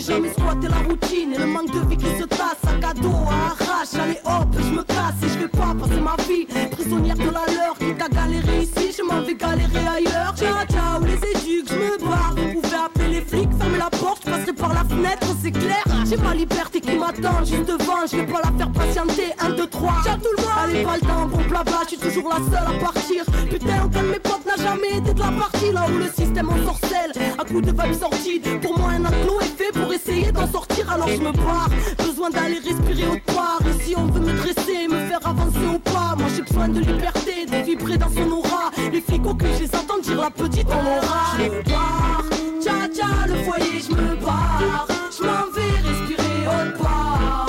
jamais squatté la routine et le manque de vie qui se tasse. Sac à dos à arrache, allez hop, je me casse et je vais pas passer ma vie prisonnière de la leur. Quitte à galérer ici, je m'en vais galérer ailleurs. Ciao ciao les éduques, je me barre. Vous pouvez appeler les flics, fermez la porte, je passerai par la fenêtre, c'est clair. J'ai ma liberté qui m'attend juste devant, je vais pas la faire patienter. 1, 2, 3, ciao tout le monde. Allez pas le temps pour blabla, je suis toujours la seule à partir. Putain, aucun de mes potes n'a jamais été de la partie. Là où le système ensorcelle, à coup de vibes sorties. Pour moi un enclos est fait pour essayer d'en sortir, alors je me barre. Besoin d'aller respirer autre part. Ici on veut me dresser, me faire avancer au pas. Moi j'ai besoin de liberté, de vibrer dans son aura. Les flics au cul, je les entends dire la petite en aura. Je me barre, tcha tcha le foyer, je me barre. Je m'en vais respirer autre part.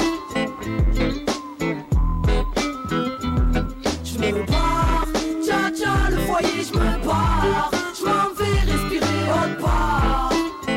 Je me barre, tcha tcha le foyer, je me barre. Je m'en vais respirer autre part.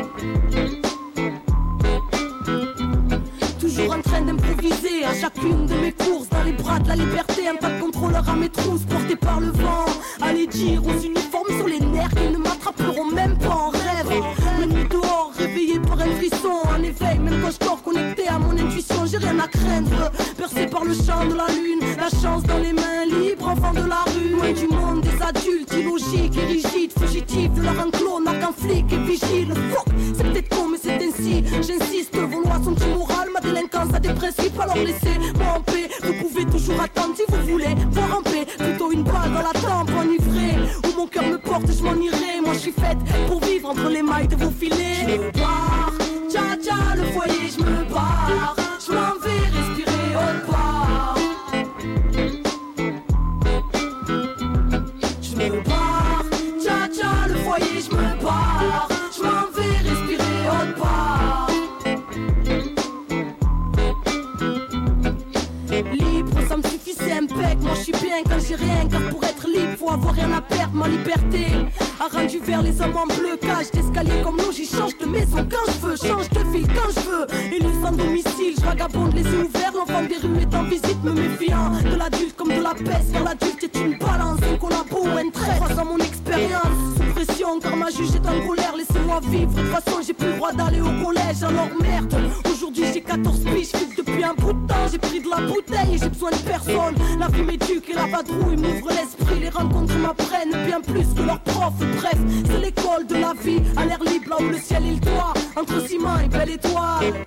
Toujours en train d'improviser à chacune de mes courses. Dans les bras de la liberté, un pas de contrôleur à mes trousses, porté par le vent. Allez dire aux uniformes sur les nerfs qu'ils ne m'attraperont même pas en rêve. La nuit dehors, réveillé par un frisson. En éveil, même quand je dors connecté à mon intuition, j'ai rien à craindre. Percé par le champ de la lune, la chance dans les mains libres, enfant de la rue. Loin du monde des adultes, illogiques et rigides, fugitifs de leur enclos, n'a qu'un flic et vigile. Fuck, c'est peut-être con mais c'est ainsi, j'insiste, vos lois sont immorales, ma délinquance a des principes, alors laissez-moi en paix. Vous pouvez toujours attendre si vous voulez voir en paix, plutôt une balle dans la tempe enivrée. Où mon cœur me porte, je m'en irai. Moi je suis faite pour vivre entre les mailles de vos filets. Je me barre, tcha tcha le foyer, je me barre. Je m'en vais respirer autre part. Je me barre, tcha tcha le foyer, je me barre. Je m'en vais respirer autre part. Libre, ça me suffit, c'est impec. Moi je suis bien quand j'ai rien, car pour être libre, faut avoir rien à perdre. Ma liberté a rendu vers les hommes en bleu. Cage d'escalier comme l'eau, j'y change de maison quand je veux. Change de ville quand je veux. Élu sans domicile, je vagabonde les yeux ouverts. L'enfant des rues est en visite, me méfiant de l'adulte comme de la peste. Car l'adulte est une balance, un collabo ou un trait. Croisant mon expérience, sous pression, car ma juge est en colère. Laissez-moi vivre, de toute façon j'ai plus le droit d'aller au collège. Alors merde, aujourd'hui j'ai 14 piges, je depuis un bout de temps. J'ai pris de la bouteille et j'ai besoin de personne. La vie m'éduque et la vadrouille m'ouvre l'esprit. Les rencontres m'apprennent bien plus que leurs profs. Bref, c'est l'école de la vie, à l'air libre là où le ciel est le toit. Entre ciment et belle étoile.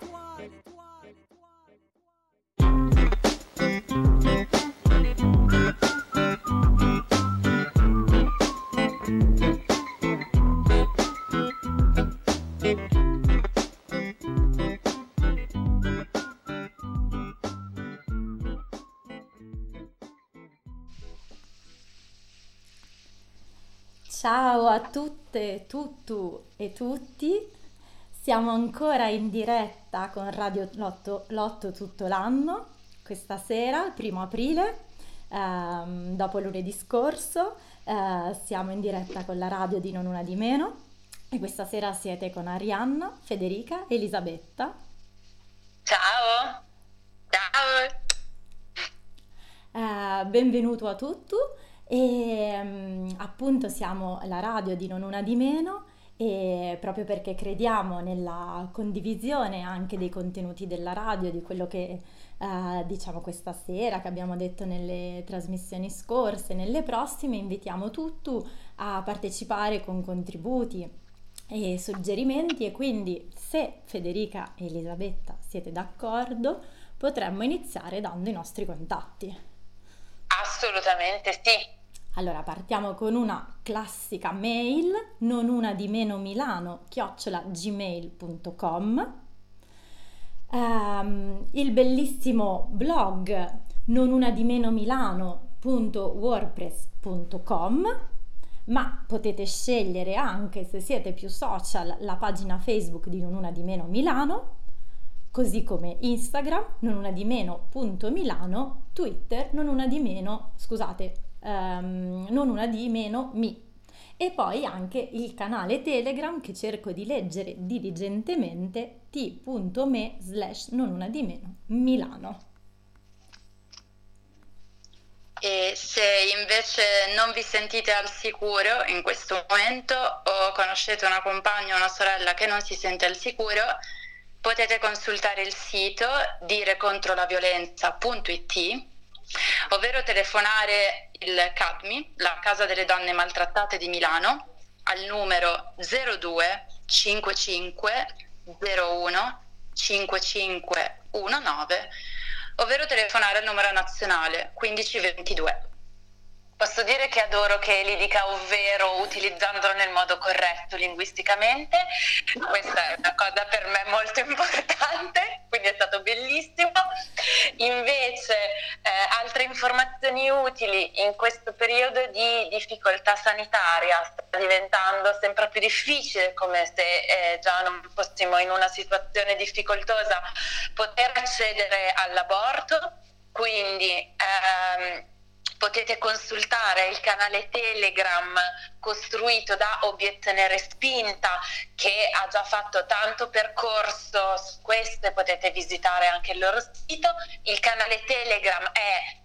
Ciao a tutte, tuttu e tutti, siamo ancora in diretta con Radio Lotto tutto l'anno, questa sera, il 1° aprile, dopo lunedì scorso, siamo in diretta con la radio di Non Una Di Meno e questa sera siete con Arianna, Federica e Elisabetta. Ciao! Ciao! Benvenuto a tutti. E appunto siamo la radio di Non Una Di Meno e proprio perché crediamo nella condivisione anche dei contenuti della radio, di quello che diciamo questa sera, che abbiamo detto nelle trasmissioni scorse, nelle prossime, invitiamo tutti a partecipare con contributi e suggerimenti, e quindi se Federica e Elisabetta siete d'accordo potremmo iniziare dando i nostri contatti. Assolutamente sì. Allora partiamo con una classica mail, nonunadimeno@gmail.com, il bellissimo blog nonunadimenomilano.wordpress.com, ma potete scegliere anche, se siete più social, la pagina Facebook di Non Una Di Meno Milano, così come Instagram nonunadimeno.milano, Twitter non una di meno mi, e poi anche il canale Telegram che cerco di leggere diligentemente, t.me/nonunadimeno E se invece non vi sentite al sicuro in questo momento, o conoscete una compagna o una sorella che non si sente al sicuro, potete consultare il sito direcontrolaviolenza.it, ovvero telefonare il CADMI, la Casa delle Donne Maltrattate di Milano, al numero 02 55 01 5519, ovvero telefonare al numero nazionale 1522. Posso dire che adoro che Eli dica ovvero utilizzandolo nel modo corretto linguisticamente, questa è una cosa per me molto importante, quindi è stato bellissimo. Invece altre informazioni utili in questo periodo di difficoltà sanitaria: sta diventando sempre più difficile, come se già non fossimo in una situazione difficoltosa, poter accedere all'aborto, quindi potete consultare il canale Telegram costruito da Obiezione Respinta, che ha già fatto tanto percorso su questo, e potete visitare anche il loro sito. Il canale Telegram è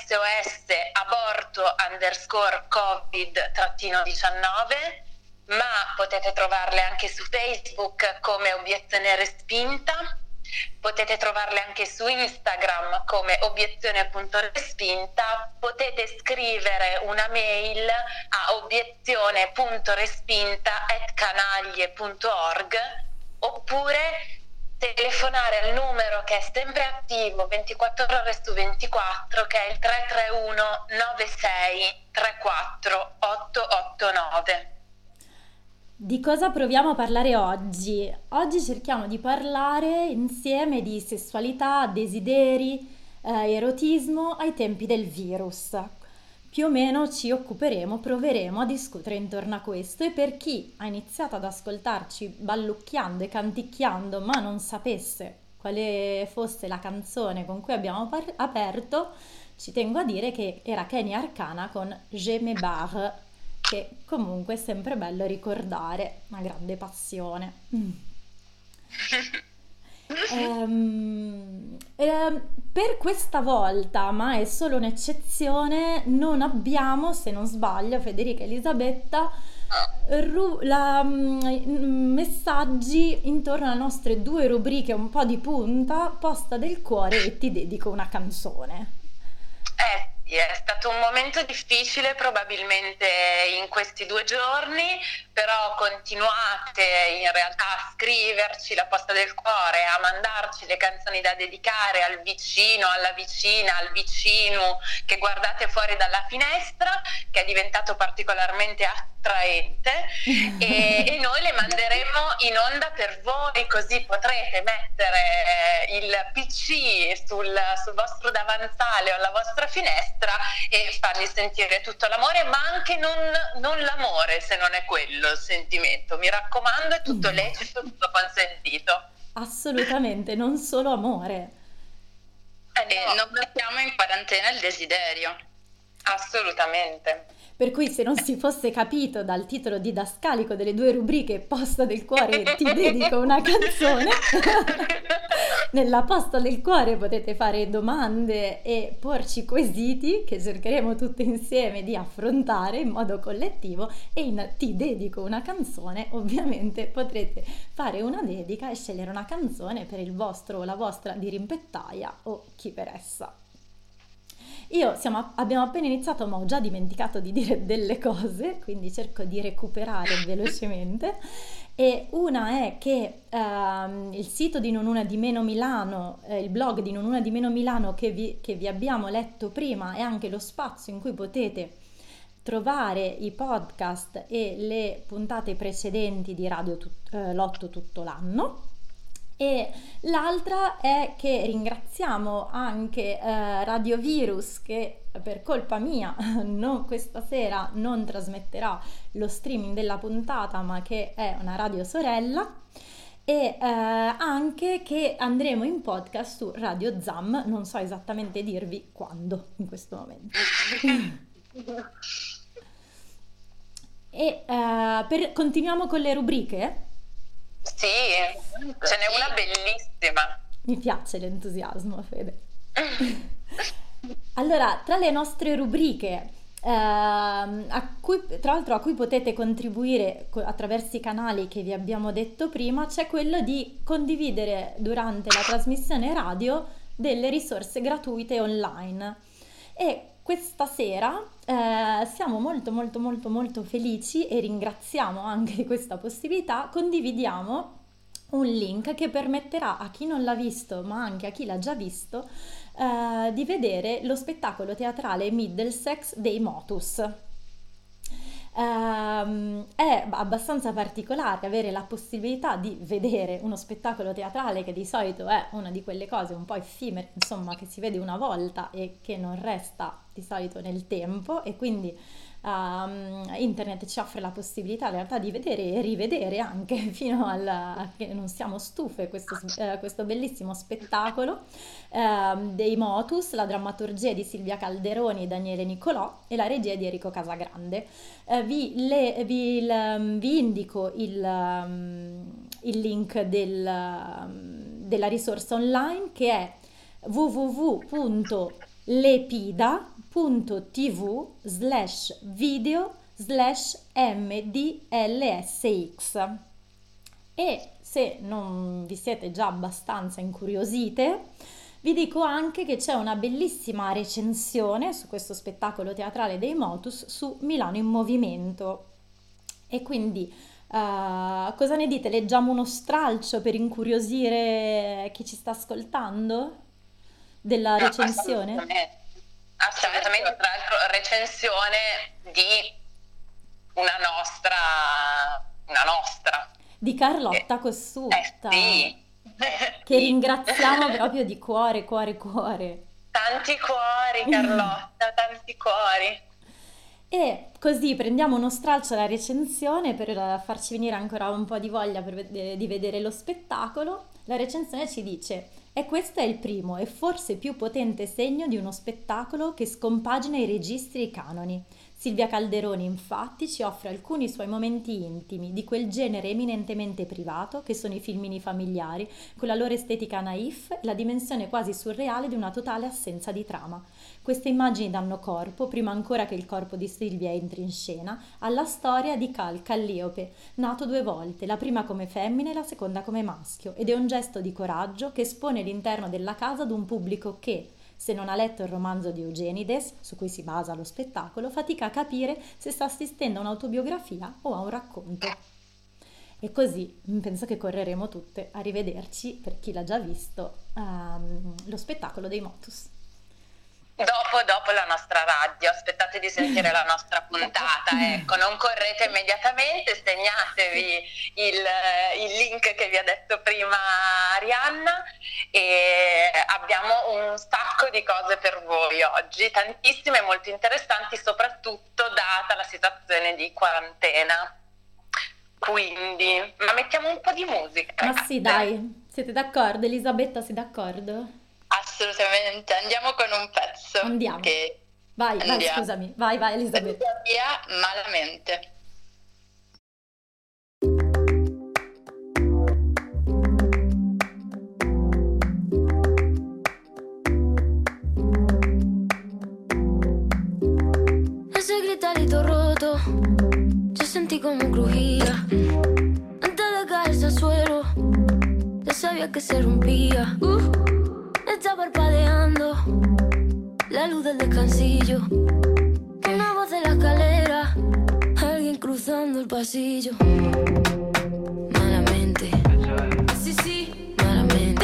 SOS_Covid-19, ma potete trovarle anche su Facebook come Obiezione Respinta. Potete trovarle anche su Instagram come obiezione.respinta, potete scrivere una mail a obiezione.respinta@canaglie.org, oppure telefonare al numero che è sempre attivo 24 ore su 24, che è il 331 96 34 889. Di cosa proviamo a parlare oggi? Oggi cerchiamo di parlare insieme di sessualità, desideri, erotismo ai tempi del virus. Più o meno proveremo a discutere intorno a questo, e per chi ha iniziato ad ascoltarci ballucchiando e canticchiando ma non sapesse quale fosse la canzone con cui abbiamo aperto, ci tengo a dire che era Kenny Arcana con Je me barre, che comunque è sempre bello ricordare, una grande passione. Per questa volta, ma è solo un'eccezione, non abbiamo, se non sbaglio, Federica e Elisabetta, messaggi intorno alle nostre due rubriche un po' di punta: Posta del cuore e Ti dedico una canzone. È stato un momento difficile probabilmente in questi 2 giorni, però continuate in realtà a scriverci la posta del cuore, a mandarci le canzoni da dedicare al vicino, alla vicina, al vicino che guardate fuori dalla finestra, che è diventato particolarmente attraente, e noi le manderemo in onda per voi, così potrete mettere il PC sul vostro davanzale o alla vostra finestra e fargli sentire tutto l'amore, ma anche non l'amore, se non è quello il sentimento. Mi raccomando, è tutto lecito, tutto consentito. Assolutamente, non solo amore. No. Non mettiamo in quarantena il desiderio. Assolutamente. Per cui, se non si fosse capito dal titolo didascalico delle 2 rubriche, Posta del cuore e Ti dedico una canzone, nella posta del cuore potete fare domande e porci quesiti che cercheremo tutte insieme di affrontare in modo collettivo, e in Ti dedico una canzone ovviamente potrete fare una dedica e scegliere una canzone per il vostro o la vostra dirimpettaia o chi per essa. Abbiamo appena iniziato, ma ho già dimenticato di dire delle cose, quindi cerco di recuperare velocemente. E una è che il sito di Non Una di Meno Milano, il blog di Non Una di Meno Milano che vi abbiamo letto prima, è anche lo spazio in cui potete trovare i podcast e le puntate precedenti di Radio Lotto tutto l'anno. E l'altra è che ringraziamo anche Radio Virus, che per colpa mia questa sera non trasmetterà lo streaming della puntata, ma che è una radio sorella, e anche che andremo in podcast su Radio Zam, non so esattamente dirvi quando in questo momento. E continuiamo con le rubriche? Sì, ce n'è una bellissima. Mi piace l'entusiasmo, Fede. Allora, tra le nostre rubriche tra l'altro a cui potete contribuire attraverso i canali che vi abbiamo detto prima. C'è quello di condividere durante la trasmissione radio delle risorse gratuite online, e questa sera siamo molto molto molto molto felici e ringraziamo anche di questa possibilità. Condividiamo un link che permetterà a chi non l'ha visto, ma anche a chi l'ha già visto, di vedere lo spettacolo teatrale Middlesex dei Motus. È abbastanza particolare avere la possibilità di vedere uno spettacolo teatrale che di solito è una di quelle cose un po' effimere, insomma, che si vede una volta e che non resta di solito nel tempo, e quindi internet ci offre la possibilità in realtà di vedere e rivedere anche fino a che non siamo stufe questo bellissimo spettacolo dei Motus. La drammaturgia è di Silvia Calderoni e Daniele Nicolò e la regia è di Enrico Casagrande. Vi indico il link della risorsa online, che è www.lepida.tv/video/mdlsx. E se non vi siete già abbastanza incuriosite, vi dico anche che c'è una bellissima recensione su questo spettacolo teatrale dei Motus su Milano in Movimento. E quindi cosa ne dite? Leggiamo uno stralcio per incuriosire chi ci sta ascoltando della recensione? Assolutamente, tra l'altro recensione di una nostra di Carlotta Cossutta, sì. Che ringraziamo proprio di cuore. Tanti cuori, Carlotta, tanti cuori. E così prendiamo uno stralcio alla recensione per farci venire ancora un po' di voglia di vedere lo spettacolo. La recensione ci dice: e questo è il primo e forse più potente segno di uno spettacolo che scompagina i registri e i canoni. Silvia Calderoni infatti ci offre alcuni suoi momenti intimi, di quel genere eminentemente privato che sono i filmini familiari, con la loro estetica naif e la dimensione quasi surreale di una totale assenza di trama. Queste immagini danno corpo, prima ancora che il corpo di Silvia entri in scena, alla storia di Cal Calliope, nato 2 volte, la prima come femmina e la seconda come maschio, ed è un gesto di coraggio che espone l'interno della casa ad un pubblico che, se non ha letto il romanzo di Eugenides, su cui si basa lo spettacolo, fatica a capire se sta assistendo a un'autobiografia o a un racconto. E così penso che correremo tutte a rivederci, per chi l'ha già visto, lo spettacolo dei Motus. Dopo la nostra radio, aspettate di sentire la nostra puntata, ecco, non correte immediatamente, segnatevi il link che vi ha detto prima Arianna, e abbiamo un sacco di cose per voi oggi, tantissime, molto interessanti, soprattutto data la situazione di quarantena. Quindi, ma mettiamo un po' di musica. Ma sì, dai, siete d'accordo? Elisabetta, sei d'accordo? Assolutamente, andiamo con un pezzo. Andiamo. Vai, scusami. Vai, Elisabetta. Via malamente. Ese gritarito roto, yo sentí como crujía. Antes de caerse al suelo, ya sabía que se rompía. Está parpadeando la luz del descansillo. Una voz de la escalera, alguien cruzando el pasillo. Malamente, sí, malamente.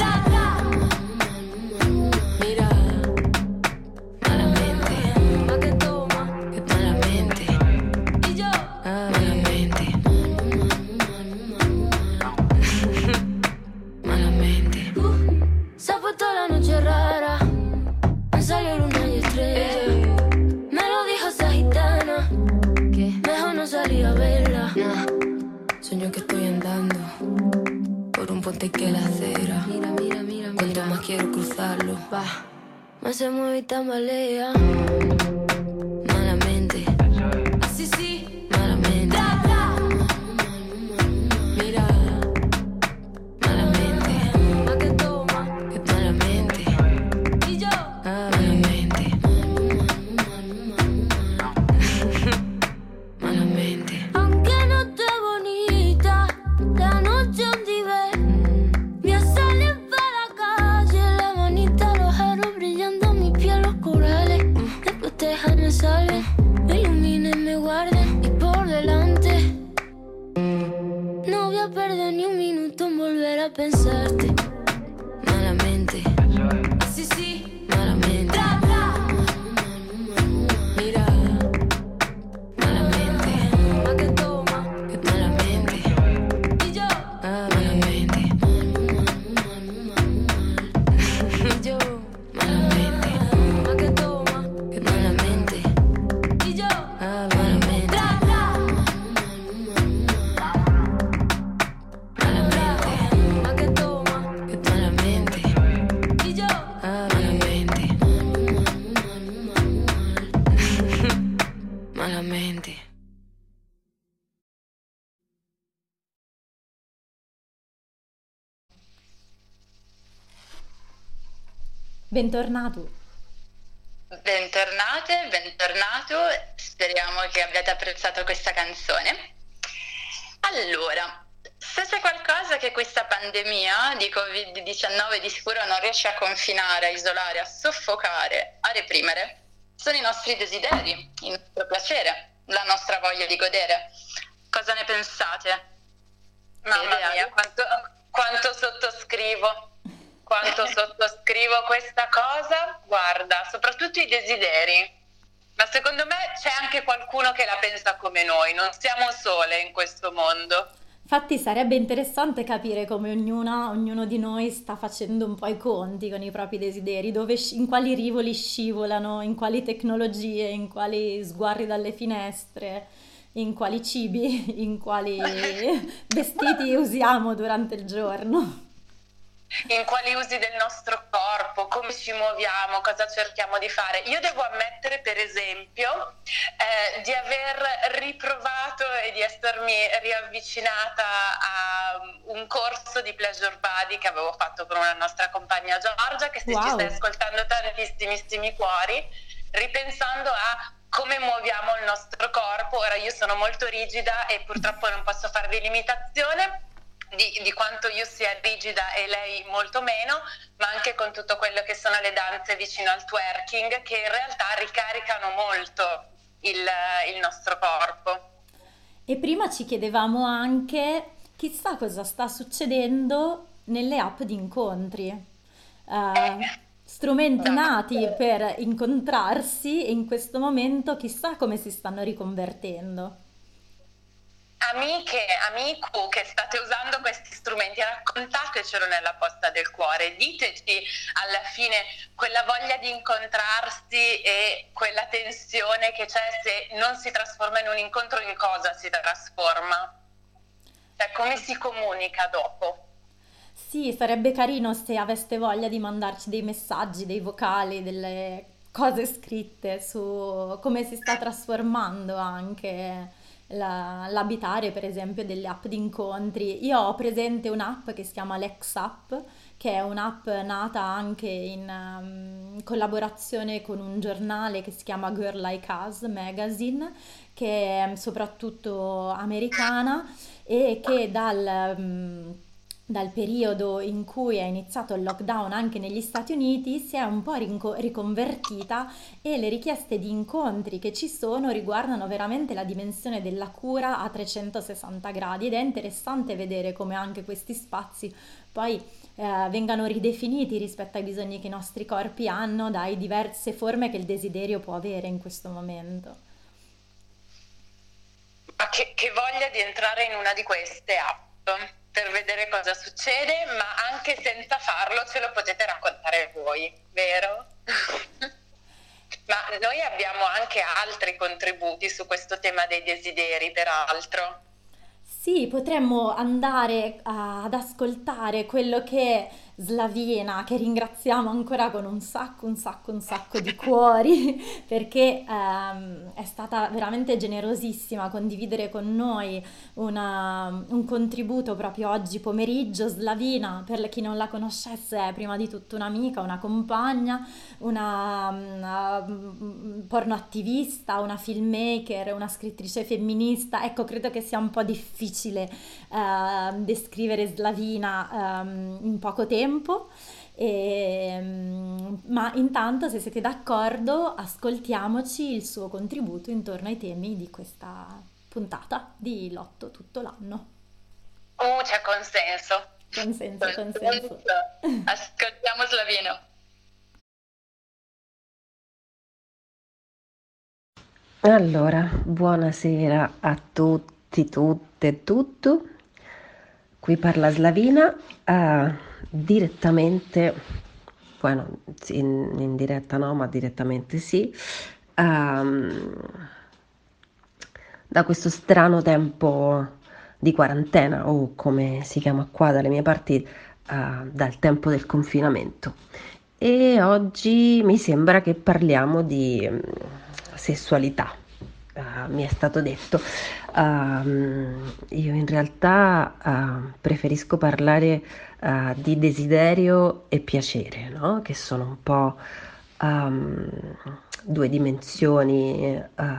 Mira, malamente. Pa' que toma, malamente. Y yo, malamente. Malamente. Se ha puesto la noche rara, me salió luna y estrella. Me lo dijo esa gitana, que mejor no salir a verla. Nah. Sueño que estoy andando por un puente que la acera. Mira. Cuanto más quiero cruzarlo, más se mueve y tambalea. Malamente, así sí, malamente. Mira, malamente. Pa' que toma, malamente. Y yo, malamente. besarte. Malamente. Sí, sí. Malamente. Mira. Malamente. Ma che toma. Che malamente. Y yo. Malamente. Y yo. Malamente. Ma che toma. Che malamente. Y yo. Malamente. Ma che toma. Che malamente. Y yo. Malamente. Malamente. Bentornato. Bentornate, bentornato, speriamo che abbiate apprezzato questa canzone. Allora, se c'è qualcosa che questa pandemia di Covid-19 di sicuro non riesce a confinare, a isolare, a soffocare, a reprimere, sono i nostri desideri, il nostro piacere, la nostra voglia di godere. Cosa ne pensate? Mamma mia, quanto sottoscrivo. Quanto sottoscrivo questa cosa, guarda, soprattutto i desideri. Ma secondo me c'è anche qualcuno che la pensa come noi, non siamo sole in questo mondo. Infatti sarebbe interessante capire come ognuno di noi sta facendo un po' i conti con i propri desideri, in quali rivoli scivolano, in quali tecnologie, in quali sguardi dalle finestre, in quali cibi, in quali vestiti usiamo durante il giorno. In quali usi del nostro corpo, come ci muoviamo, cosa cerchiamo di fare. Io devo ammettere, per esempio, di aver riprovato e di essermi riavvicinata a un corso di Pleasure Body che avevo fatto con una nostra compagna Giorgia, che se ci stai ascoltando tantissimissimi cuori, ripensando a come muoviamo il nostro corpo. Ora io sono molto rigida e purtroppo non posso farvi l'imitazione di quanto io sia rigida e lei molto meno, ma anche con tutto quello che sono le danze vicino al twerking, che in realtà ricaricano molto il nostro corpo. E prima ci chiedevamo anche, chissà cosa sta succedendo nelle app di incontri. Strumenti nati per incontrarsi e in questo momento chissà come si stanno riconvertendo. Amiche, amico che state usando questi strumenti, raccontatecelo nella posta del cuore, diteci alla fine quella voglia di incontrarsi e quella tensione che c'è, se non si trasforma in un incontro, in cosa si trasforma? Cioè, come si comunica dopo? Sì, sarebbe carino se aveste voglia di mandarci dei messaggi, dei vocali, delle cose scritte su come si sta trasformando anche l'abitare, per esempio, delle app di incontri. Io ho presente un'app che si chiama Lex App, che è un'app nata anche in collaborazione con un giornale che si chiama Girl Like Us Magazine, che è soprattutto americana e che dal periodo in cui è iniziato il lockdown anche negli Stati Uniti si è un po' riconvertita, e le richieste di incontri che ci sono riguardano veramente la dimensione della cura a 360 gradi, ed è interessante vedere come anche questi spazi poi vengano ridefiniti rispetto ai bisogni che i nostri corpi hanno, dai diverse forme che il desiderio può avere in questo momento. Ma che voglia di entrare in una di queste app per vedere cosa succede, ma anche senza farlo ce lo potete raccontare voi, vero? Ma noi abbiamo anche altri contributi su questo tema dei desideri, peraltro. Sì, potremmo andare ad ascoltare quello che Slavina, che ringraziamo ancora con un sacco di cuori, perché è stata veramente generosissima a condividere con noi un contributo proprio oggi pomeriggio. Slavina, per chi non la conoscesse, è prima di tutto un'amica, una compagna, una pornoattivista, una filmmaker, una scrittrice femminista. Ecco, credo che sia un po' difficile descrivere Slavina in poco tempo, ma intanto, se siete d'accordo, ascoltiamoci il suo contributo intorno ai temi di questa puntata di Lotto tutto l'anno. C'è consenso. Consenso, consenso. Ascoltiamo Slavino. Allora, buonasera a tutti, tutte e tutto. Qui parla Slavina, direttamente, bueno, in diretta no, ma direttamente sì, da questo strano tempo di quarantena, o come si chiama qua dalle mie parti, dal tempo del confinamento. E oggi mi sembra che parliamo di sessualità. Mi è stato detto. Io in realtà preferisco parlare di desiderio e piacere, no? Che sono un po' due dimensioni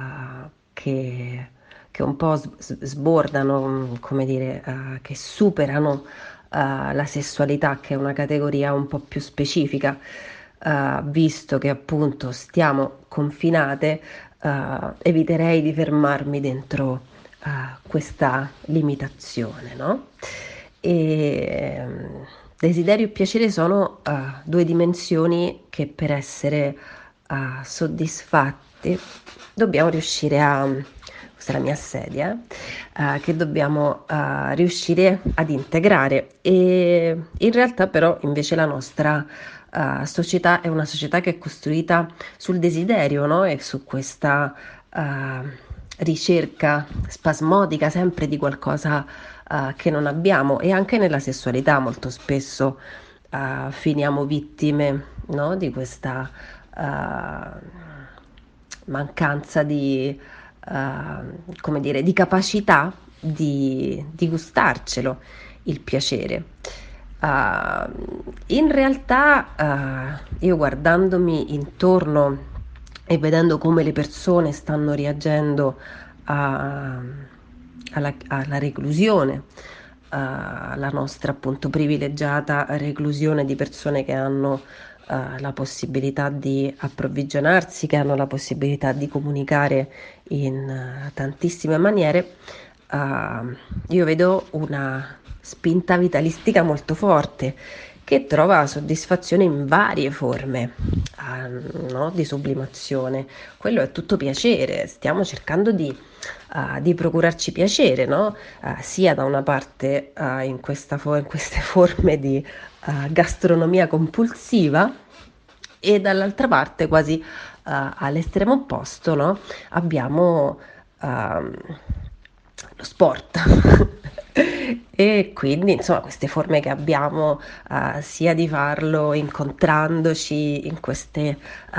che un po' sbordano, come dire, che superano la sessualità, che è una categoria un po' più specifica, visto che appunto stiamo confinate, eviterei di fermarmi dentro questa limitazione, no? E desiderio e piacere sono due dimensioni che per essere soddisfatti dobbiamo riuscire questa è la mia sedia, che dobbiamo riuscire ad integrare, e in realtà però invece la nostra società è una società che è costruita sul desiderio, no? E su questa ricerca spasmodica sempre di qualcosa che non abbiamo, e anche nella sessualità molto spesso finiamo vittime, no? Di questa mancanza di come dire, di capacità di gustarcelo il piacere. In realtà io, guardandomi intorno e vedendo come le persone stanno reagendo alla reclusione, alla nostra appunto privilegiata reclusione di persone che hanno la possibilità di approvvigionarsi, che hanno la possibilità di comunicare in tantissime maniere, io vedo una spinta vitalistica molto forte che trova soddisfazione in varie forme, no? Di sublimazione. Quello è tutto piacere, stiamo cercando di procurarci piacere, no? Sia da una parte in queste forme di gastronomia compulsiva, e dall'altra parte, quasi all'estremo opposto, no? Abbiamo lo sport. E quindi insomma queste forme che abbiamo, sia di farlo incontrandoci in queste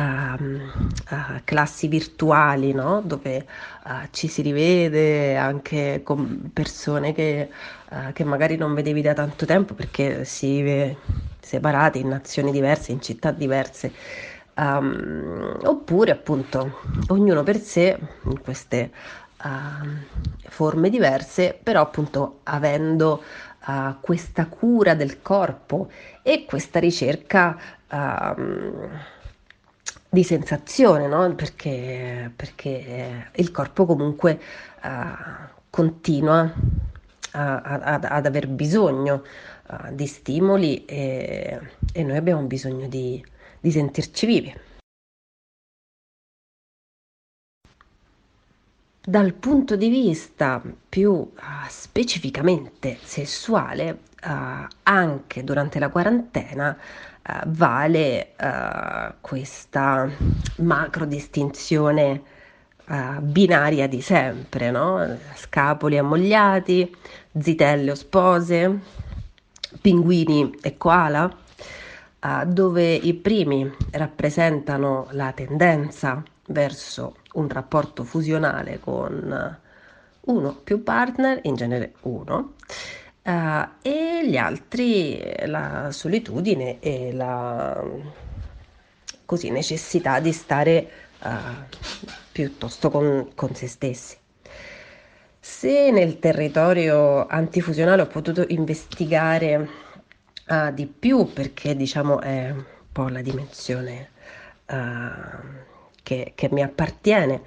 classi virtuali, no? Dove ci si rivede anche con persone che magari non vedevi da tanto tempo, perché si vive separati in nazioni diverse, in città diverse, oppure appunto ognuno per sé in queste forme diverse, però appunto avendo questa cura del corpo e questa ricerca di sensazione, no? Perché il corpo comunque continua ad aver bisogno di stimoli, e noi abbiamo bisogno di sentirci vivi. Dal punto di vista più specificamente sessuale, anche durante la quarantena vale questa macro distinzione binaria di sempre, no? Scapoli ammogliati, zitelle o spose, pinguini e koala, dove i primi rappresentano la tendenza verso un rapporto fusionale con uno o più partner, in genere uno, e gli altri la solitudine e la così necessità di stare piuttosto con se stessi. Se nel territorio antifusionale ho potuto investigare di più, perché diciamo è un po' la dimensione che mi appartiene,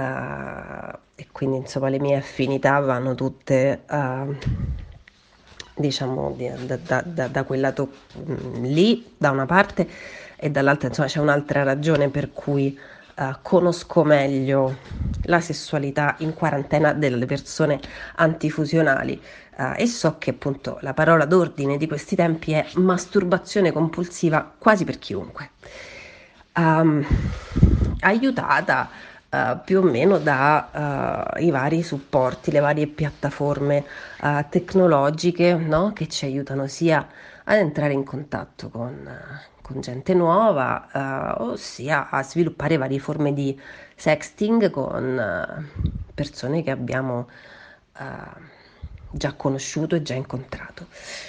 e quindi insomma le mie affinità vanno tutte diciamo, da quel lato lì, da una parte, e dall'altra, insomma, c'è un'altra ragione per cui conosco meglio la sessualità in quarantena delle persone antifusionali, e so che appunto la parola d'ordine di questi tempi è masturbazione compulsiva quasi per chiunque, aiutata più o meno da i vari supporti, le varie piattaforme tecnologiche, no? Che ci aiutano sia ad entrare in contatto con gente nuova, ossia a sviluppare varie forme di sexting con persone che abbiamo già conosciuto e già incontrato.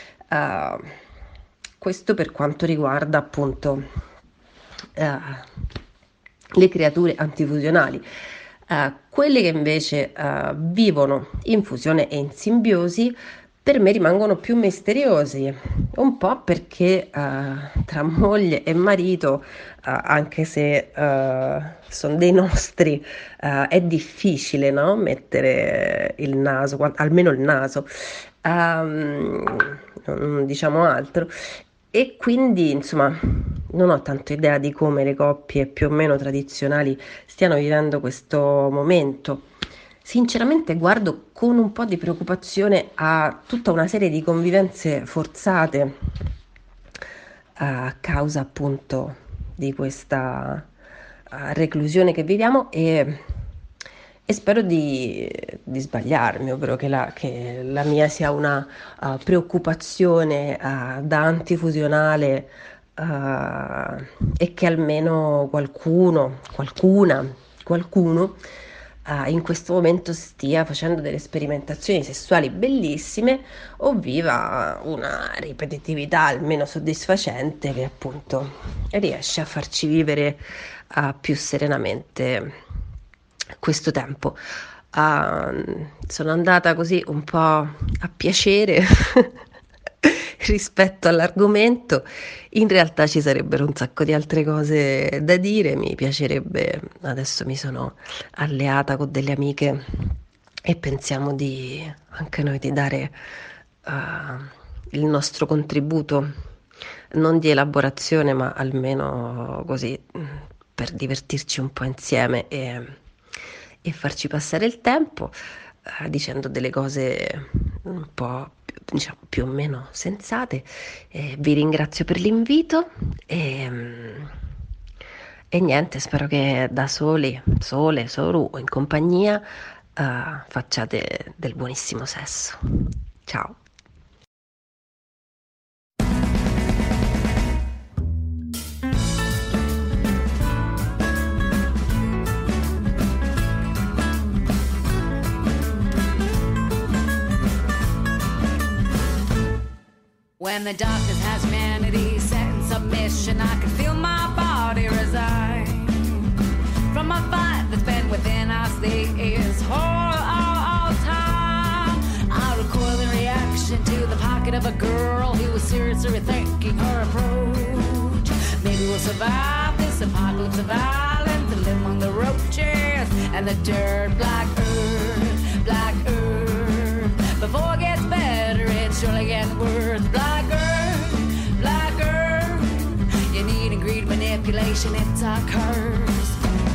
Questo per quanto riguarda appunto le creature antifusionali. Quelle che invece vivono in fusione e in simbiosi per me rimangono più misteriosi, un po' perché tra moglie e marito, anche se sono dei nostri, è difficile, no? Mettere il naso, almeno il naso, non diciamo altro, e quindi insomma non ho tanto idea di come le coppie più o meno tradizionali stiano vivendo questo momento. Sinceramente guardo con un po' di preoccupazione a tutta una serie di convivenze forzate a causa appunto di questa reclusione che viviamo, e spero di sbagliarmi, ovvero che la mia sia una preoccupazione da antifusionale, e che almeno qualcuno in questo momento stia facendo delle sperimentazioni sessuali bellissime o viva una ripetitività almeno soddisfacente che appunto riesce a farci vivere più serenamente questo tempo. Sono andata così un po' a piacere rispetto all'argomento. In realtà ci sarebbero un sacco di altre cose da dire. Mi piacerebbe, adesso mi sono alleata con delle amiche e pensiamo anche noi di dare il nostro contributo, non di elaborazione ma almeno così per divertirci un po' insieme e farci passare il tempo, dicendo delle cose un po' diciamo più o meno sensate. Vi ringrazio per l'invito e niente, spero che da solo o in compagnia facciate del buonissimo sesso. Ciao. When the darkness has humanity set in submission, I can feel my body resign from a fight that's been within us this whole time. I recoil in reaction to the pocket of a girl who was seriously rethinking her approach. Maybe we'll survive this apocalypse of violence and live among the roaches and the dirt. Black earth, before it gets better it's surely getting worse. Black earth, you need and greed, manipulation, it's a curse.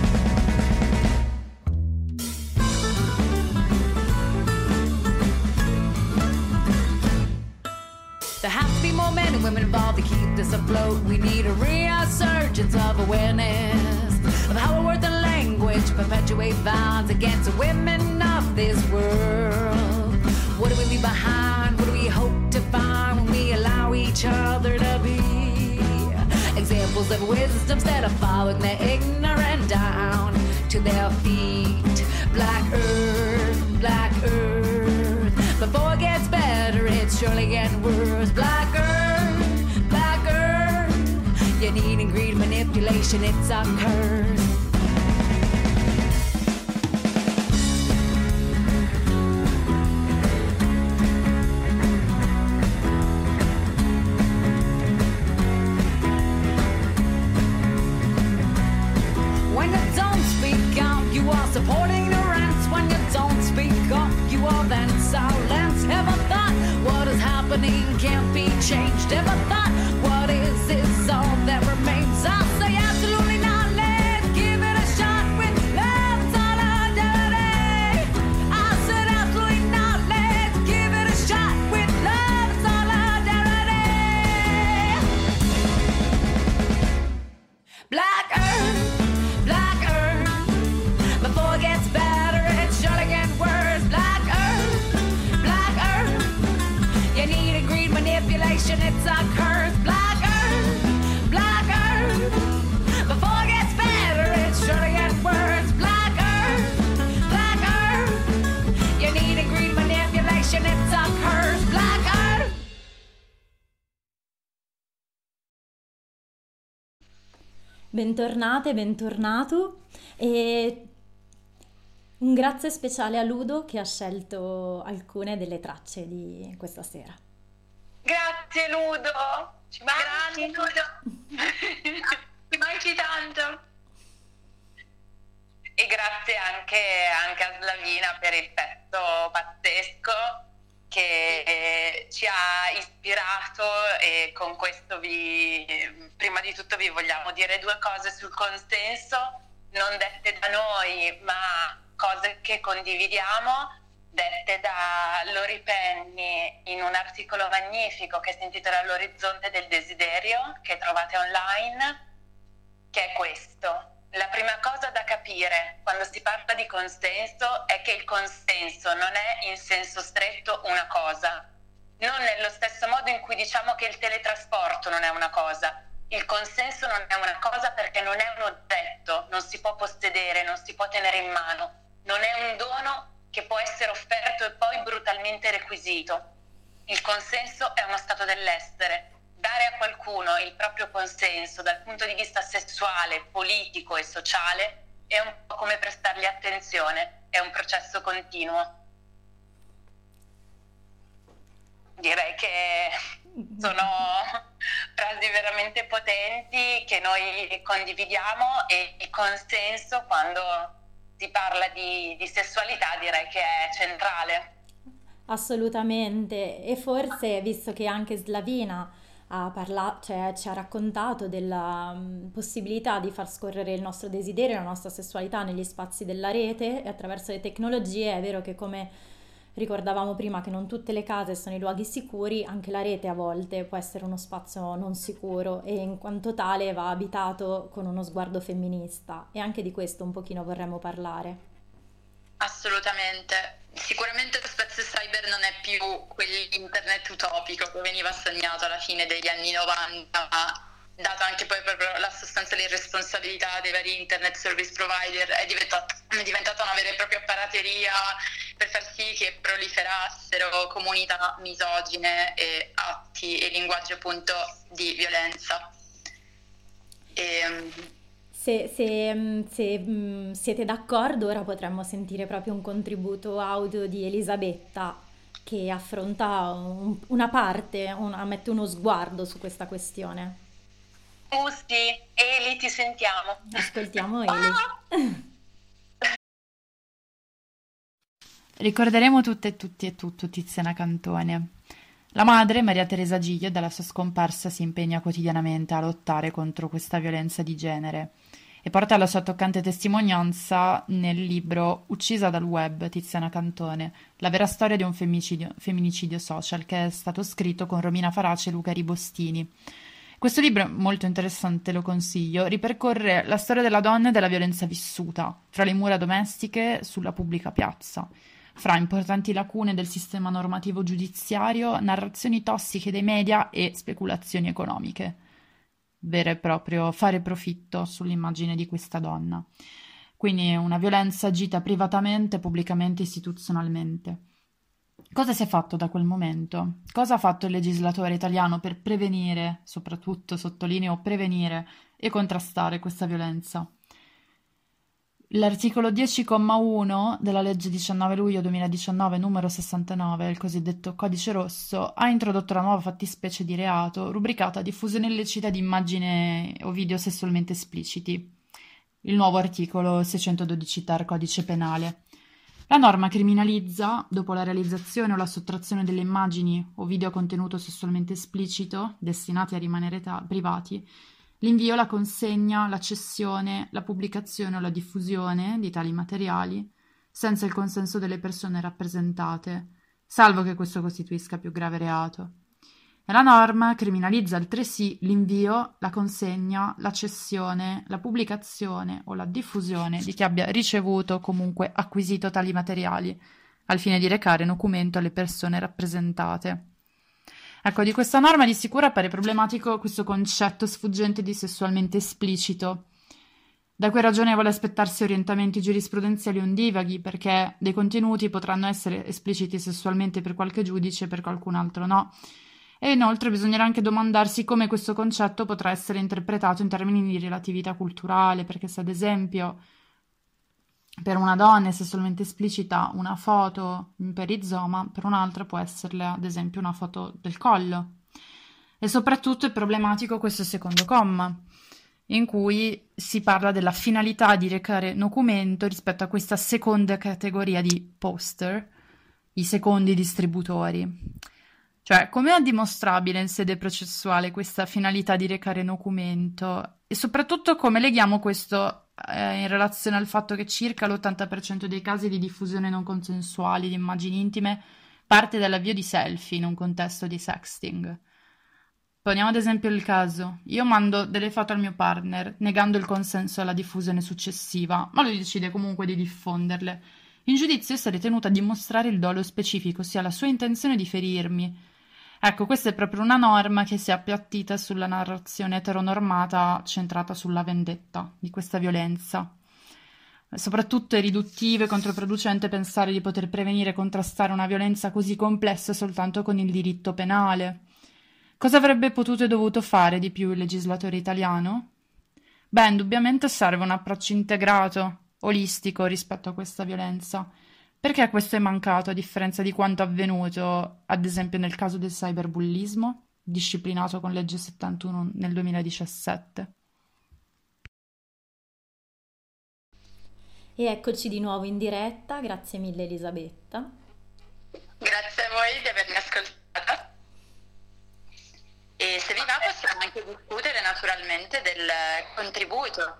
There have to be more men and women involved to keep this afloat. We need a resurgence of awareness of how a word and language perpetuate violence against the women of this world. What do we leave behind? What do we hope to find when we allow each other to be examples of wisdom instead of following the ignorant down to their feet? Black earth, before it gets better it's surely getting worse. Black earth, you need and greed, manipulation, it's a curse. Supporting ignorance. When you don't speak up, you are then silence. Ever thought what is happening changed. Ever thought, what is this all that remains? I say absolutely not, let's give it a shot with love solidarity. I said absolutely not, let's give it a shot with love solidarity. Black Earth, before it gets better, it's sure to get worse. Black Earth, you need a greed manipulation, it's a curse. Black Earth, before it gets better, it's sure to get worse. Black Earth, you need a greed manipulation, it's a curse. Black Earth. Bentornate, bentornato e un grazie speciale a Ludo che ha scelto alcune delle tracce di questa sera. Grazie Ludo, ci manchi Ludo, ci manchi tanto. E grazie anche a Slavina per il pezzo pazzesco che ci ha ispirato, e con questo prima di tutto vi vogliamo dire due cose sul consenso, non dette da noi ma cose che condividiamo, dette da Lori Penny in un articolo magnifico che si intitola L'orizzonte del desiderio, che trovate online, che è questo. La prima cosa da capire quando si parla di consenso è che il consenso non è in senso stretto una cosa, non nello stesso modo in cui diciamo che il teletrasporto non è una cosa. Il consenso non è una cosa perché non è un oggetto, non si può possedere, non si può tenere in mano, non è un dono che può essere offerto e poi brutalmente requisito. Il consenso è uno stato dell'essere. Dare a qualcuno il proprio consenso dal punto di vista sessuale, politico e sociale è un po' come prestargli attenzione, è un processo continuo. Direi che sono frasi veramente potenti che noi condividiamo, e il consenso quando si parla di sessualità direi che è centrale. Assolutamente, e forse visto che anche Slavina ci ha raccontato della possibilità di far scorrere il nostro desiderio, la nostra sessualità negli spazi della rete e attraverso le tecnologie, è vero che, come ricordavamo prima, che non tutte le case sono i luoghi sicuri, anche la rete a volte può essere uno spazio non sicuro, e in quanto tale va abitato con uno sguardo femminista, e anche di questo un pochino vorremmo parlare. Assolutamente. Sicuramente lo spazio cyber non è più quell'internet utopico che veniva sognato alla fine degli anni 90, ma dato anche poi proprio la sostanziale responsabilità dei vari internet service provider, è diventata una vera e propria pirateria per far sì che proliferassero comunità misogine e atti e linguaggi appunto di violenza. Se siete d'accordo, ora potremmo sentire proprio un contributo audio di Elisabetta che affronta una parte, mette uno sguardo su questa questione. Sì, Eli, ti sentiamo. Ascoltiamo Eli. Ricorderemo tutte e tutti e tutto Tiziana Cantone. La madre, Maria Teresa Giglio, dalla sua scomparsa si impegna quotidianamente a lottare contro questa violenza di genere e porta la sua toccante testimonianza nel libro Uccisa dal web, Tiziana Cantone, la vera storia di un femminicidio social, che è stato scritto con Romina Farace e Luca Ribostini. Questo libro è molto interessante, lo consiglio, ripercorre la storia della donna e della violenza vissuta fra le mura domestiche sulla pubblica piazza, fra importanti lacune del sistema normativo giudiziario, narrazioni tossiche dei media e speculazioni economiche. Vero e proprio fare profitto sull'immagine di questa donna. Quindi una violenza agita privatamente, pubblicamente, istituzionalmente. Cosa si è fatto da quel momento? Cosa ha fatto il legislatore italiano per prevenire, soprattutto sottolineo prevenire e contrastare questa violenza? L'articolo 10,1 della legge 19 luglio 2019 numero 69, il cosiddetto Codice Rosso, ha introdotto la nuova fattispecie di reato rubricata diffusione illecita di immagini o video sessualmente espliciti, il nuovo articolo 612 ter Codice Penale. La norma criminalizza, dopo la realizzazione o la sottrazione delle immagini o video a contenuto sessualmente esplicito, destinati a rimanere privati, l'invio, la consegna, la cessione, la pubblicazione o la diffusione di tali materiali senza il consenso delle persone rappresentate, salvo che questo costituisca più grave reato. E la norma criminalizza altresì l'invio, la consegna, la cessione, la pubblicazione o la diffusione di chi abbia ricevuto o comunque acquisito tali materiali, al fine di recare nocumento alle persone rappresentate. Ecco, di questa norma di sicuro appare problematico questo concetto sfuggente di sessualmente esplicito. Da cui è ragionevole aspettarsi orientamenti giurisprudenziali ondivaghi, perché dei contenuti potranno essere espliciti sessualmente per qualche giudice e per qualcun altro no. E inoltre bisognerà anche domandarsi come questo concetto potrà essere interpretato in termini di relatività culturale, perché se ad esempio per una donna è sessualmente esplicita una foto in perizoma, per un'altra può esserle ad esempio una foto del collo. E soprattutto è problematico questo secondo comma, in cui si parla della finalità di recare nocumento rispetto a questa seconda categoria di poster, i secondi distributori. Cioè, come è dimostrabile in sede processuale questa finalità di recare nocumento? E soprattutto come leghiamo questo in relazione al fatto che circa l'80% dei casi di diffusione non consensuali di immagini intime parte dall'avvio di selfie in un contesto di sexting. Poniamo ad esempio il caso, io mando delle foto al mio partner, negando il consenso alla diffusione successiva, ma lui decide comunque di diffonderle. In giudizio sarei tenuta a dimostrare il dolo specifico, ossia la sua intenzione di ferirmi. Ecco, questa è proprio una norma che si è appiattita sulla narrazione eteronormata centrata sulla vendetta di questa violenza. Soprattutto è riduttivo e controproducente pensare di poter prevenire e contrastare una violenza così complessa soltanto con il diritto penale. Cosa avrebbe potuto e dovuto fare di più il legislatore italiano? Beh, indubbiamente serve un approccio integrato, olistico rispetto a questa violenza. Perché questo è mancato a differenza di quanto avvenuto, ad esempio nel caso del cyberbullismo, disciplinato con legge 71 nel 2017? E eccoci di nuovo in diretta, grazie mille Elisabetta. Grazie a voi di avermi ascoltata. E se vi va possiamo anche discutere naturalmente del contributo.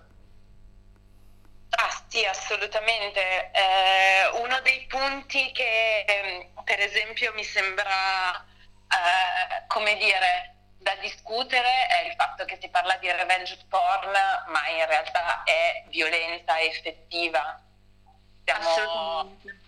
Ah sì, assolutamente. Uno dei punti che per esempio mi sembra, come dire, da discutere è il fatto che si parla di revenge porn, ma in realtà è violenza effettiva. Assolutamente.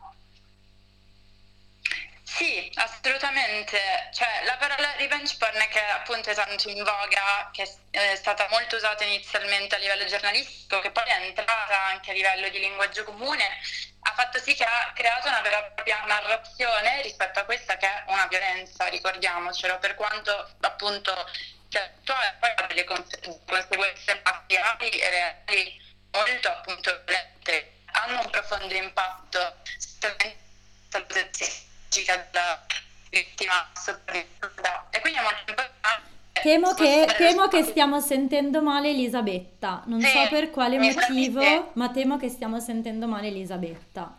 Sì, assolutamente. Cioè, la parola revenge porn, che appunto è tanto in voga, che è stata molto usata inizialmente a livello giornalistico, che poi è entrata anche a livello di linguaggio comune, ha fatto sì che ha creato una vera e propria narrazione rispetto a questa che è una violenza, ricordiamocelo, per quanto appunto poi ha delle conseguenze materiali e reali molto appunto violente, hanno un profondo impatto della vittima sopravvissuta, e quindi è molto importante. Temo che stiamo sentendo male Elisabetta, non so per quale motivo, ma temo che stiamo sentendo male Elisabetta.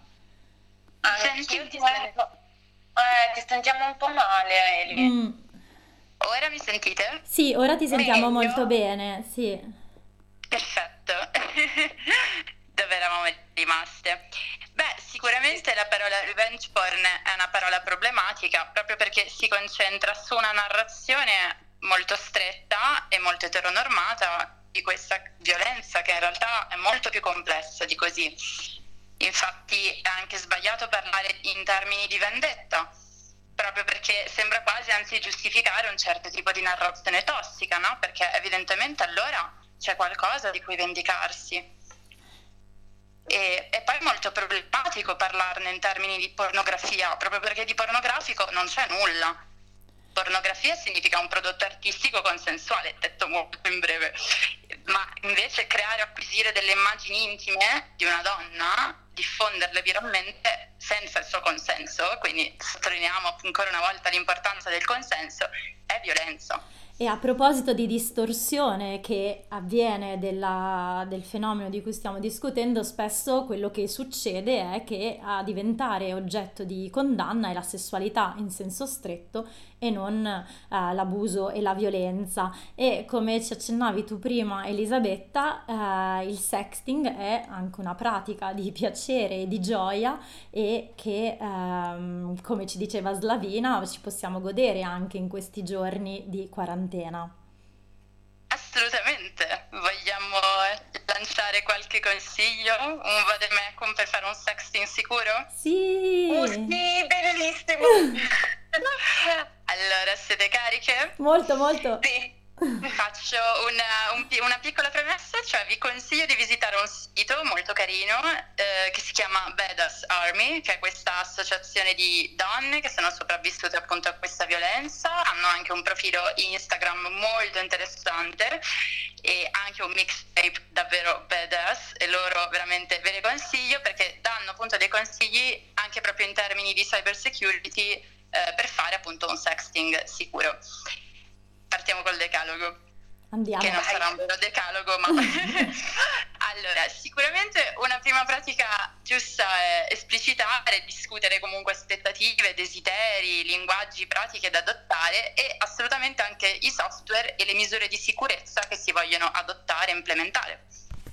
Ti sentiamo un po' male, Eli. Ora mi sentite? Sì, ora ti sentiamo meglio? molto bene, sì. Perfetto. Dove eravamo rimaste? Beh, sicuramente la parola revenge porn è una parola problematica proprio perché si concentra su una narrazione molto stretta e molto eteronormata di questa violenza, che in realtà è molto più complessa di così. Infatti è anche sbagliato parlare in termini di vendetta, proprio perché sembra quasi anzi giustificare un certo tipo di narrazione tossica, no? Perché evidentemente allora c'è qualcosa di cui vendicarsi. E poi è molto problematico parlarne in termini di pornografia, proprio perché di pornografico non c'è nulla. Pornografia significa un prodotto artistico consensuale, detto molto in breve, ma invece creare o acquisire delle immagini intime di una donna, diffonderle viralmente senza il suo consenso, quindi sottolineiamo ancora una volta l'importanza del consenso, è violenza. E a proposito di distorsione che avviene del fenomeno di cui stiamo discutendo, spesso quello che succede è che a diventare oggetto di condanna è la sessualità in senso stretto e non l'abuso e la violenza. E come ci accennavi tu prima, Elisabetta, il sexting è anche una pratica di piacere e di gioia e che, come ci diceva Slavina, ci possiamo godere anche in questi giorni di quarantena. Assolutamente. Vogliamo lanciare qualche consiglio? Un vademecum per fare un sexting sicuro? Sì! Sì, bellissimo! Allora, siete cariche? Molto, molto! Sì. Faccio una piccola premessa, cioè vi consiglio di visitare un sito molto carino che si chiama Badass Army, che è questa associazione di donne che sono sopravvissute appunto a questa violenza. Hanno anche un profilo Instagram molto interessante e anche un mixtape davvero badass, e loro veramente ve le consiglio perché danno appunto dei consigli anche proprio in termini di cyber security per fare appunto un sexting sicuro. Partiamo col decalogo. Andiamo. Che non sarà un vero decalogo, ma allora, sicuramente una prima pratica giusta è esplicitare, discutere comunque aspettative, desideri, linguaggi, pratiche da adottare e assolutamente anche i software e le misure di sicurezza che si vogliono adottare e implementare.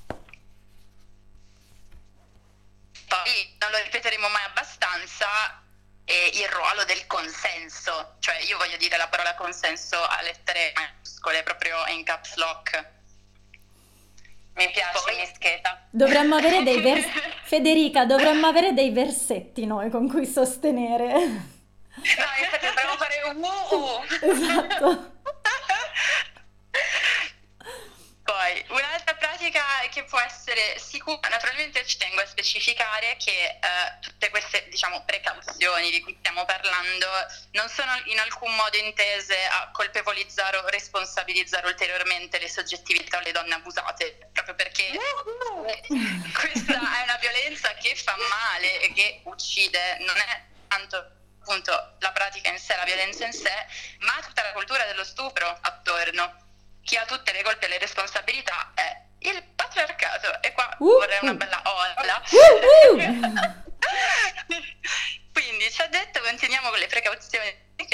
Poi non lo ripeteremo mai abbastanza, il ruolo del consenso, cioè io voglio dire la parola consenso a lettere maiuscole, proprio in caps lock. Mi piace, poi mischeta. Dovremmo avere Federica, dovremmo avere dei versetti noi con cui sostenere. No, infatti dovremmo fare un Esatto. Poi, un'altra pratica che può essere sicura, naturalmente ci tengo a specificare che tutte queste, diciamo, precauzioni di cui stiamo parlando non sono in alcun modo intese a colpevolizzare o responsabilizzare ulteriormente le soggettività o le donne abusate, proprio perché questa è una violenza che fa male e che uccide, non è tanto appunto la pratica in sé, la violenza in sé, ma tutta la cultura dello stupro attorno. Chi ha tutte le colpe e le responsabilità è il patriarcato, e qua vorrei una bella ola. Quindi, ci ha detto, continuiamo con le precauzioni.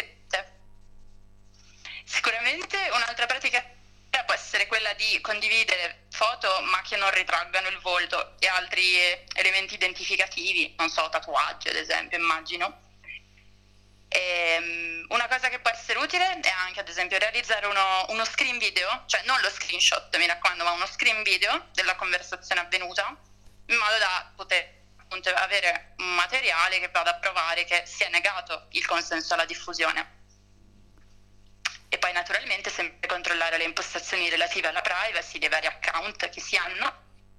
Sicuramente un'altra pratica può essere quella di condividere foto ma che non ritraggano il volto e altri elementi identificativi, non so, tatuaggi ad esempio, immagino. Una cosa che può essere utile è anche ad esempio realizzare uno screen video, cioè non lo screenshot, mi raccomando, ma uno screen video della conversazione avvenuta, in modo da poter appunto avere un materiale che vada a provare che si è negato il consenso alla diffusione. E poi naturalmente sempre controllare le impostazioni relative alla privacy dei vari account che si hanno.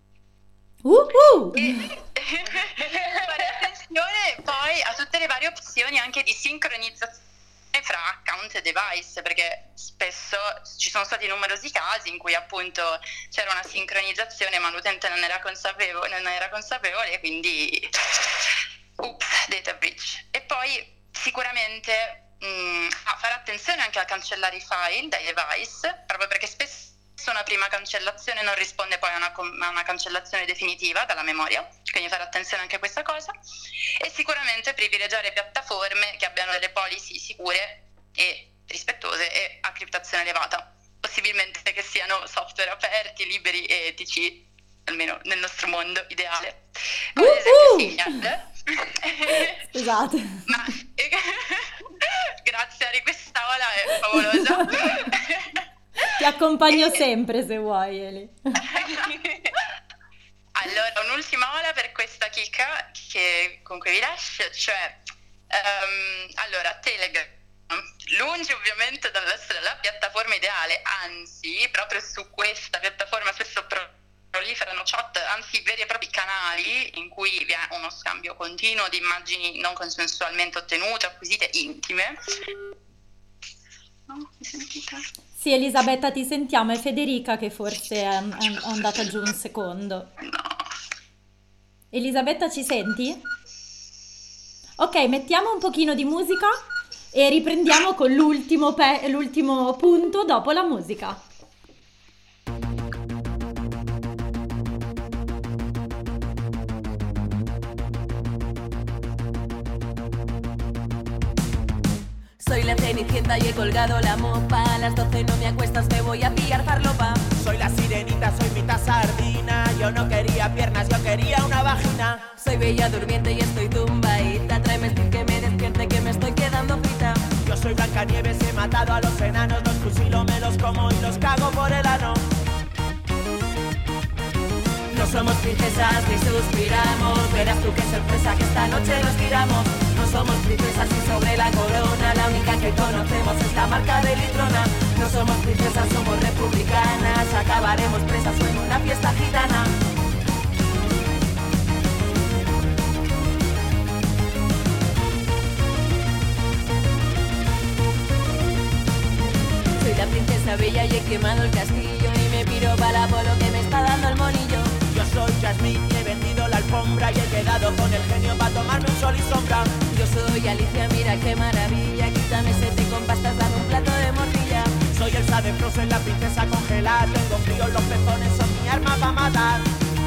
E fare attenzione poi a tutte le varie opzioni anche di sincronizzazione fra account e device, perché spesso ci sono stati numerosi casi in cui appunto c'era una sincronizzazione ma l'utente non era consapevole, quindi data breach. E poi sicuramente fare attenzione anche a cancellare i file dai device, proprio perché spesso una prima cancellazione non risponde poi a una cancellazione definitiva dalla memoria, quindi fare attenzione anche a questa cosa. E sicuramente privilegiare piattaforme che abbiano delle policy sicure e rispettose e a criptazione elevata, possibilmente che siano software aperti, liberi e etici, almeno nel nostro mondo ideale, come ad esempio Signal. Scusate. Ma grazie a questa ola è favolosa. Ti accompagno sempre se vuoi, Eli. Allora, un'ultima ola per questa chicca con cui vi lascio, cioè allora Telegram, lungi ovviamente dall'essere la piattaforma ideale, anzi proprio su questa piattaforma spesso proliferano chat, anzi veri e propri canali in cui vi è uno scambio continuo di immagini non consensualmente ottenute, acquisite, intime. No, mi sentite? Sì, Elisabetta, ti sentiamo, è Federica che forse è andata giù un secondo. No. Elisabetta, ci senti? Ok, mettiamo un pochino di musica E riprendiamo con l'ultimo punto dopo la musica. Soy la cenicienta y he colgado la mopa. A las 12 no me acuestas, me voy a pillar farlopa. Soy la sirenita, soy mitad sardina. Yo no quería piernas, yo quería una vagina. Soy bella durmiente y estoy tumbadita. Tráeme Steve que me despierte, que me estoy quedando frita. Yo soy Blancanieves, he matado a los enanos. Los fusilo, me los como y los cago por el ano. No somos princesas ni suspiramos. Verás tú qué sorpresa que esta noche nos tiramos. No somos princesas y sobre la corona la única que conocemos es la marca de litrona. No somos princesas, somos republicanas. Acabaremos presas o en una fiesta gitana. Soy la princesa bella y he quemado el castillo. Y me piro para Polo que me está dando el monillo. Yo soy Jasmine y he vendido la alfombra. Y he quedado con el genio para tomarme un sol y sombra. Yo soy Alicia, mira qué maravilla. Quítame sete con pastas, dame un plato de morcilla. Soy Elsa de Frozen, la princesa congelada. Tengo frío, los pezones son mi arma para matar.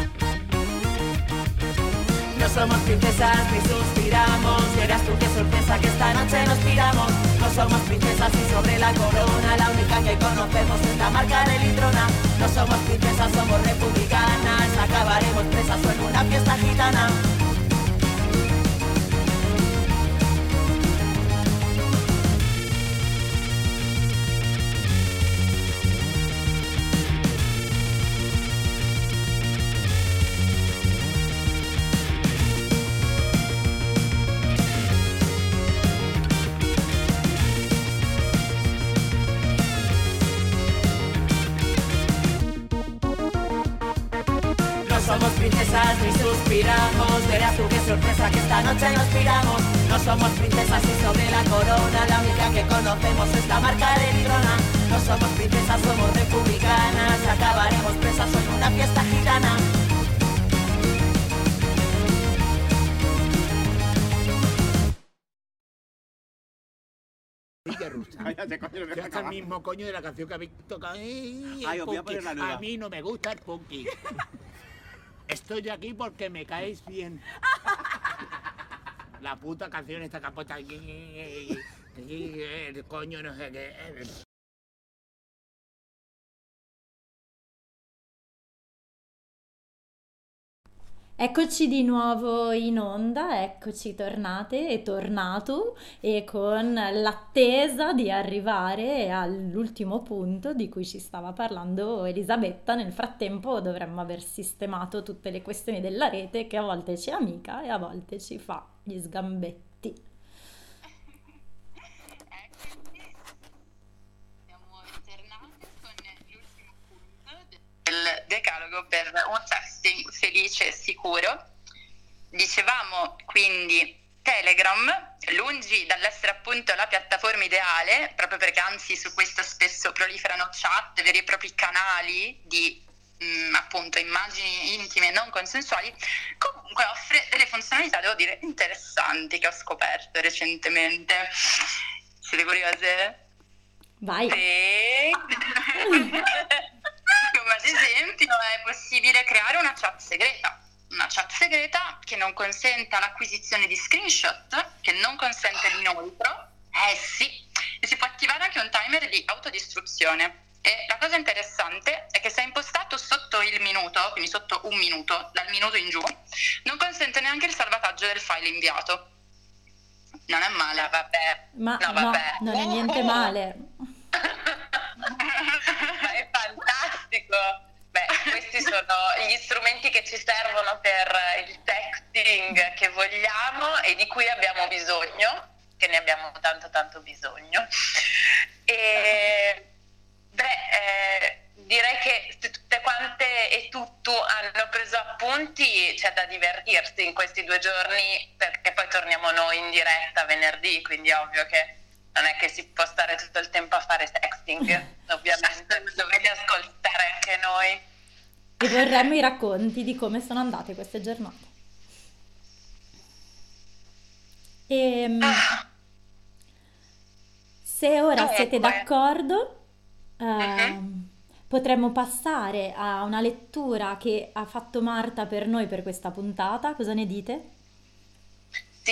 No somos princesas ni suspiramos. Verás tú qué sorpresa que esta noche nos tiramos. No somos princesas y sobre la corona la única que conocemos es la marca de litrona. No somos princesas, somos republicanas. Acabaremos presas o en una fiesta gitana. No somos princesas ni suspiramos. Verás tú qué sorpresa que esta noche nos piramos. No somos princesas y sobre la corona la única que conocemos es la marca de litrona. No somos princesas, somos republicanas. Acabaremos presas o en una fiesta gitana. Cállate, coño, Que es el mismo coño de la canción que habéis tocado. Ay, os voy a poner la nueva. A mí no me gusta el punky. Estoy aquí porque me caéis bien. La puta canción esta capota. El coño no sé qué. Eccoci di nuovo in onda, eccoci tornate e tornato e con l'attesa di arrivare all'ultimo punto di cui ci stava parlando Elisabetta. Nel frattempo dovremmo aver sistemato tutte le questioni della rete che a volte ci è amica e a volte ci fa gli sgambetti. Il decalogo per un sexting felice e sicuro. Dicevamo quindi Telegram, lungi dall'essere appunto la piattaforma ideale, proprio perché anzi su questo spesso proliferano chat, veri e propri canali di appunto immagini intime non consensuali, comunque offre delle funzionalità, devo dire, interessanti che ho scoperto recentemente. Siete curiose? Vai! Sì. Come ad esempio è possibile creare una chat segreta che non consenta l'acquisizione di screenshot, che non consente l'inoltro, sì, e si può attivare anche un timer di autodistruzione. E la cosa interessante è che se è impostato sotto il minuto, quindi sotto un minuto, dal minuto in giù, non consente neanche il salvataggio del file inviato. Non è male, vabbè. Ma no, non è niente male. È fantastico. Beh, questi sono gli strumenti che ci servono per il texting che vogliamo e di cui abbiamo bisogno, che ne abbiamo tanto bisogno. E direi che se tutte quante e tutto hanno preso appunti, c'è da divertirsi in questi 2 giorni, perché poi torniamo noi in diretta venerdì, quindi è ovvio che non è che si può stare tutto il tempo a fare sexting, ovviamente dovete ascoltare anche noi. E vorremmo i racconti di come sono andate queste giornate. Se ora siete Dunque, d'accordo, mhm. potremmo passare a una lettura che ha fatto Marta per noi per questa puntata. Cosa ne dite? Sì,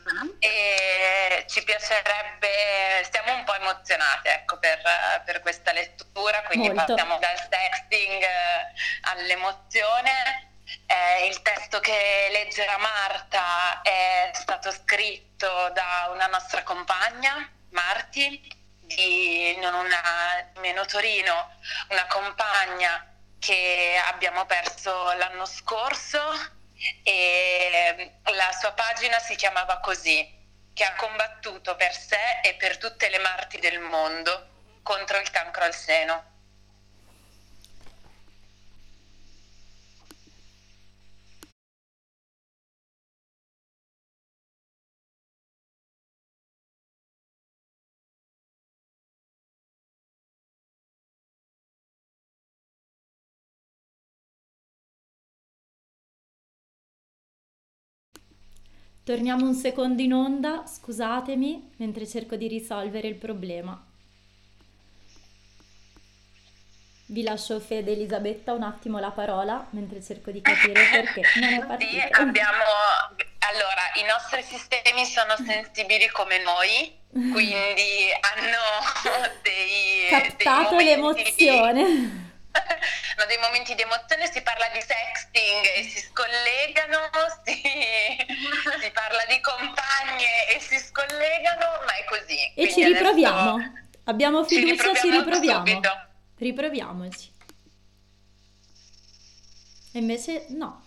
e ci piacerebbe, siamo un po' emozionate, ecco, per questa lettura, quindi Molto. passiamo dal sexting all'emozione. Il testo che leggerà Marta è stato scritto da una nostra compagna, Marti, di Non una meno Torino, una compagna che abbiamo perso l'anno scorso, e la sua pagina si chiamava così, che ha combattuto per sé e per tutte le Marti del mondo contro il cancro al seno. Torniamo un secondo in onda, scusatemi, mentre cerco di risolvere il problema. Vi lascio Fede e Elisabetta un attimo la parola, mentre cerco di capire perché non è Sì, partito. allora, i nostri sistemi sono sensibili come noi, quindi hanno dei Captato momenti l'emozione. no, dei momenti di emozione, si parla di sexting e si scollegano, si parla di compagne e si scollegano, ma è così. E Quindi ci adesso riproviamo. Abbiamo ci fiducia, ci riproviamo riproviamo. subito. Riproviamoci. E invece no.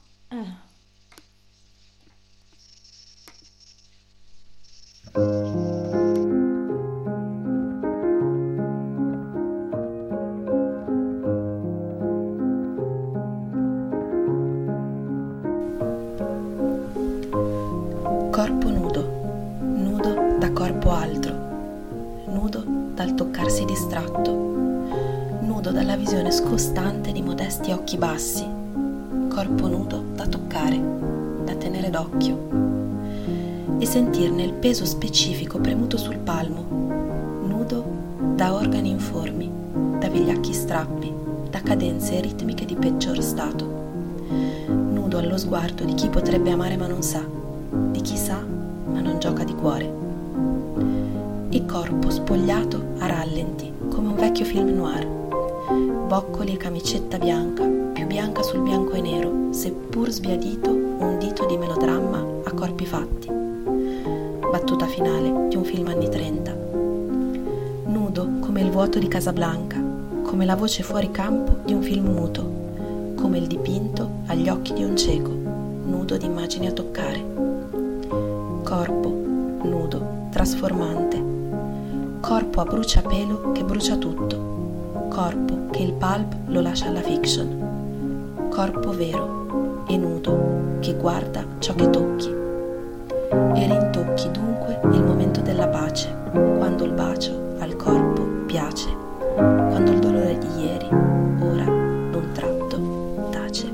Corpo nudo, nudo da corpo altro, nudo dal toccarsi distratto, nudo dalla visione scostante di modesti occhi bassi, corpo nudo da toccare, da tenere d'occhio e sentirne il peso specifico premuto sul palmo, nudo da organi informi, da vigliacchi strappi, da cadenze ritmiche di peggior stato, nudo allo sguardo di chi potrebbe amare ma non sa, di chi sa ma non gioca di cuore, e corpo spogliato a rallenti come un vecchio film noir, boccoli e camicetta bianca, più bianca sul bianco e nero, seppur sbiadito un dito di melodramma a corpi fatti, battuta finale di un film anni 30, nudo come il vuoto di Casablanca, come la voce fuori campo di un film muto, come il dipinto agli occhi di un cieco, nudo di immagini a toccare. Corpo, nudo, trasformante. Corpo a bruciapelo che brucia tutto. Corpo che il pulp lo lascia alla fiction. Corpo vero e nudo che guarda ciò che tocchi. E rintocchi dunque il momento della pace, quando il bacio al corpo piace, quando il dolore di ieri, ora, d'un tratto, tace.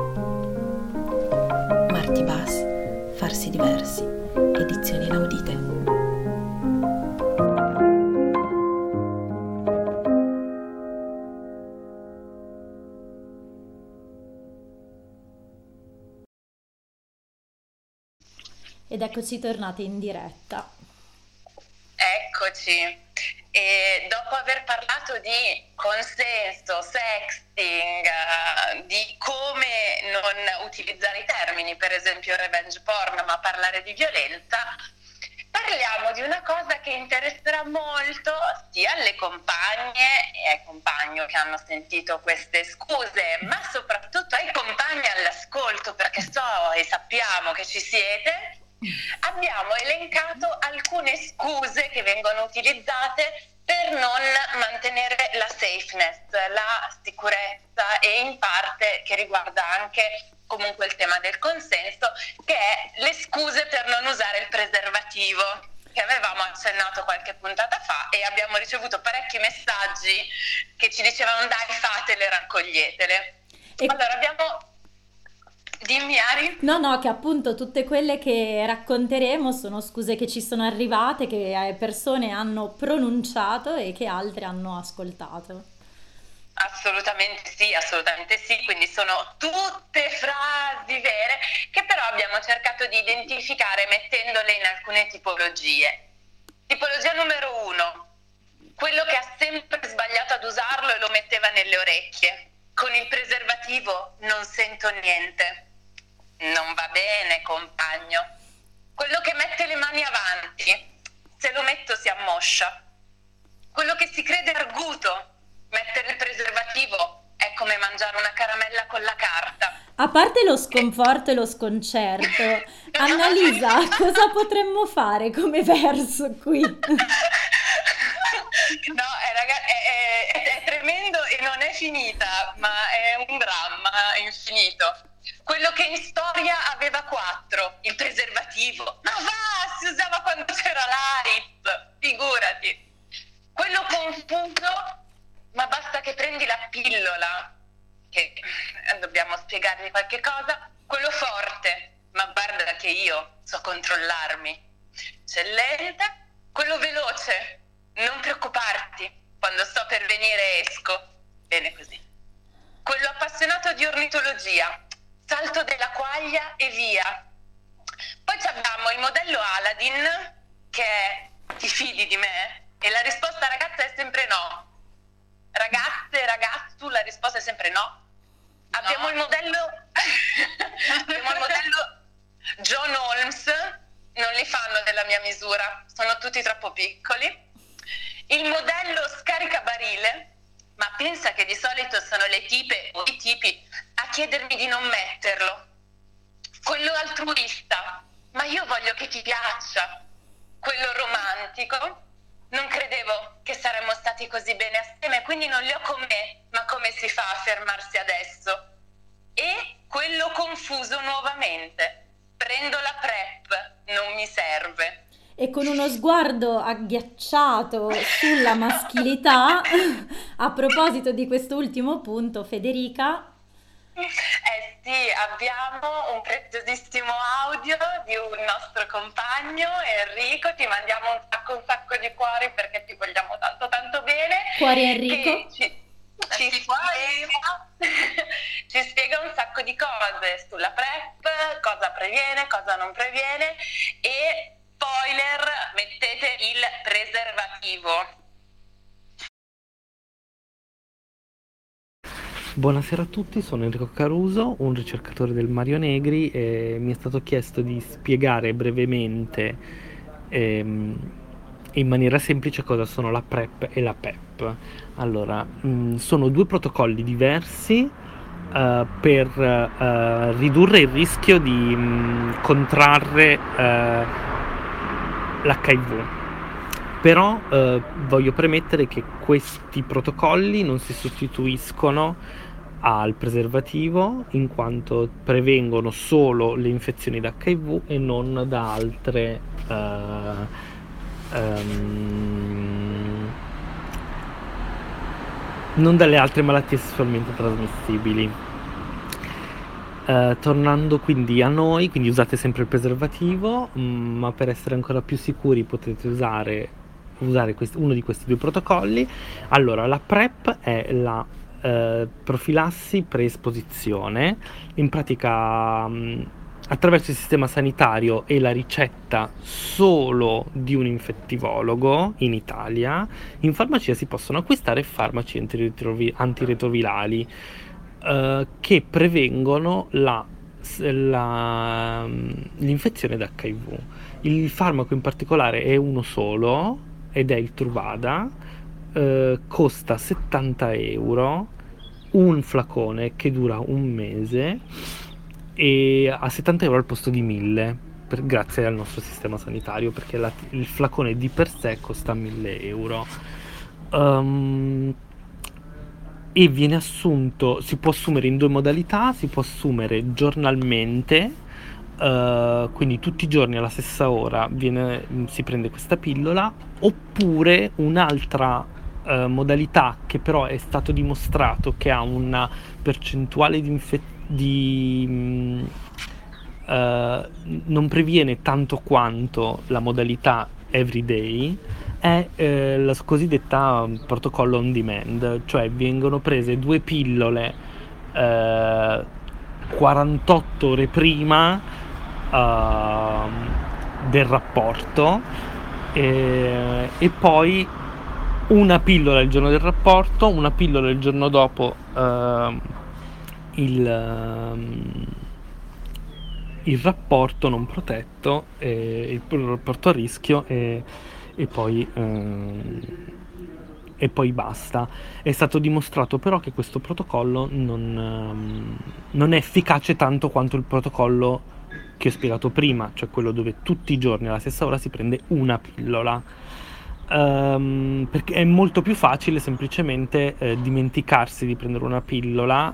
Marti Bass, Farsi diversi. Edizioni inaudite. Ed eccoci tornati in diretta. Eccoci. E dopo aver parlato di consenso, sexting, di come non utilizzare i termini, per esempio revenge porn, ma parlare di violenza, parliamo di una cosa che interesserà molto sia alle compagne e ai compagni che hanno sentito queste scuse, ma soprattutto ai compagni all'ascolto, perché so e sappiamo che ci siete. Abbiamo elencato alcune scuse che vengono utilizzate per non mantenere la safeness, la sicurezza, e in parte che riguarda anche comunque il tema del consenso, che è le scuse per non usare il preservativo, che avevamo accennato qualche puntata fa, e abbiamo ricevuto parecchi messaggi che ci dicevano dai, fatele, raccoglietele. Allora abbiamo Dimmi Ari. No, che appunto tutte quelle che racconteremo sono scuse che ci sono arrivate, che persone hanno pronunciato e che altre hanno ascoltato. Assolutamente sì, quindi sono tutte frasi vere che però abbiamo cercato di identificare mettendole in alcune tipologie. Tipologia numero 1, quello che ha sempre sbagliato ad usarlo e lo metteva nelle orecchie. Con il preservativo non sento niente. Non va bene, compagno. Quello che mette le mani avanti, se lo metto si ammoscia. Quello che si crede arguto, mettere il preservativo è come mangiare una caramella con la carta. A parte lo sconforto e lo sconcerto, Annalisa, cosa potremmo fare come verso qui? No, è tremendo e non è finita, ma è un dramma infinito. Quello che in storia aveva 4, il preservativo. Ma va, si usava quando c'era l'AIDS, figurati. Quello confuso, ma basta che prendi la pillola, che dobbiamo spiegargli qualche cosa. Quello forte, ma guarda che io so controllarmi. Eccellente. Quello veloce, non preoccuparti, quando sto per venire esco. Bene così. Quello appassionato di ornitologia, salto della quaglia e via. Poi abbiamo il modello Aladdin, che è ti fidi di me? E la risposta ragazza è sempre no. Ragazze, ragazzu, la risposta è sempre no. Abbiamo il modello John Holmes, non li fanno della mia misura, sono tutti troppo piccoli. Il modello scaricabarile, ma pensa che di solito sono le tipe o i tipi a chiedermi di non metterlo. Quello altruista, ma io voglio che ti piaccia. Quello romantico, non credevo che saremmo stati così bene assieme, quindi non li ho con me, ma come si fa a fermarsi adesso? E quello confuso nuovamente, prendo la PrEP, non mi serve. E con uno sguardo agghiacciato sulla maschilità, a proposito di quest'ultimo punto, Federica. Sì, abbiamo un preziosissimo audio di un nostro compagno, Enrico, ti mandiamo un sacco di cuori perché ti vogliamo tanto bene. Cuori Enrico. Ci spiega un sacco di cose sulla PrEP, cosa previene, cosa non previene e, spoiler, mettete il preservativo. Buonasera a tutti, sono Enrico Caruso, un ricercatore del Mario Negri e mi è stato chiesto di spiegare brevemente in maniera semplice cosa sono la PrEP e la PEP. Allora, sono due protocolli diversi per ridurre il rischio di contrarre l'HIV. Però voglio premettere che questi protocolli non si sostituiscono al preservativo, in quanto prevengono solo le infezioni da HIV e non da altre non dalle altre malattie sessualmente trasmissibili. Tornando quindi a noi, quindi usate sempre il preservativo, ma per essere ancora più sicuri potete usare uno di questi due protocolli. Allora, la PrEP è la profilassi pre-esposizione, in pratica attraverso il sistema sanitario e la ricetta solo di un infettivologo in Italia. In farmacia si possono acquistare farmaci antiretrovirali che prevengono l'infezione da HIV. Il farmaco in particolare è uno solo ed è il Truvada. Costa 70 euro, un flacone che dura un mese e a 70 euro al posto di 1000 grazie al nostro sistema sanitario, perché il flacone di per sé costa 1000 euro e viene assunto, si può assumere in due modalità, si può assumere giornalmente, quindi tutti i giorni alla stessa ora si prende questa pillola, oppure un'altra modalità che però è stato dimostrato che ha una percentuale non previene tanto quanto la modalità everyday, è la cosiddetta protocollo on demand, cioè vengono prese 2 pillole 48 ore prima del rapporto e poi una pillola il giorno del rapporto, una pillola il giorno dopo il rapporto non protetto, il rapporto a rischio e poi basta. È stato dimostrato però che questo protocollo non è efficace tanto quanto il protocollo che ho spiegato prima, cioè quello dove tutti i giorni alla stessa ora si prende una pillola. Perché è molto più facile semplicemente dimenticarsi di prendere una pillola,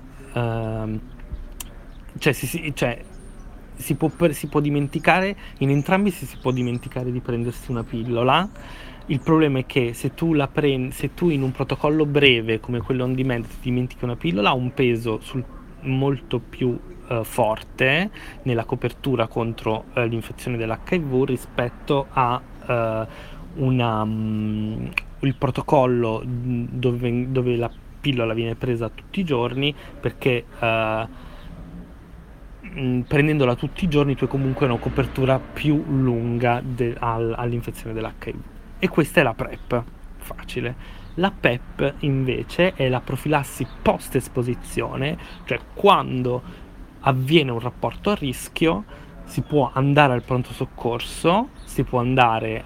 si può dimenticare, in entrambi si può dimenticare di prendersi una pillola. Il problema è che se tu in un protocollo breve come quello on demand ti dimentichi una pillola, ha un peso molto più forte nella copertura contro l'infezione dell'HIV rispetto a il protocollo dove la pillola viene presa tutti i giorni, perché prendendola tutti i giorni tu hai comunque una copertura più lunga all'infezione dell'HIV. E questa è la PrEP, facile. La PEP invece è la profilassi post esposizione, cioè quando avviene un rapporto a rischio si può andare al pronto soccorso, si può andare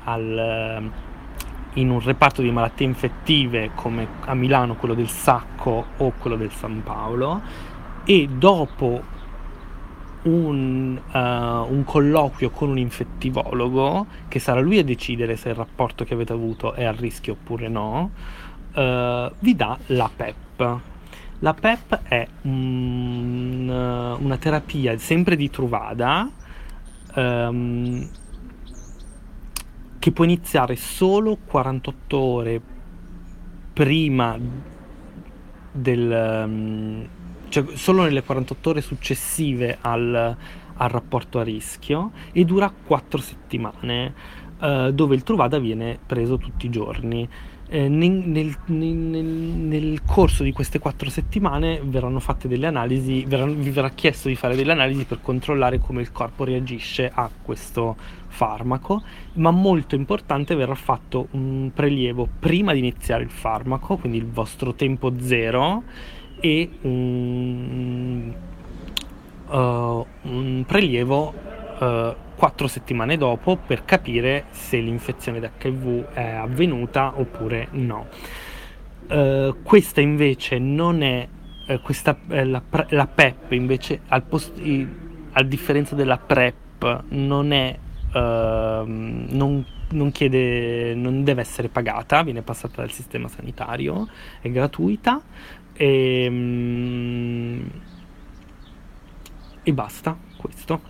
in un reparto di malattie infettive come a Milano quello del Sacco o quello del San Paolo, e dopo un colloquio con un infettivologo, che sarà lui a decidere se il rapporto che avete avuto è a rischio oppure no, vi dà la PEP. La PEP è una terapia sempre di Truvada, che può iniziare solo 48 ore prima cioè solo nelle 48 ore successive al rapporto a rischio, e dura 4 settimane, dove il Truvada viene preso tutti i giorni. Nel corso di queste 4 settimane verranno fatte delle analisi, vi verrà chiesto di fare delle analisi per controllare come il corpo reagisce a questo farmaco, ma molto importante verrà fatto un prelievo prima di iniziare il farmaco, quindi il vostro tempo zero, e un prelievo 4 settimane dopo per capire se l'infezione d'HIV è avvenuta oppure no. Questa invece non è la PEP invece a differenza della PrEP non deve essere pagata, viene passata dal sistema sanitario, è gratuita e basta questo.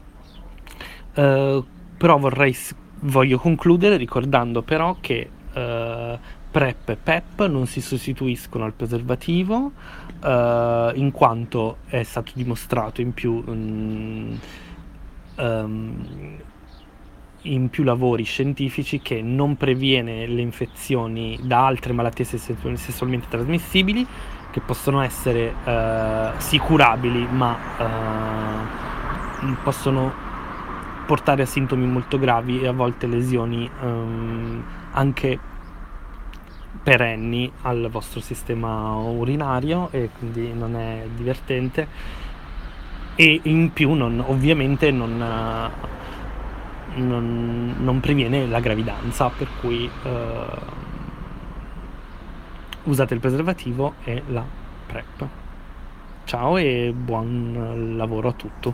Però voglio concludere ricordando però che PrEP e PEP non si sostituiscono al preservativo, in quanto è stato dimostrato in più lavori scientifici che non previene le infezioni da altre malattie sessualmente trasmissibili, che possono essere sì curabili, ma possono portare a sintomi molto gravi e a volte lesioni anche perenni al vostro sistema urinario, e quindi non è divertente, e in più ovviamente non previene la gravidanza, per cui usate il preservativo e la PrEP. Ciao e buon lavoro a tutti.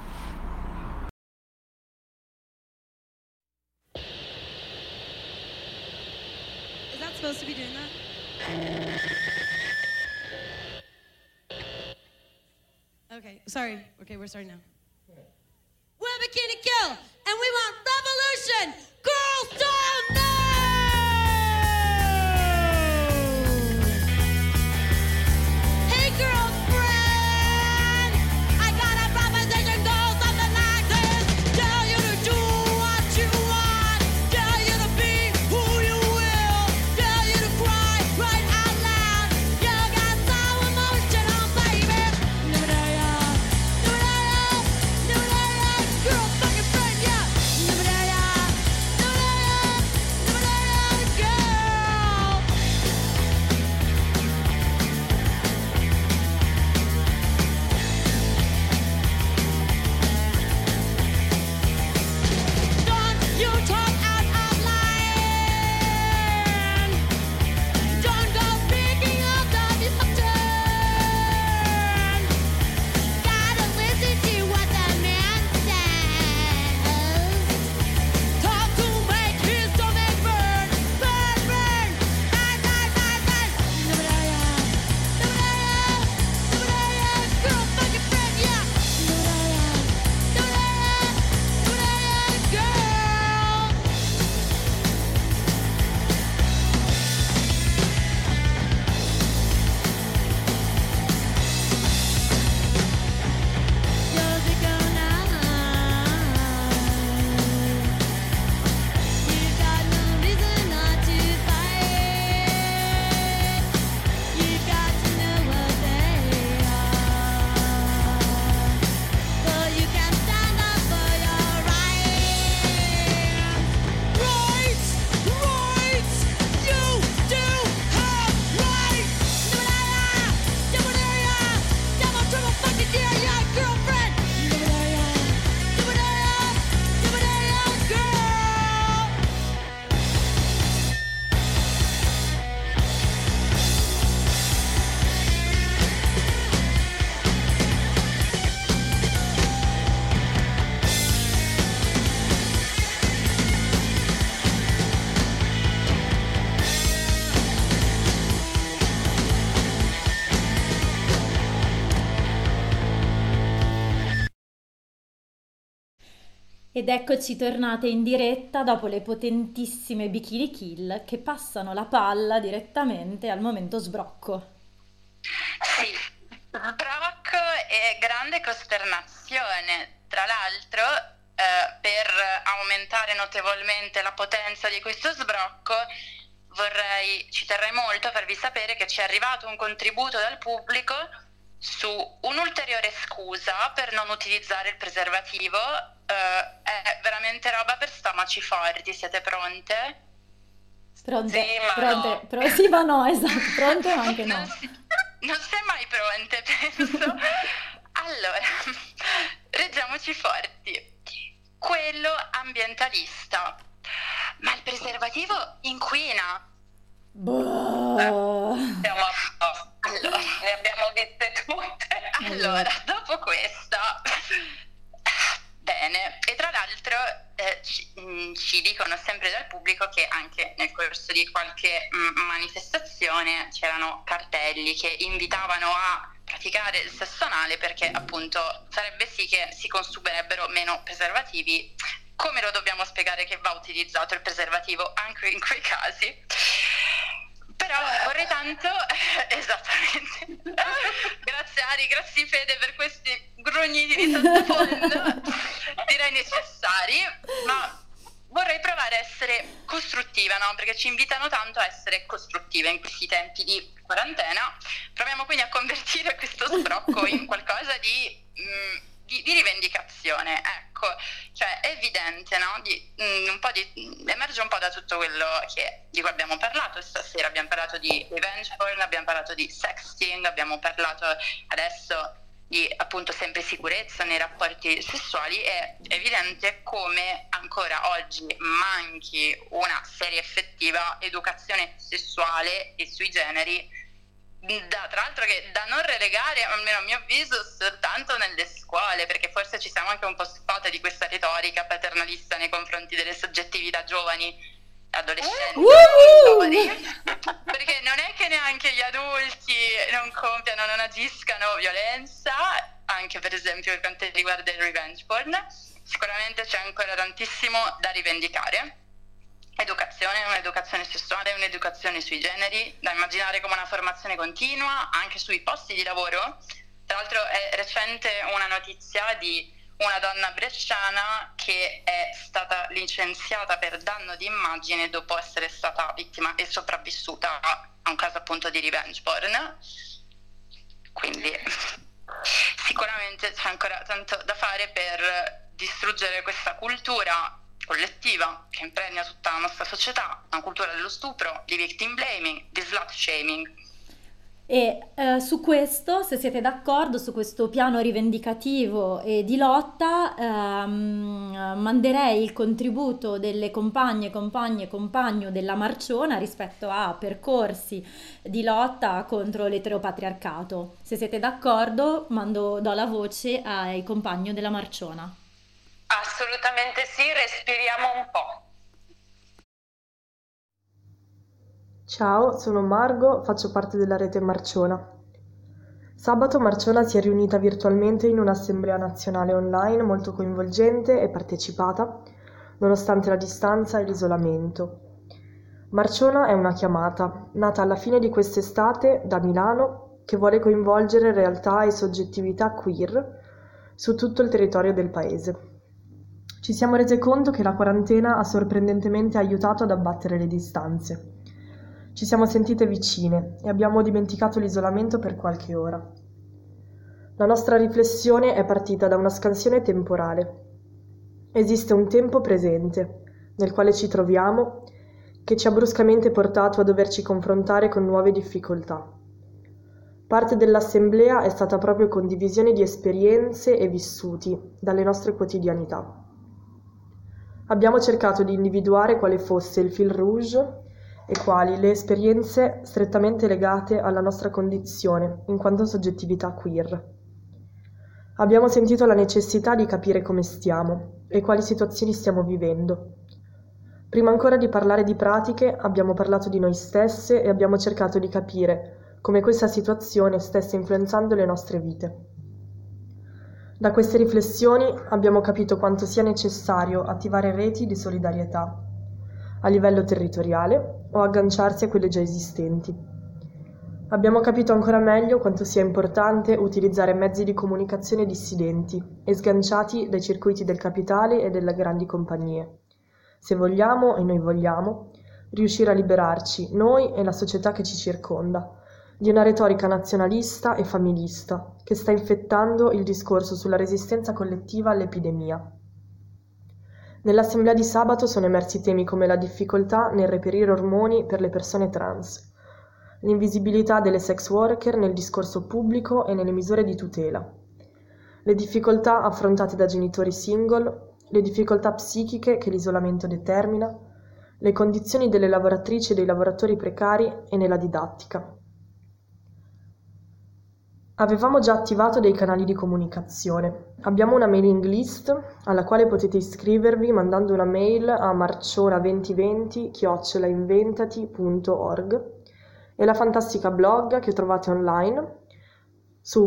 Supposed to be doing that? Okay, sorry. Okay, we're starting now. We're Bikini Kill, and we want revolution! Girls don't know! Ed eccoci tornate in diretta dopo le potentissime Bikini Kill che passano la palla direttamente al momento sbrocco. Sì, sbrocco e grande costernazione. Tra l'altro, per aumentare notevolmente la potenza di questo sbrocco, ci terrei molto a farvi sapere che ci è arrivato un contributo dal pubblico su un'ulteriore scusa per non utilizzare il preservativo. È veramente roba per stomaci forti. Siete pronte? Pronte? Sì, ma Pronte? no. Sì, ma no, esatto, pronte ma anche no. Non si è mai pronte, penso. Allora, reggiamoci forti. Quello ambientalista. Ma il preservativo inquina. Siamo a posto. Allora, ne abbiamo viste tutte. Allora, dopo questa... Bene, e tra l'altro ci dicono sempre dal pubblico che anche nel corso di qualche manifestazione c'erano cartelli che invitavano a praticare il sesso anale perché appunto farebbe sì che si consumerebbero meno preservativi. Come lo dobbiamo spiegare che va utilizzato il preservativo anche in quei casi? Però vorrei tanto, esattamente, grazie Ari, grazie Fede per questi grugniti di sottofondo, direi necessari, ma vorrei provare a essere costruttiva, no? Perché ci invitano tanto a essere costruttive in questi tempi di quarantena. Proviamo quindi a convertire questo sbrocco in qualcosa di rivendicazione, ecco, cioè è evidente, no? Emerge un po' da tutto quello di cui abbiamo parlato stasera. Abbiamo parlato di revenge porn, abbiamo parlato di sexting, abbiamo parlato adesso di appunto sempre sicurezza nei rapporti sessuali. È evidente come ancora oggi manchi una seria effettiva educazione sessuale e sui generi, tra l'altro che da non relegare, almeno a mio avviso, soltanto nelle scuole, perché forse ci siamo anche un po' stufate di questa retorica paternalista nei confronti delle soggettività giovani, adolescenti, perché non è che neanche gli adulti non agiscano violenza, anche per esempio per quanto riguarda il revenge porn. Sicuramente c'è ancora tantissimo da rivendicare. Un'educazione sessuale, un'educazione sui generi, da immaginare come una formazione continua anche sui posti di lavoro. Tra l'altro è recente una notizia di una donna bresciana che è stata licenziata per danno di immagine dopo essere stata vittima e sopravvissuta a un caso appunto di revenge porn. Quindi sicuramente c'è ancora tanto da fare per distruggere questa cultura collettiva che impregna tutta la nostra società, una cultura dello stupro, di victim blaming, di slut shaming. E su questo, se siete d'accordo, su questo piano rivendicativo e di lotta, manderei il contributo delle compagne, compagni e compagno della Marciona rispetto a percorsi di lotta contro l'eteropatriarcato. Se siete d'accordo, do la voce ai compagni della Marciona. Assolutamente sì, respiriamo un po'. Ciao, sono Margo, faccio parte della rete Marciona. Sabato Marciona si è riunita virtualmente in un'assemblea nazionale online molto coinvolgente e partecipata, nonostante la distanza e l'isolamento. Marciona è una chiamata, nata alla fine di quest'estate da Milano, che vuole coinvolgere realtà e soggettività queer su tutto il territorio del paese. Ci siamo rese conto che la quarantena ha sorprendentemente aiutato ad abbattere le distanze. Ci siamo sentite vicine e abbiamo dimenticato l'isolamento per qualche ora. La nostra riflessione è partita da una scansione temporale. Esiste un tempo presente, nel quale ci troviamo, che ci ha bruscamente portato a doverci confrontare con nuove difficoltà. Parte dell'assemblea è stata proprio condivisione di esperienze e vissuti dalle nostre quotidianità. Abbiamo cercato di individuare quale fosse il fil rouge e quali le esperienze strettamente legate alla nostra condizione in quanto soggettività queer. Abbiamo sentito la necessità di capire come stiamo e quali situazioni stiamo vivendo. Prima ancora di parlare di pratiche, abbiamo parlato di noi stesse e abbiamo cercato di capire come questa situazione stesse influenzando le nostre vite. Da queste riflessioni abbiamo capito quanto sia necessario attivare reti di solidarietà a livello territoriale o agganciarsi a quelle già esistenti. Abbiamo capito ancora meglio quanto sia importante utilizzare mezzi di comunicazione dissidenti e sganciati dai circuiti del capitale e delle grandi compagnie, se vogliamo, e noi vogliamo, riuscire a liberarci, noi e la società che ci circonda, di una retorica nazionalista e familista che sta infettando il discorso sulla resistenza collettiva all'epidemia. Nell'assemblea di sabato sono emersi temi come la difficoltà nel reperire ormoni per le persone trans, l'invisibilità delle sex worker nel discorso pubblico e nelle misure di tutela, le difficoltà affrontate da genitori single, le difficoltà psichiche che l'isolamento determina, le condizioni delle lavoratrici e dei lavoratori precari e nella didattica. Avevamo già attivato dei canali di comunicazione. Abbiamo una mailing list alla quale potete iscrivervi mandando una mail a marciona2020@inventati.org e la fantastica blog che trovate online su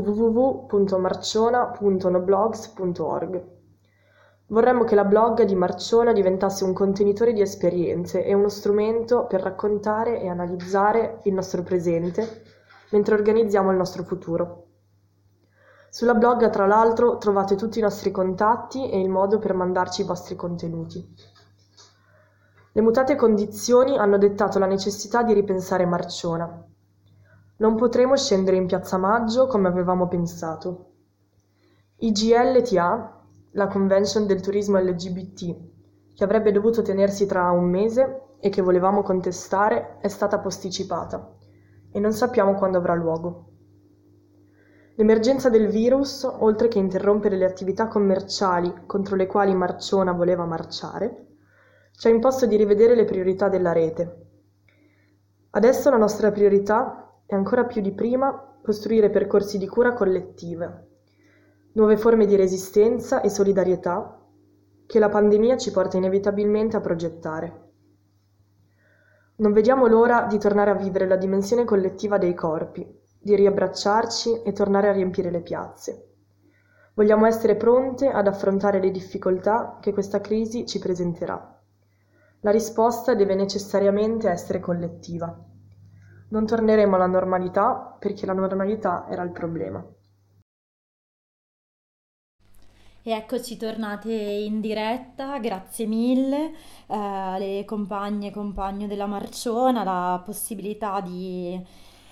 www.marciona.noblogs.org. Vorremmo che la blog di Marciona diventasse un contenitore di esperienze e uno strumento per raccontare e analizzare il nostro presente mentre organizziamo il nostro futuro. Sulla blog, tra l'altro, trovate tutti i nostri contatti e il modo per mandarci i vostri contenuti. Le mutate condizioni hanno dettato la necessità di ripensare Marciona. Non potremo scendere in Piazza Maggio come avevamo pensato. IGLTA, la convention del turismo LGBT, che avrebbe dovuto tenersi tra un mese e che volevamo contestare, è stata posticipata e non sappiamo quando avrà luogo. L'emergenza del virus, oltre che interrompere le attività commerciali contro le quali Marciona voleva marciare, ci ha imposto di rivedere le priorità della rete. Adesso la nostra priorità è ancora più di prima costruire percorsi di cura collettive, nuove forme di resistenza e solidarietà che la pandemia ci porta inevitabilmente a progettare. Non vediamo l'ora di tornare a vivere la dimensione collettiva dei corpi, di riabbracciarci e tornare a riempire le piazze. Vogliamo essere pronte ad affrontare le difficoltà che questa crisi ci presenterà. La risposta deve necessariamente essere collettiva. Non torneremo alla normalità perché la normalità era il problema. E eccoci tornate in diretta, grazie mille alle compagne e compagno della Marciona, la possibilità di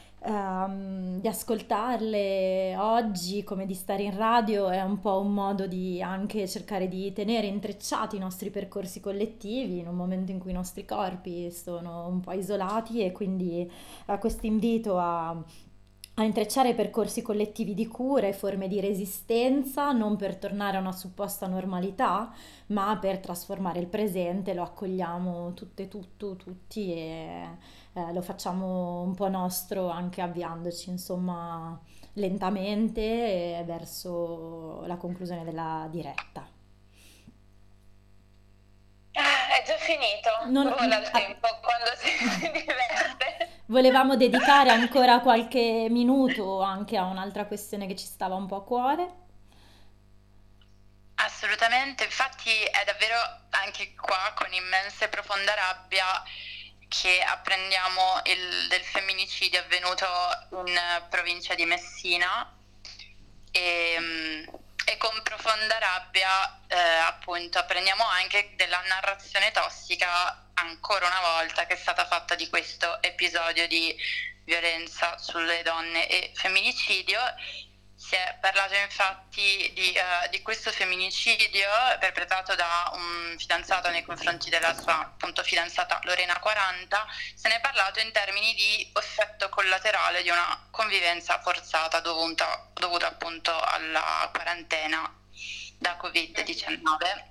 ascoltarle oggi come di stare in radio è un po' un modo di anche cercare di tenere intrecciati i nostri percorsi collettivi in un momento in cui i nostri corpi sono un po' isolati e quindi questo invito a intrecciare percorsi collettivi di cura e forme di resistenza, non per tornare a una supposta normalità, ma per trasformare il presente, lo accogliamo tutti e lo facciamo un po' nostro anche avviandoci, insomma, lentamente verso la conclusione della diretta. È già finito, vola il tempo quando si diverte. Volevamo dedicare ancora qualche minuto anche a un'altra questione che ci stava un po' a cuore. Assolutamente, infatti è davvero anche qua con immensa e profonda rabbia che apprendiamo del femminicidio avvenuto in provincia di Messina e con profonda rabbia appunto apprendiamo anche della narrazione tossica ancora una volta che è stata fatta di questo episodio di violenza sulle donne e femminicidio. Si è parlato infatti di questo femminicidio perpetrato da un fidanzato nei confronti della sua appunto fidanzata Lorena 40. Se ne è parlato in termini di effetto collaterale di una convivenza forzata dovuta appunto alla quarantena da Covid-19.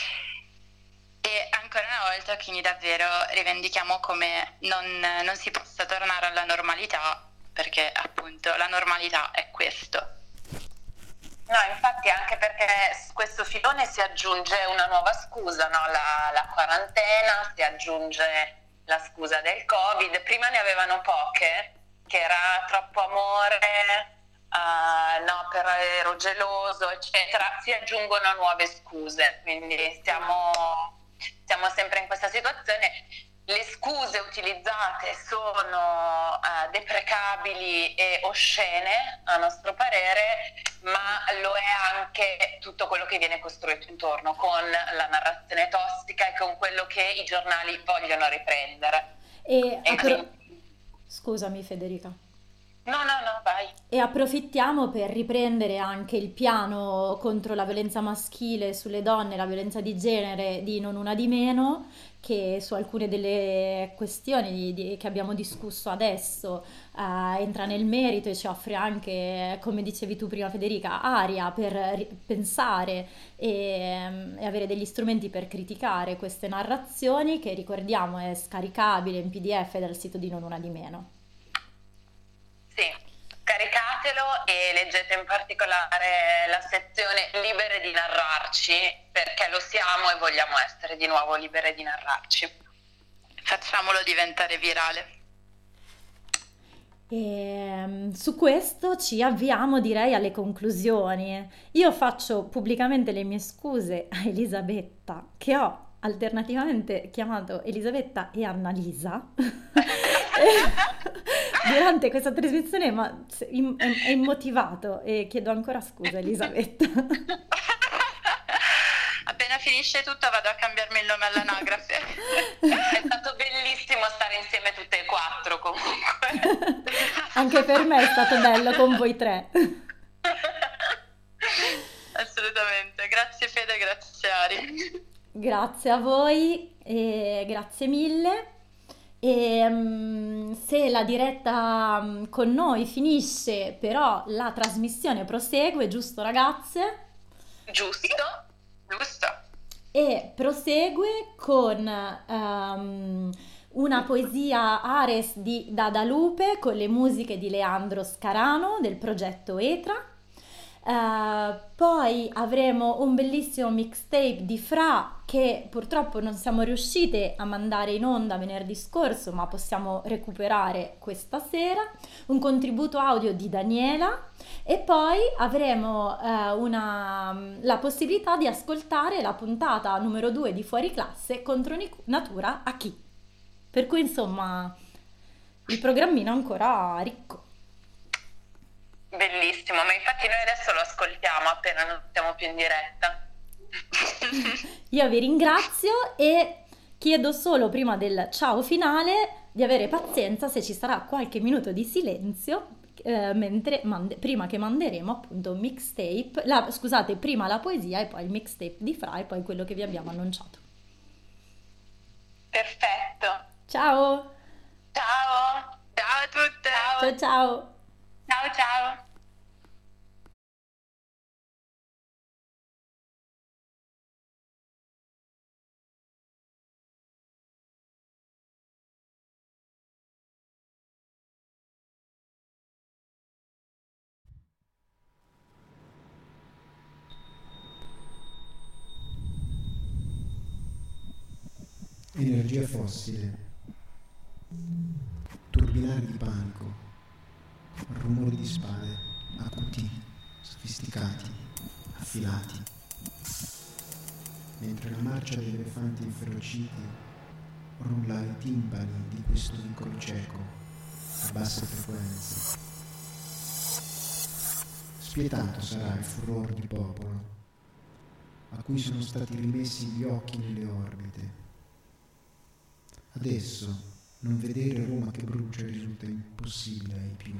E ancora una volta quindi davvero rivendichiamo come non si possa tornare alla normalità, perché appunto la normalità è questo. No, infatti anche perché questo filone si aggiunge una nuova scusa, no? La quarantena, si aggiunge la scusa del Covid. Prima ne avevano poche, che era troppo amore, no, però ero geloso, eccetera, si aggiungono nuove scuse, quindi siamo sempre in questa situazione. Le scuse utilizzate sono deprecabili e oscene a nostro parere, ma lo è anche tutto quello che viene costruito intorno, con la narrazione tossica e con quello che i giornali vogliono riprendere. Scusami Federica. No, vai. E approfittiamo per riprendere anche il piano contro la violenza maschile sulle donne, la violenza di genere di Non Una Di Meno, che su alcune delle questioni che abbiamo discusso adesso entra nel merito e ci offre anche, come dicevi tu prima Federica, aria per pensare e avere degli strumenti per criticare queste narrazioni, che ricordiamo è scaricabile in PDF dal sito di Non Una Di Meno. Sì, caricatelo e leggete in particolare la sezione Libere di narrarci, perché lo siamo e vogliamo essere di nuovo libere di narrarci. Facciamolo diventare virale. E su questo ci avviamo, direi, alle conclusioni. Io faccio pubblicamente le mie scuse a Elisabetta, che ho alternativamente chiamato Elisabetta e Annalisa durante questa trasmissione, ma è immotivato e chiedo ancora scusa Elisabetta. Appena finisce tutto vado a cambiarmi il nome all'anagrafe. È stato bellissimo stare insieme tutte e quattro comunque. Anche per me è stato bello con voi tre. Assolutamente, grazie Fede, grazie Ari. Grazie a voi e grazie mille. E se la diretta con noi finisce, però la trasmissione prosegue, giusto ragazze? Giusto. E prosegue con una poesia Ares di Dada Lupe con le musiche di Leandro Scarano del progetto ETRA. Poi avremo un bellissimo mixtape di Fra, che purtroppo non siamo riuscite a mandare in onda venerdì scorso, ma possiamo recuperare questa sera, un contributo audio di Daniela, e poi avremo la possibilità di ascoltare la puntata numero 2 di Fuori Classe contro natura a chi. Per cui insomma il programmino è ancora ricco. Bellissimo, ma infatti noi adesso lo ascoltiamo appena non siamo più in diretta. Io vi ringrazio e chiedo solo prima del ciao finale di avere pazienza se ci sarà qualche minuto di silenzio prima che manderemo appunto un mixtape, prima la poesia e poi il mixtape di Fra e poi quello che vi abbiamo annunciato. Perfetto. Ciao. Ciao. Ciao a tutte. Ciao. Ciao. Energia fossile, turbinari di panico, rumori di spade, acuti, sofisticati, affilati, mentre la marcia degli elefanti inferociti rulla ai timpani di questo vicolo cieco a basse frequenze. Spietato sarà il furore di popolo a cui sono stati rimessi gli occhi nelle orbite. Adesso non vedere Roma che brucia risulta impossibile ai più.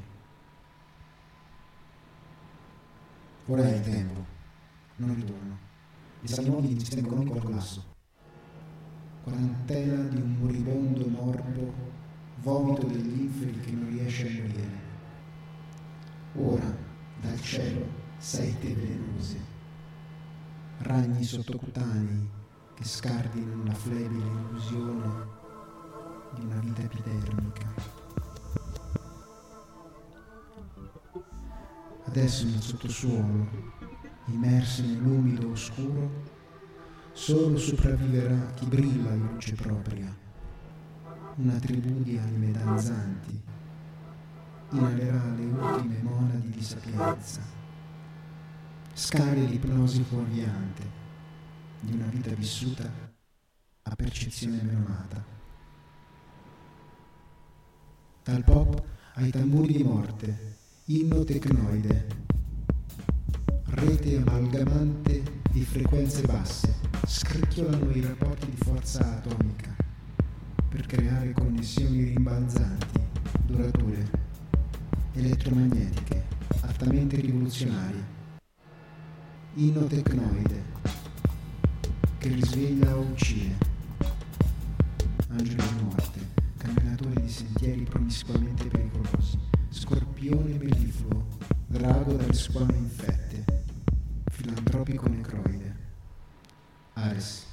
Ora è il tempo, non ritorno. I salmoni mi spengono col collasso. Quarantena di un moribondo morbo, vomito degli inferi che non riesce a morire. Ora, dal cielo, sete velenose, ragni sottocutanei che scardinano la flebile illusione di una vita epidermica. Adesso nel sottosuolo, immersi nell'umido oscuro, solo sopravviverà chi brilla in luce propria, una tribù di anime danzanti, inalerà le ultime monadi di sapienza, scale l'ipnosi fuorviante di una vita vissuta a percezione menomata. Dal pop ai tamburi di morte, inno tecnoide, rete amalgamante di frequenze basse, scricchiolano i rapporti di forza atomica per creare connessioni rimbalzanti, durature, elettromagnetiche, altamente rivoluzionarie. Inno tecnoide, che risveglia o uccide. Angelo di morte, camminatore di sentieri promiscuamente pericolosi, scorpione mellifluo, drago dalle squame infette, filantropico necroide. Ares.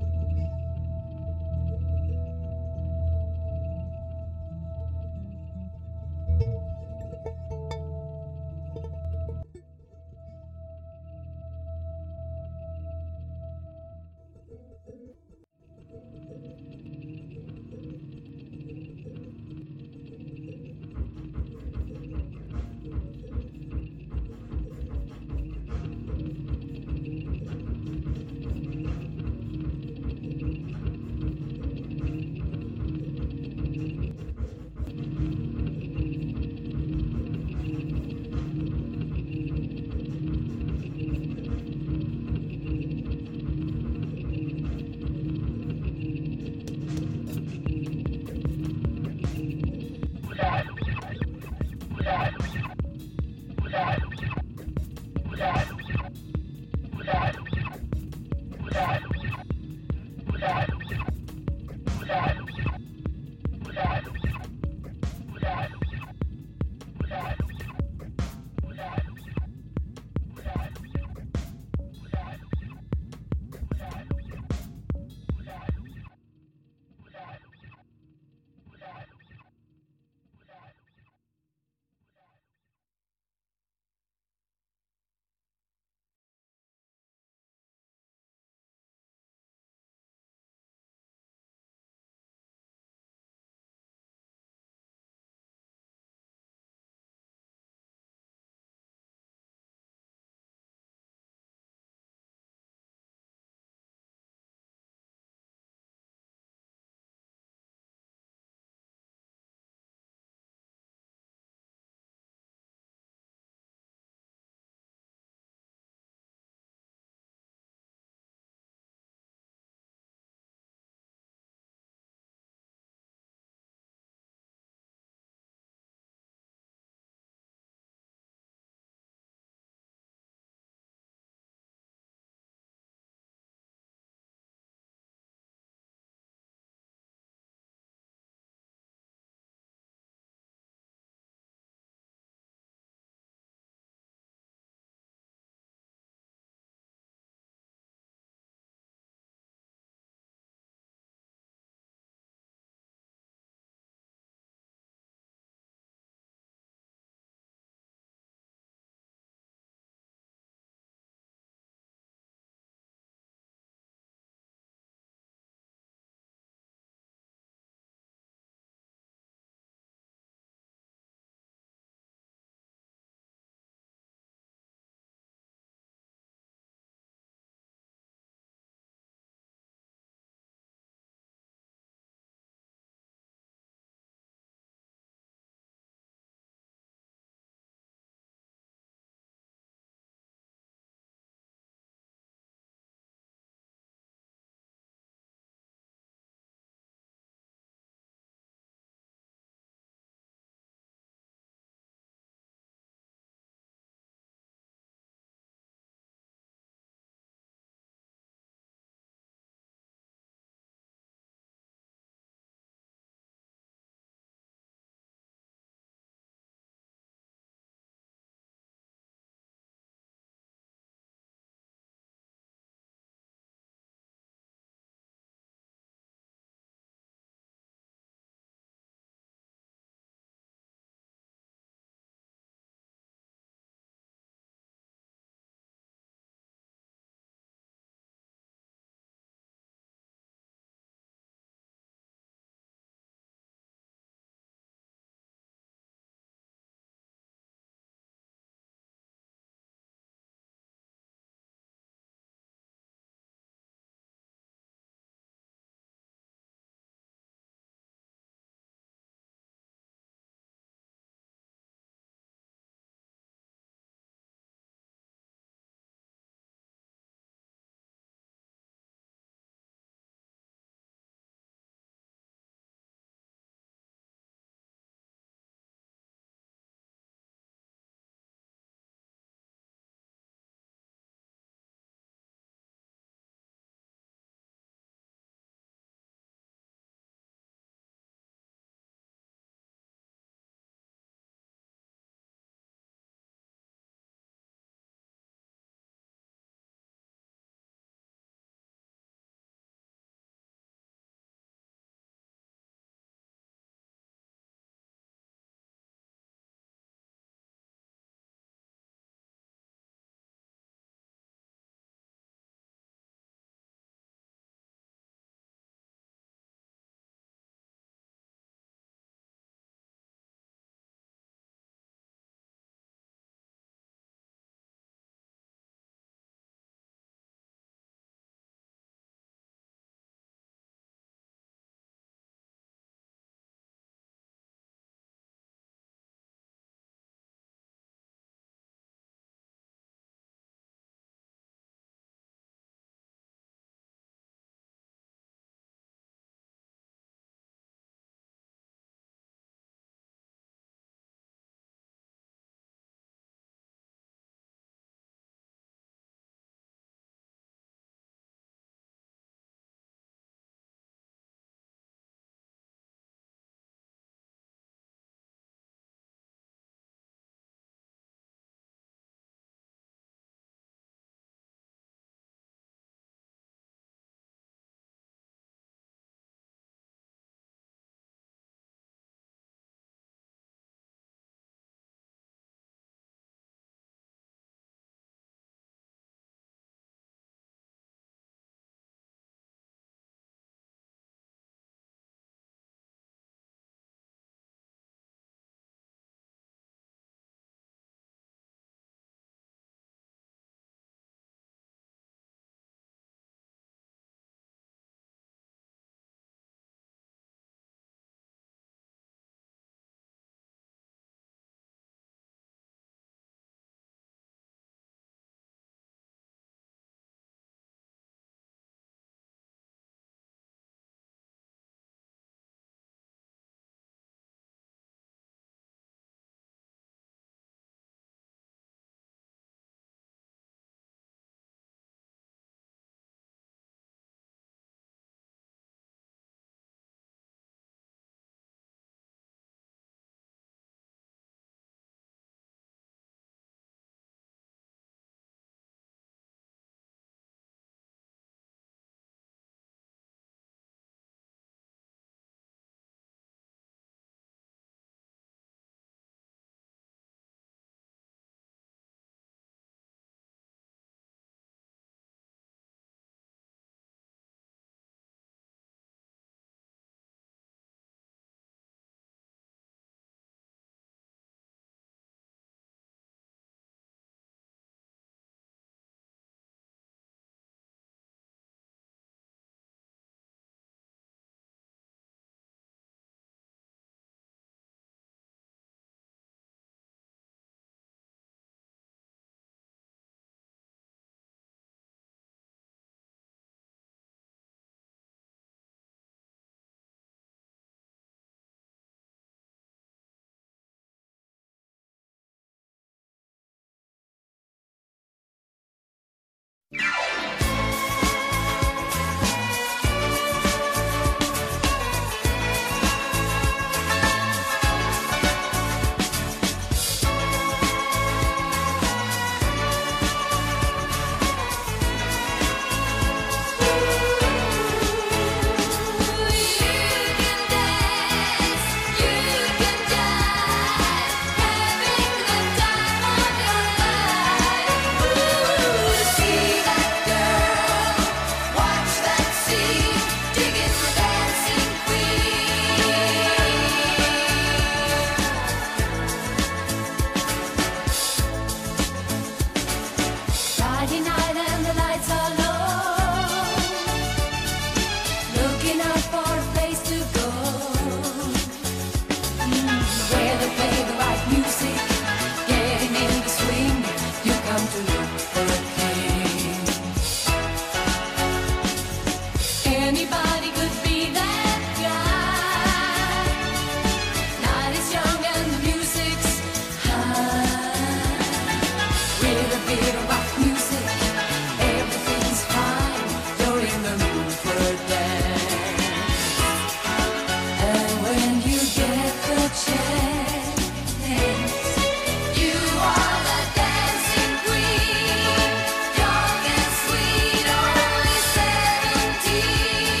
with a bit of rock music. Everything's fine, you're in the mood for a dance. And when you get the chance, you are the dancing queen, young and sweet, only 17.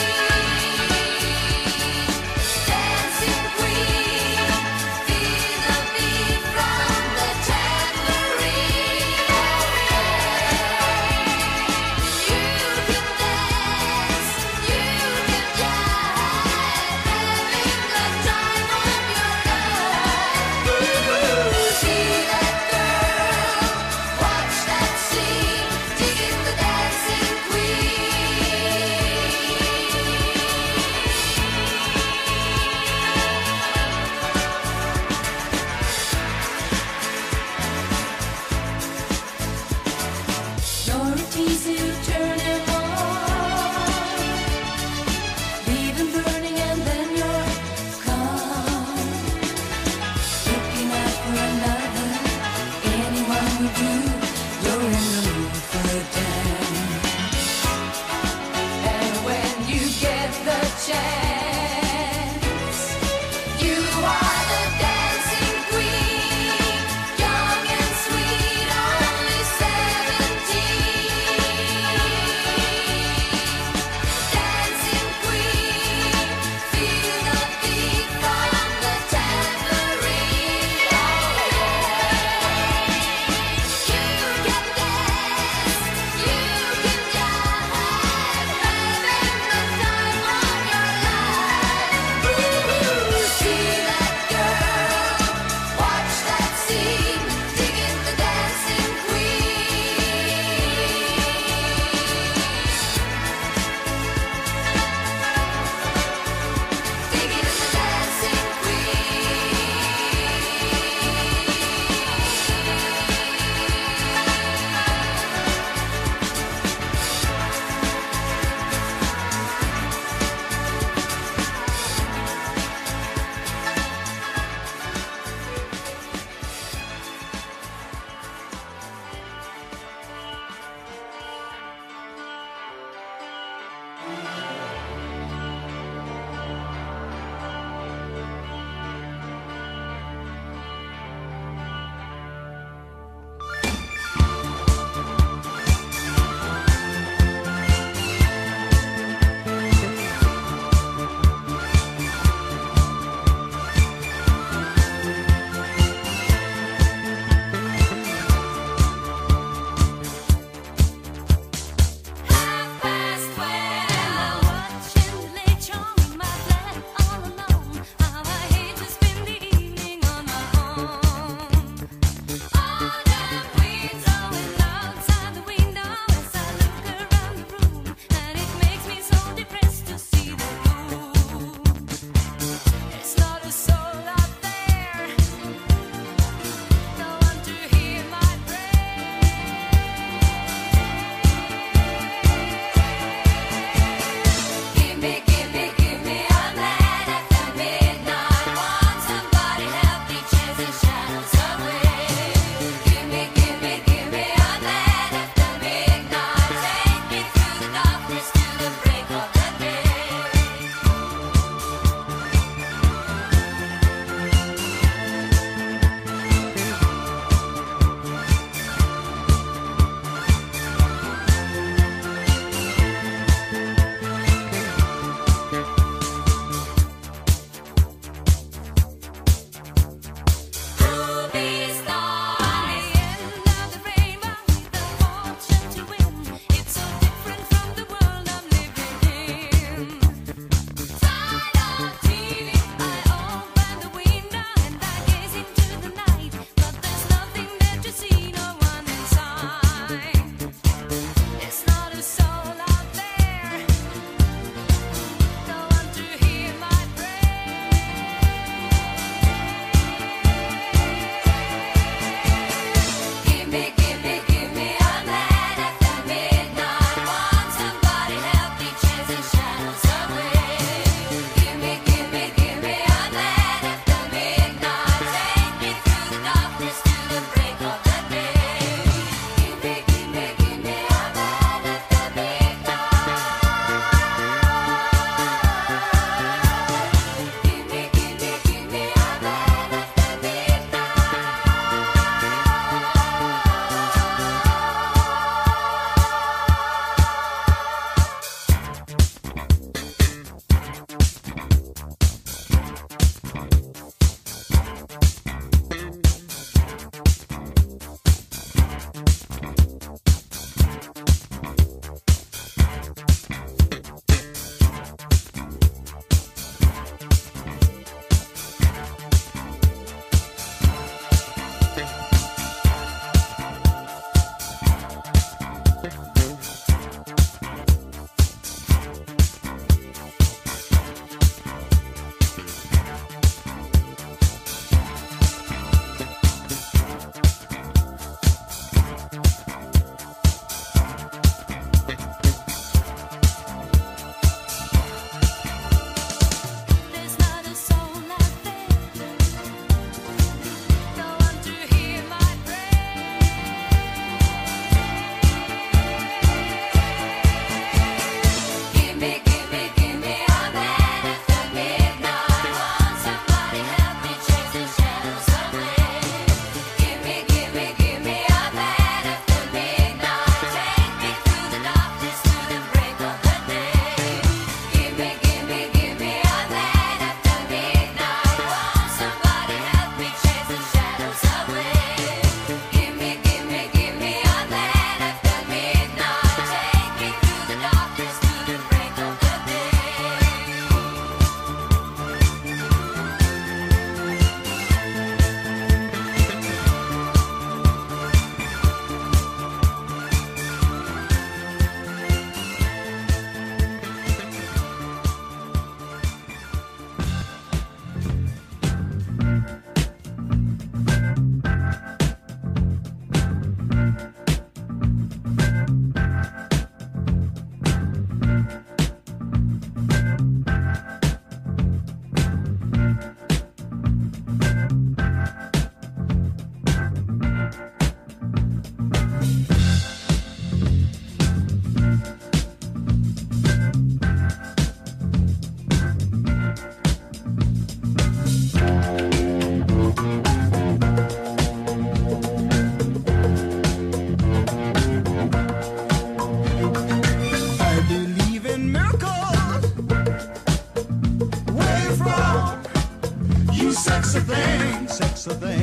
Dancing queen, feel the beat from the tambourine.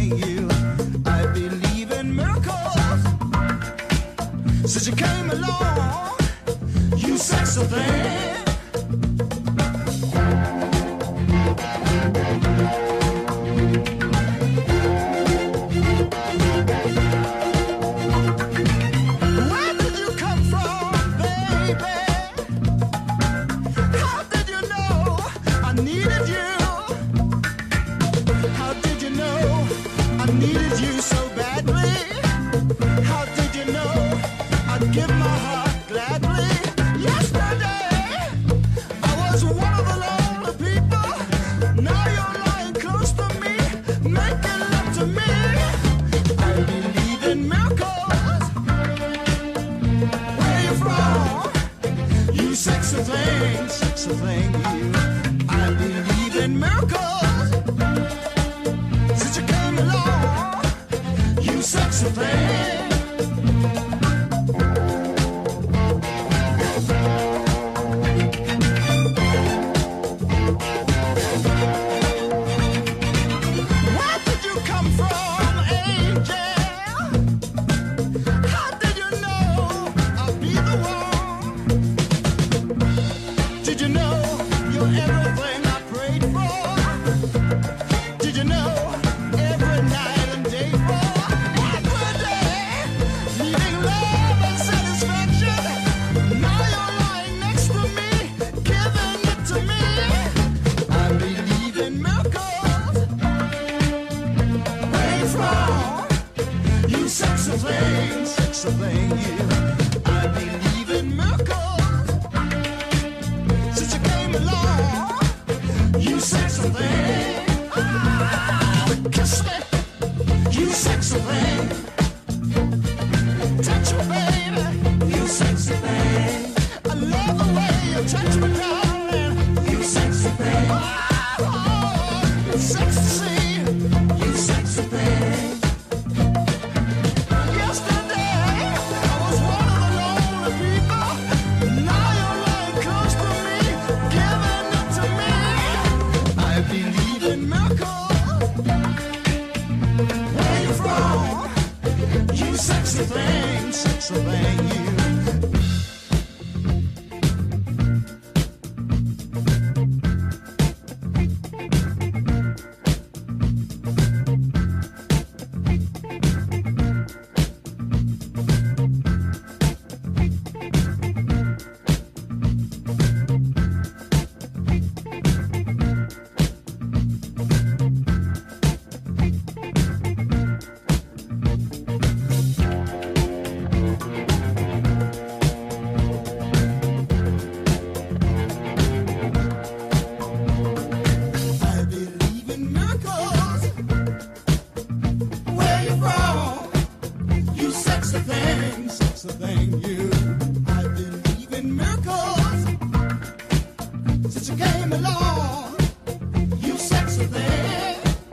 thing, you. I believe in miracles. Since you came along, you sexy thing. Where did you come from, baby? How did you know I needed you? How did you know I needed you so badly? How did you know I'd give my heart gladly? Yesterday I was one of the lonely people. Now you're lying close to me, making love to me. I believe in miracles. Where you from? You sexy thing, you. I believe in miracles. Since you came along, you sexy thing. Where did you come from, angel? How did you know I'll be the one? Did you know you're everything I prayed for? Did you know every night and day for? Every day, needing love and satisfaction. Now you're lying next to me, giving it to me. I believe in miracles. Where you from? You sexy thing, you. I believe in miracles. Since you came along, you sexy thing. Kiss me, you sexy thing. Touch me, baby, you sexy thing. I love the way you touch me, darling, you sexy thing. Oh, sexy, you sexy thing. Yesterday I was one of the lonely people. Now you're lying close to me, giving it to me. I believe in miracles. Where you from? You sexy thing, you. I believe in miracles. Where you from? You sexy thing, you. I believe in miracles. Since you came along, you sexy thing.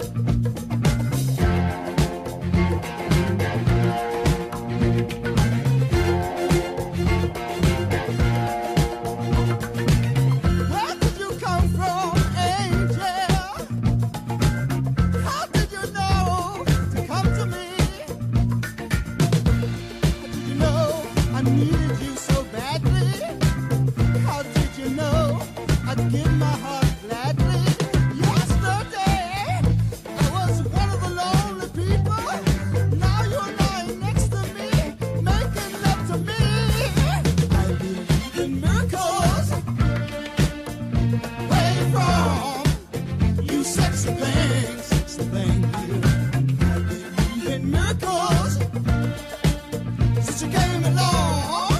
Where did you come from, angel? How did you know to come to me? How did you know I needed you so badly? How did you know I'd give my heart gladly? Yesterday I was one of the lonely people. Now you're lying next to me, making love to me. I believe in miracles. Where you from? You sexy thing, you. I believe in miracles. Since you came along,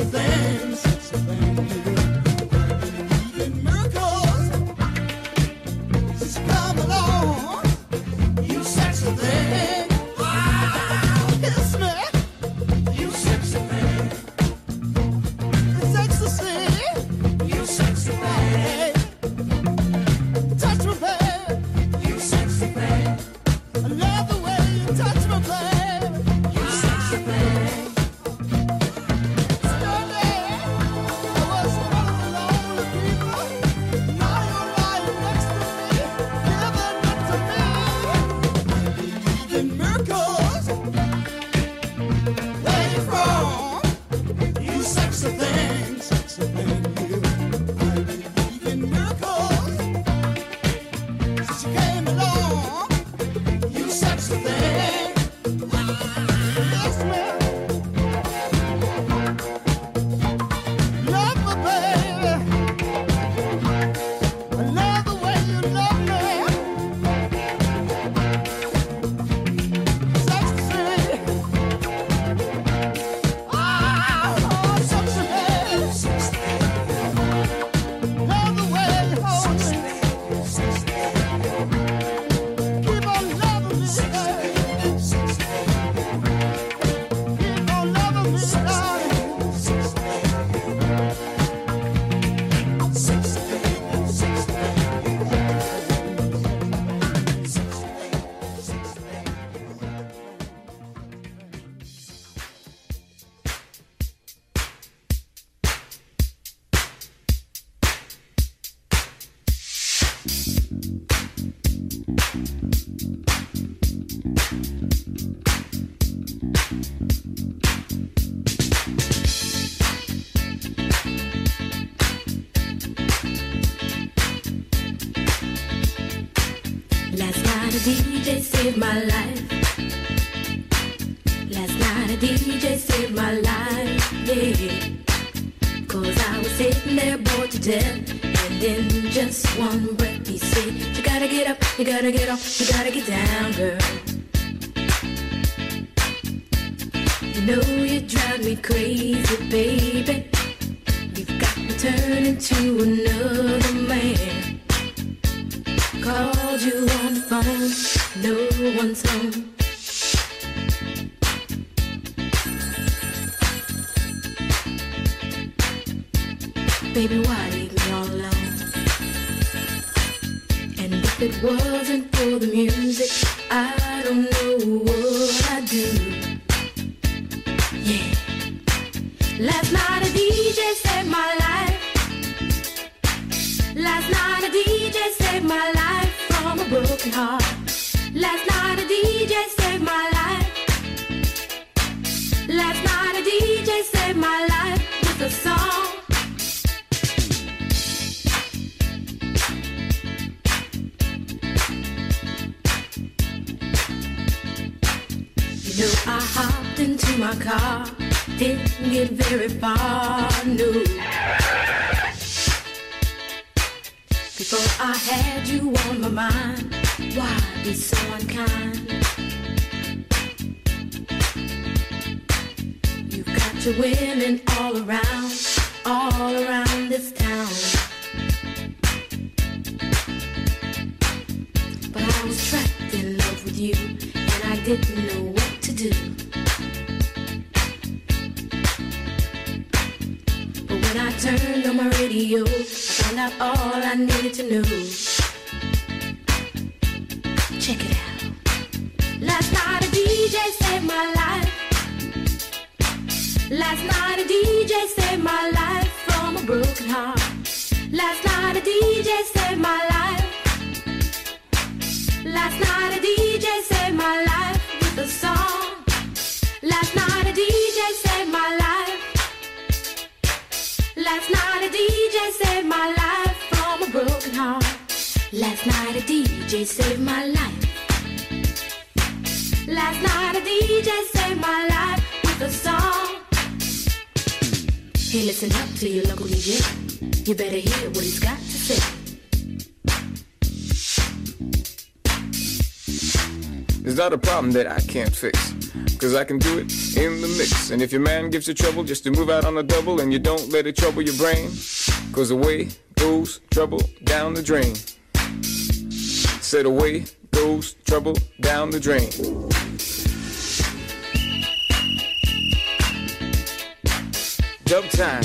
things. In miracles, just come along. You sexy thing. Wow, kiss me. You sexy thing. It's ecstasy. You sexy thing. Touch me, babe. You sexy thing. I love the way you touch me, babe. You sexy thing. Last night a DJ saved my life. Last night a DJ saved my life, yeah. 'Cause I was sitting there bored to death, and in just one breath he said, you gotta get up, you gotta get off, you gotta get down, girl. You know you drive me crazy, baby. You've got me turning to another man. Called you on the phone, no one's home. Baby, why leave me all alone? And if it wasn't for the music, I don't know what I'd do. Yeah. Last night a DJ saved my life. Last night a DJ saved my life from a broken heart. Last night a DJ saved my life. Last night a DJ saved my life with a song. You know I hopped into my car, didn't get very far, no. Before I had you on my mind, why be so unkind? You've got your women all around this town. But I was trapped in love with you, and I didn't know what to do. But when I turned on my radio, I found out all I needed to know. Check it out. Last night a DJ saved my life. Last night a DJ saved my life from a broken heart. Last night a DJ saved my life. Last night a DJ saved my life with a song. Last night a DJ saved my life. Last night a DJ saved my life from a broken heart. Last night a DJ saved my life. Last night a DJ saved my life with a song. Hey, listen up to your local DJ. You better hear what he's got to say. Is not a problem that I can't fix, 'cause I can do it in the mix. And if your man gives you trouble just to move out on a double, and you don't let it trouble your brain, 'cause away goes trouble down the drain. Said away goes trouble down the drain. Dub time.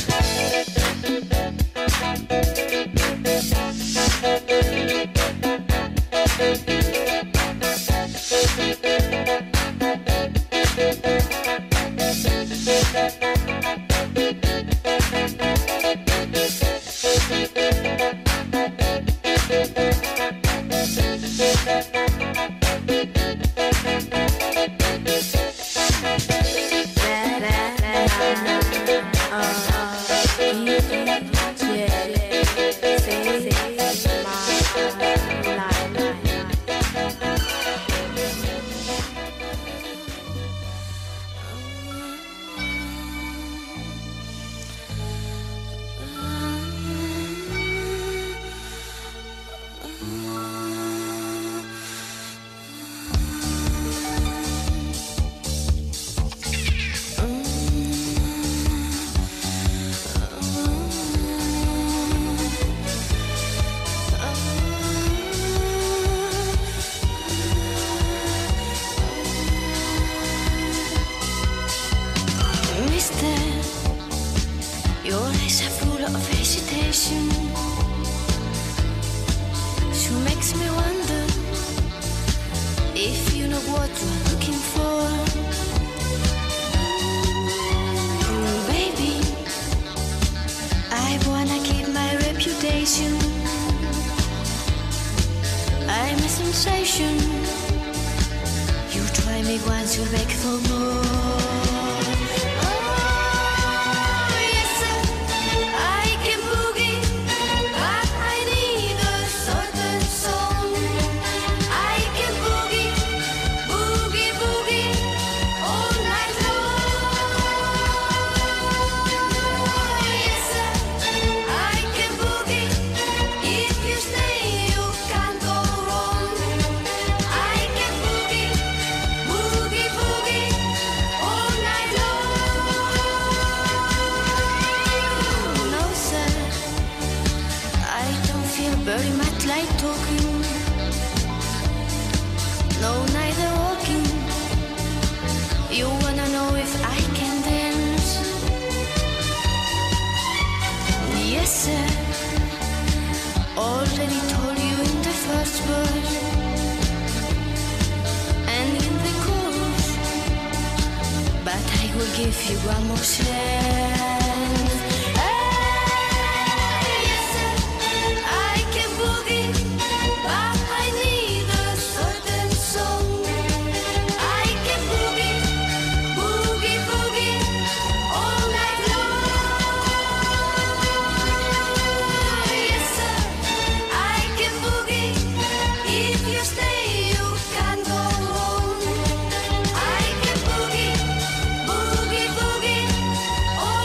Boogie, boogie, all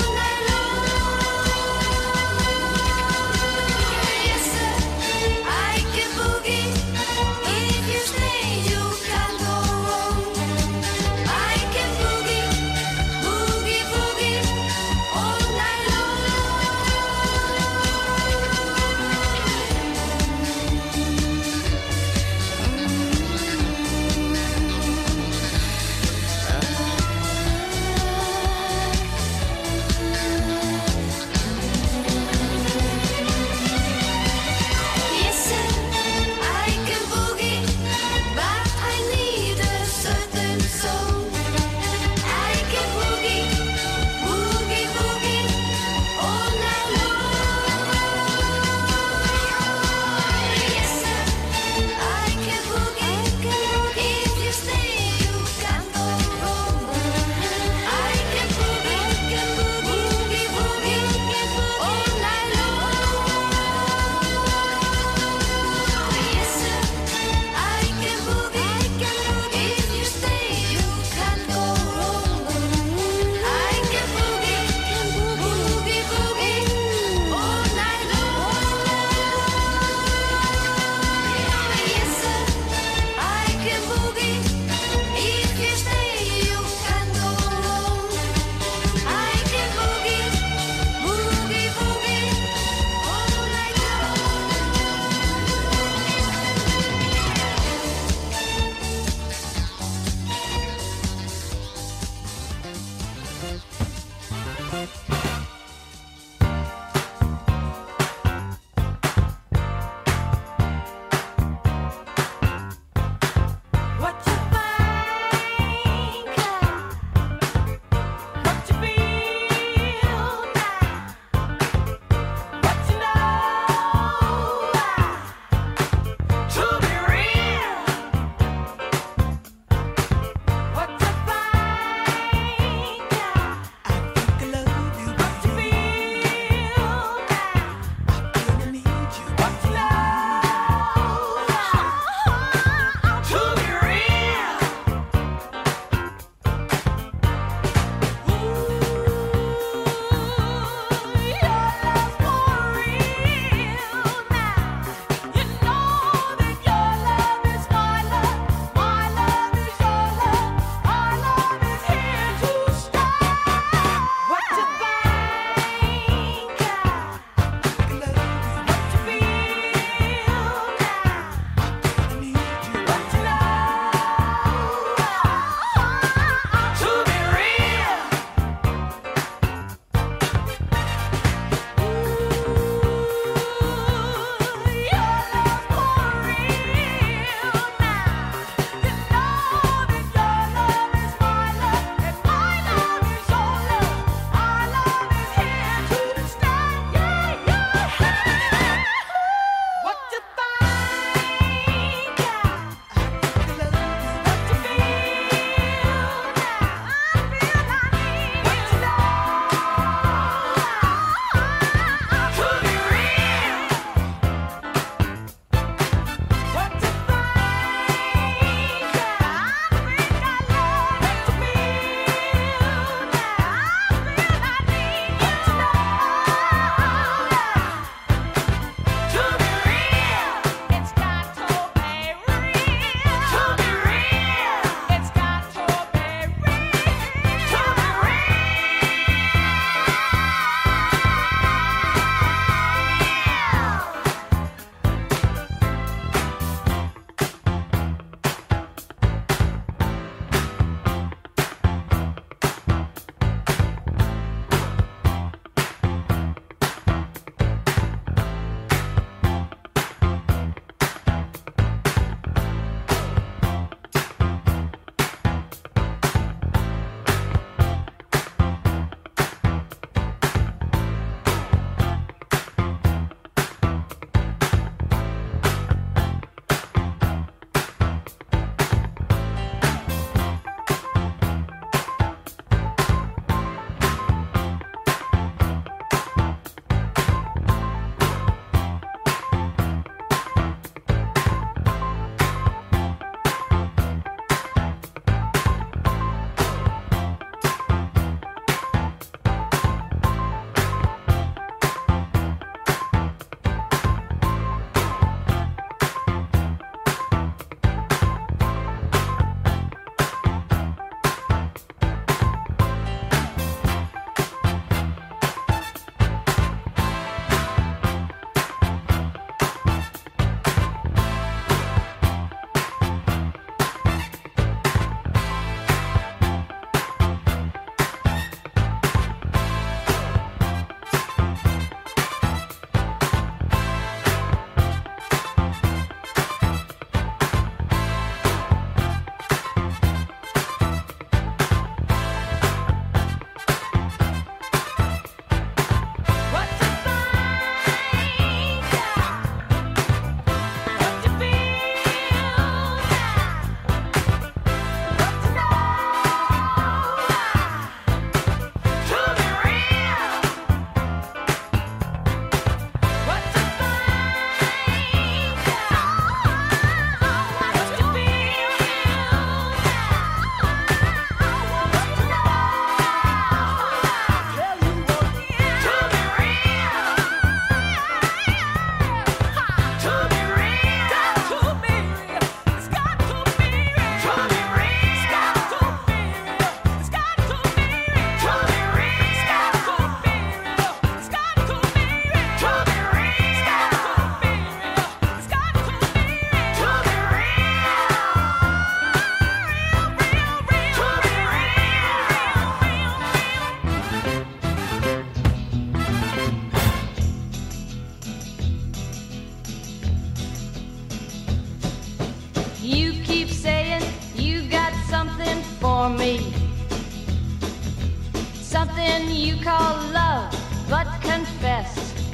something you call love, but confess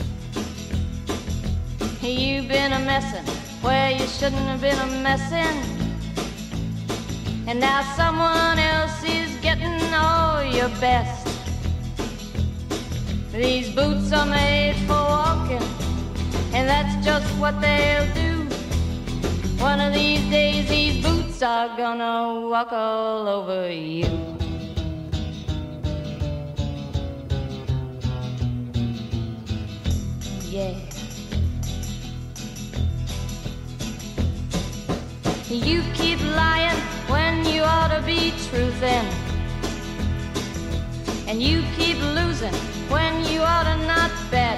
you've been a messin' where you shouldn't have been a messin', and now someone else is getting all your best. These boots are made for walking, and that's just what they'll do. One of these days these boots are gonna walk all over you. Yeah. You keep lying when you ought to be truthin', and you keep losing when you ought to not bet.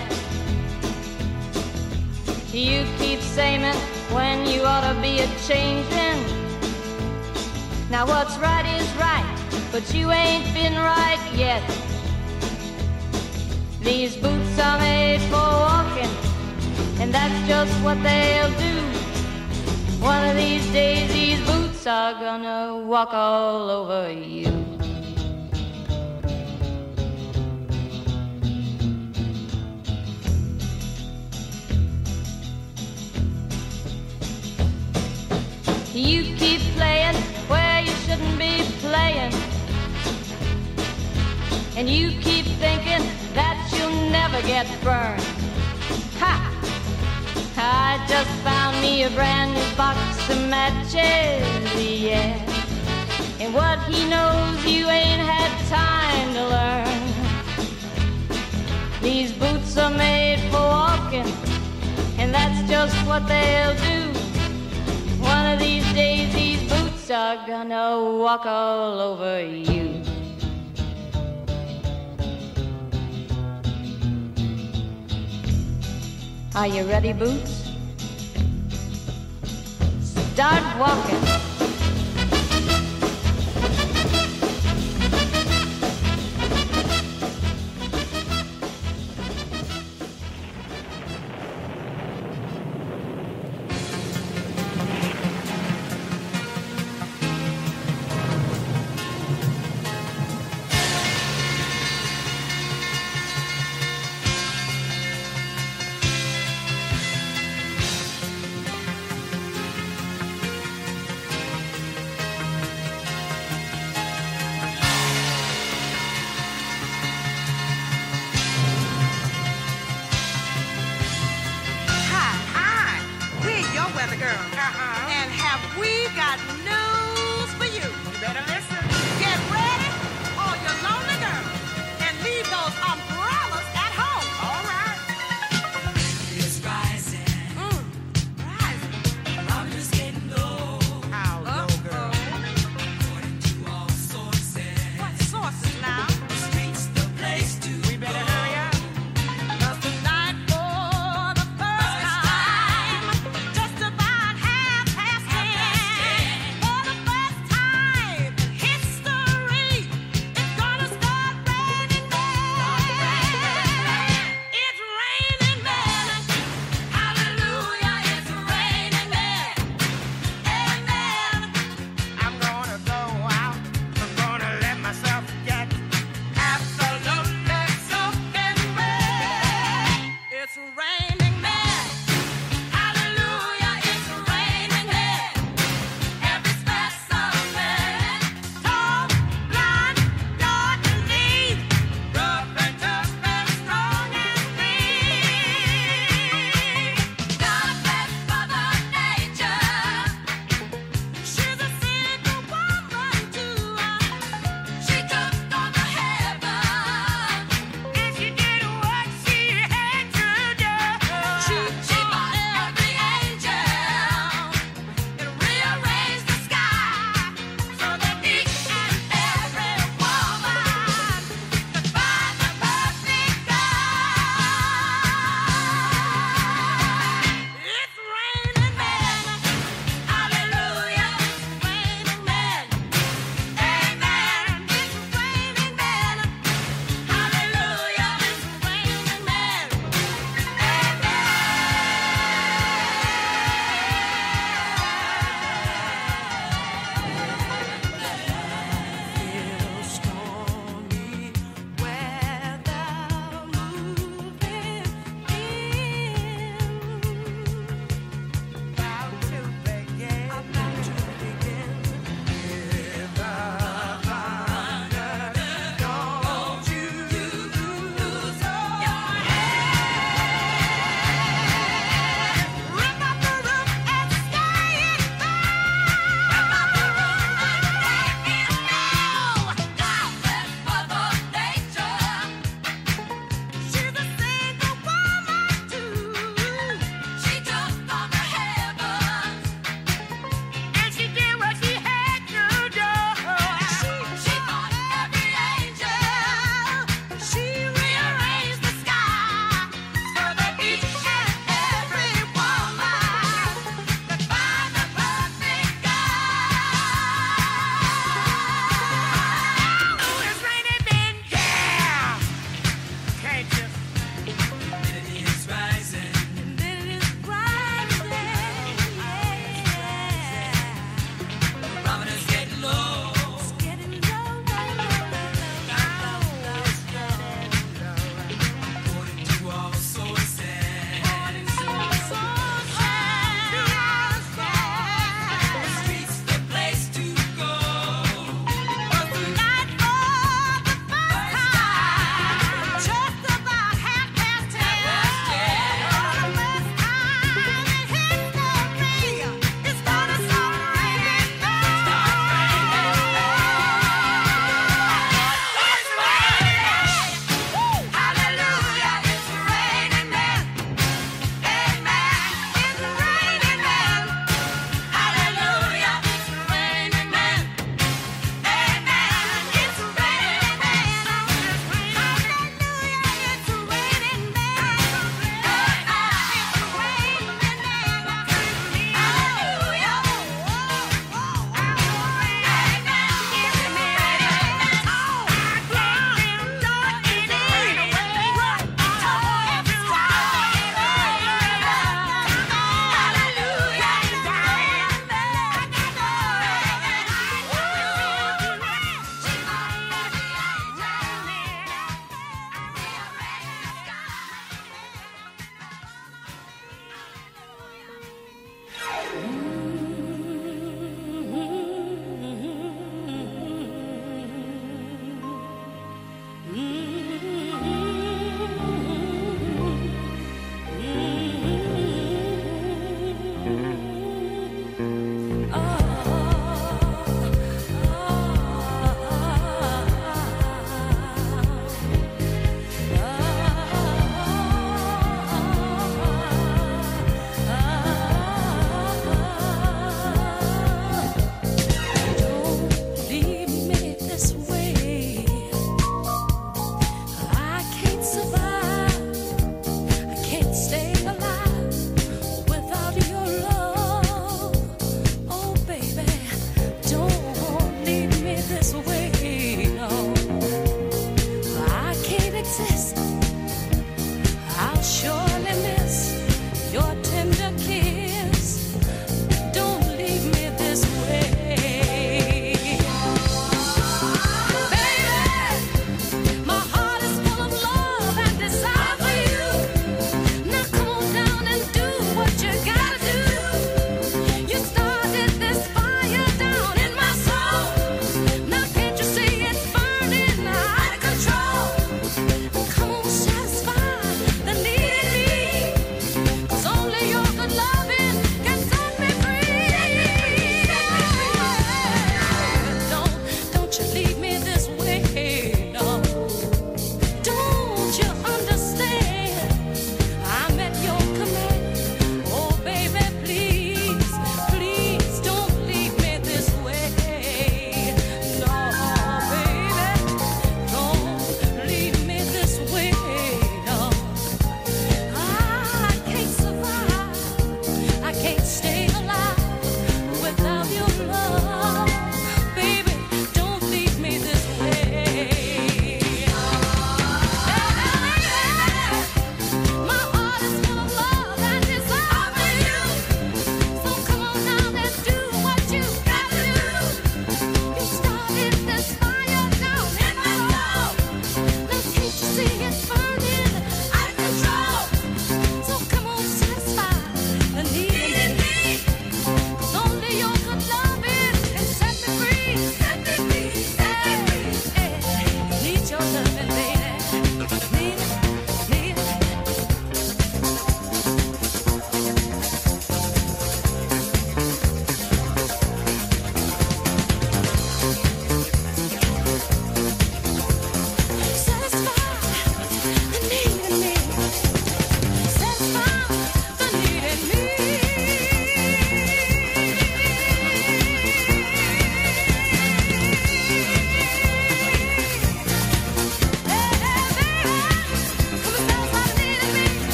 You keep saying when you ought to be a-changin'. Now what's right is right, but you ain't been right yet. These boots are made for walking, and that's just what they'll do. One of these days these boots are gonna walk all over you. You keep playing where you shouldn't be playing, and you keep thinking that you'll never get burned. Ha! I just found me a brand new box of matches, yeah. And what he knows you ain't had time to learn. These boots are made for walking, and that's just what they'll do. One of these days these boots are gonna walk all over you. Are you ready, Boots? Start walking.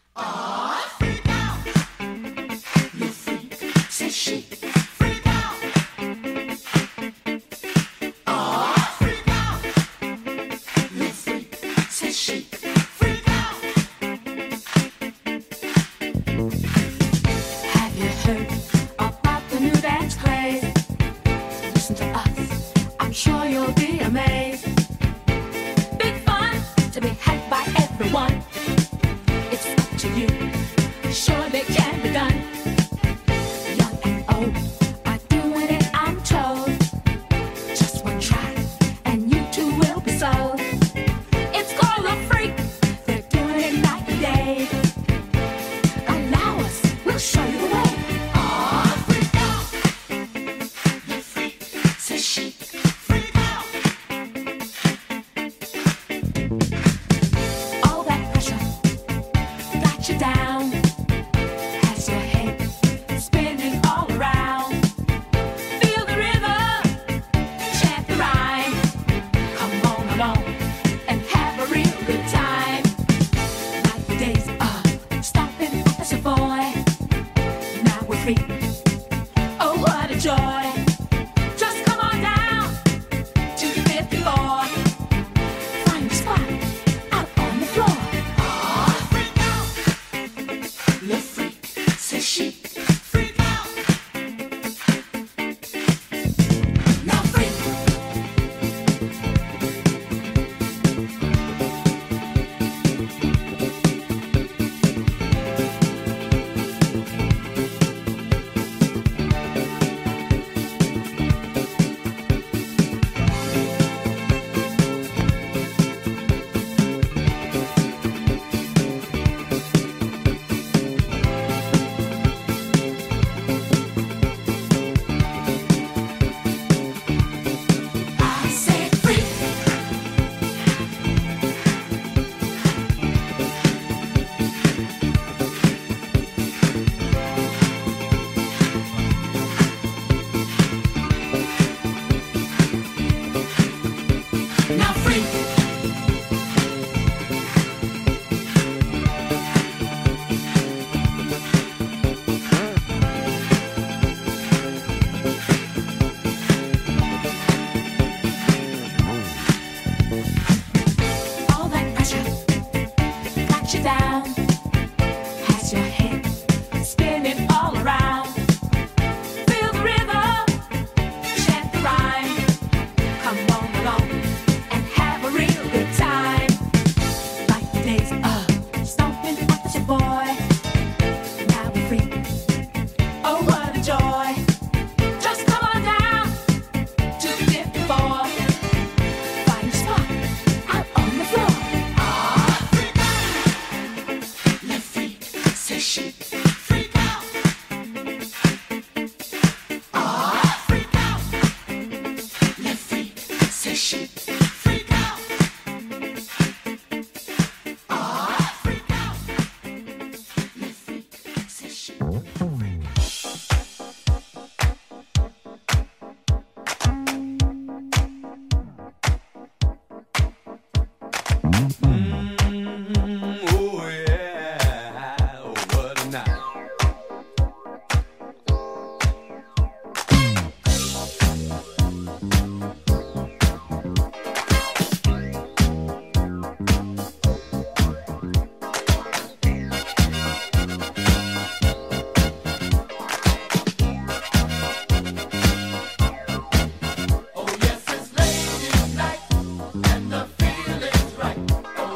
Oh yes, it's ladies' night, and the feeling's right.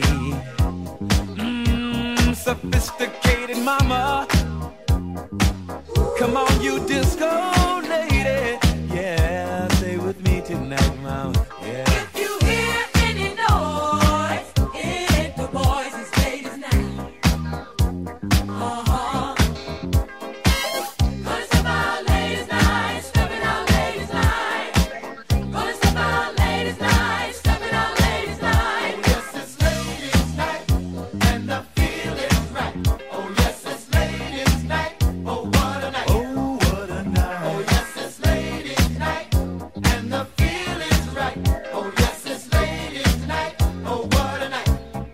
Sophisticated mama, come on, you disco lady, yeah, stay with me tonight, mama, yeah. If you hear any noise, it's the boys and ladies night. Gonna step out ladies night, stepping out ladies night. Gonna step out ladies night, stepping out ladies night. Yes, it's ladies' night, and the feeling's right. Oh, yes, it's ladies' night. Oh, what a night. Oh, what a night. Oh, yes, it's ladies' night, and the feeling's right. Oh, yes, it's ladies' night. Oh, what a night.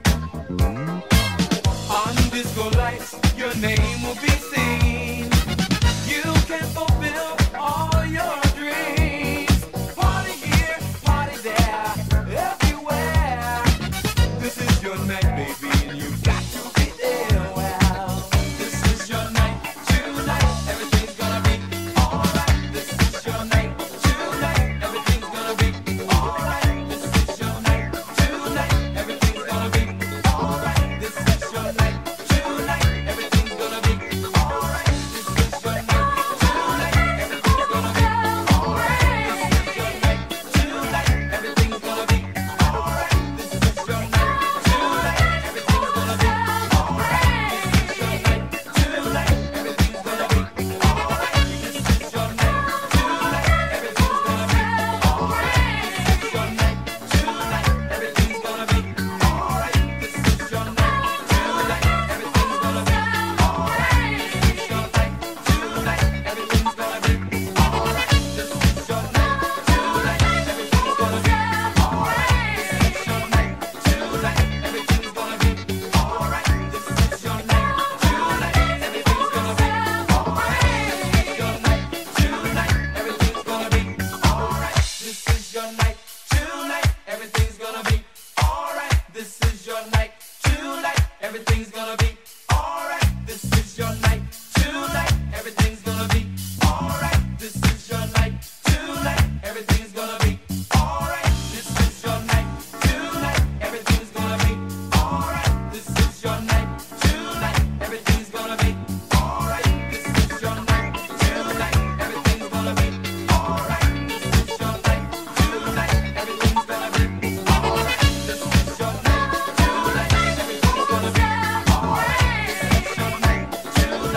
On disco lights, your name will be seen. You can fulfill all your dreams. Party here, party there, everywhere. This is your night, baby, and you've got to be there. Well, This is your night, tonight. Everything's gonna be alright. This is your night, tonight. Everything's gonna be alright. This is your night, tonight. Everything's gonna be alright. This is your night, tonight. Everything's gonna be alright. This is your night, tonight. Everything's gonna be alright. This is your night, tonight. Everything's gonna be alright. This is your night, tonight. Everything's gonna be alright. This is your night, tonight. Everything's gonna be alright. This is your night, tonight. Everything's gonna be alright. This is your night, tonight. Everything's gonna be alright. This is your night, tonight. Everything's gonna be alright. This is your night, tonight. Everything's gonna be alright. This is your night, tonight. Everything's gonna be alright. This is your night, tonight. Everything's gonna be alright. This is your night, tonight. Everything's gonna be alright. This is your night, tonight. Everything's gonna be alright. This is your night, tonight. Everything's gonna be alright. This is your night, tonight. Everything's gonna be alright. This is your night, tonight. Everything's gonna be alright. This is your night, tonight. Everything's gonna be alright. This is your night, tonight. Everything's gonna be alright. This is your night, tonight. Everything's gonna be alright. This is your night, tonight. Everything's gonna be alright. This is your night, tonight. Everything's gonna be alright. This is your night, tonight.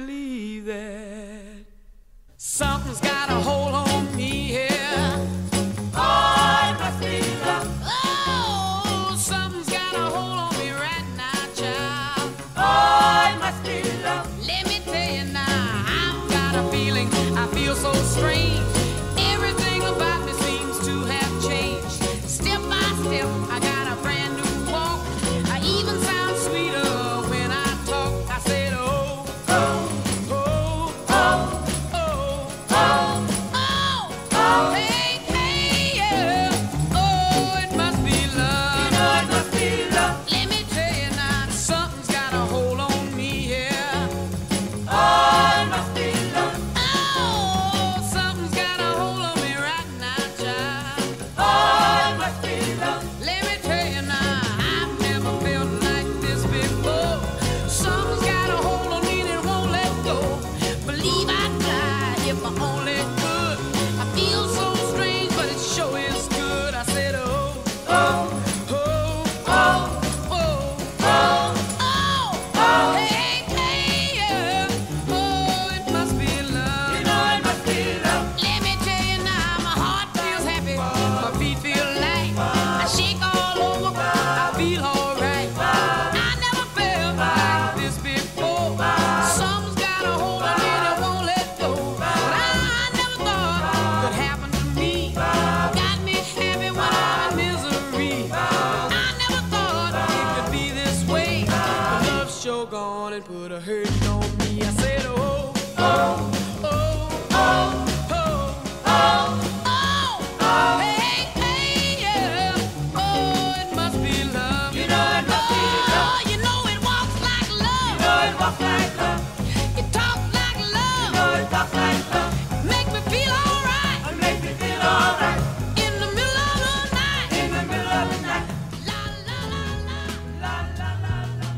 believe that something's got a hold on me here. Oh, it must be love. Oh, something's got a hold on me right now, child. Oh, it must be love. Let me tell you now, I've got a feeling, I feel so strange. Everything about me seems to have changed. Step by step, I got a brand new walk. I even sound sweeter when I talk. I said, oh, oh, oh, oh, oh, oh, oh, oh, hey, hey, yeah. Oh, it must be love. You know it must be love. Let me tell you now, something's got a hold on me here. Oh, it must be love. Oh, something's got a hold on me right now, child. Oh, it must be love. Let me tell you now, I've never felt like this before. Something's got a hold on me that won't let go. Believe I'd fly if I only could. I feel so strange, but it sure is good. I said, oh, oh, oh, oh, oh, oh, oh, oh, hey, hey, yeah. Oh, it must be love. You know it must be love. Let me tell you now, my heart feels happy, my feet feel light. I shake all over, I feel alright. I never felt like this before. Something's got a hold on me that won't let go. But I never thought it could happen to me. Got me happy when I'm in misery. I never thought it could be this way. But love's sure gone and put a hurting on me. I said, oh, oh, oh, oh, oh, oh, oh, oh, hey, hey, yeah. Oh, it must be love. You know it must be love. Oh, you know it walks like love. You know it walks like love. It talks like love. You know it talks like love. Make me feel alright. Make me feel alright. In the middle of the night. In the middle of the night. La la la la la la la la.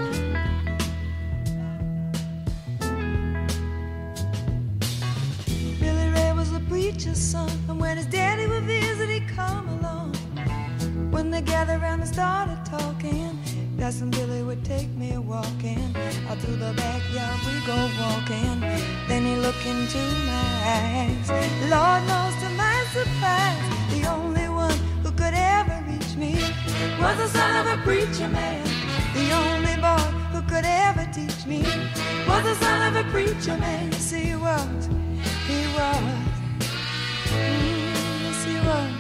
Billy Ray was a preacher's son, and when his daddy would visit, he'd come along. When they gathered around and started talking, Cousin Billy would take me walking. Out through the backyard we go walking. Then he looked into my eyes. Lord knows to my surprise, the only one who could ever reach me was the son of a preacher man. The only boy who could ever teach me was the son of a preacher man. Yes, he was. He was. Yes, he was.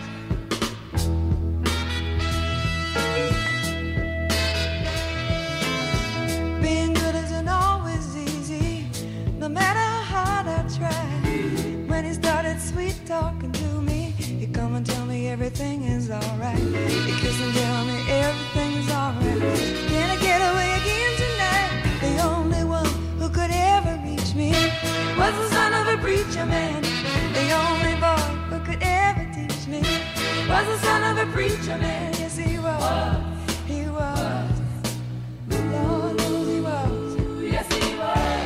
Being good isn't always easy, no matter how hard I try. When he started sweet talking to me, he'd come and tell me everything is alright. He'd kiss and tell me everything is alright. Can I get away again tonight? The only one who could ever reach me was the son of a preacher man. The only boy who could ever teach me was the son of a preacher man. Yes, he was. He was. Lord knows he was. Yes, he was.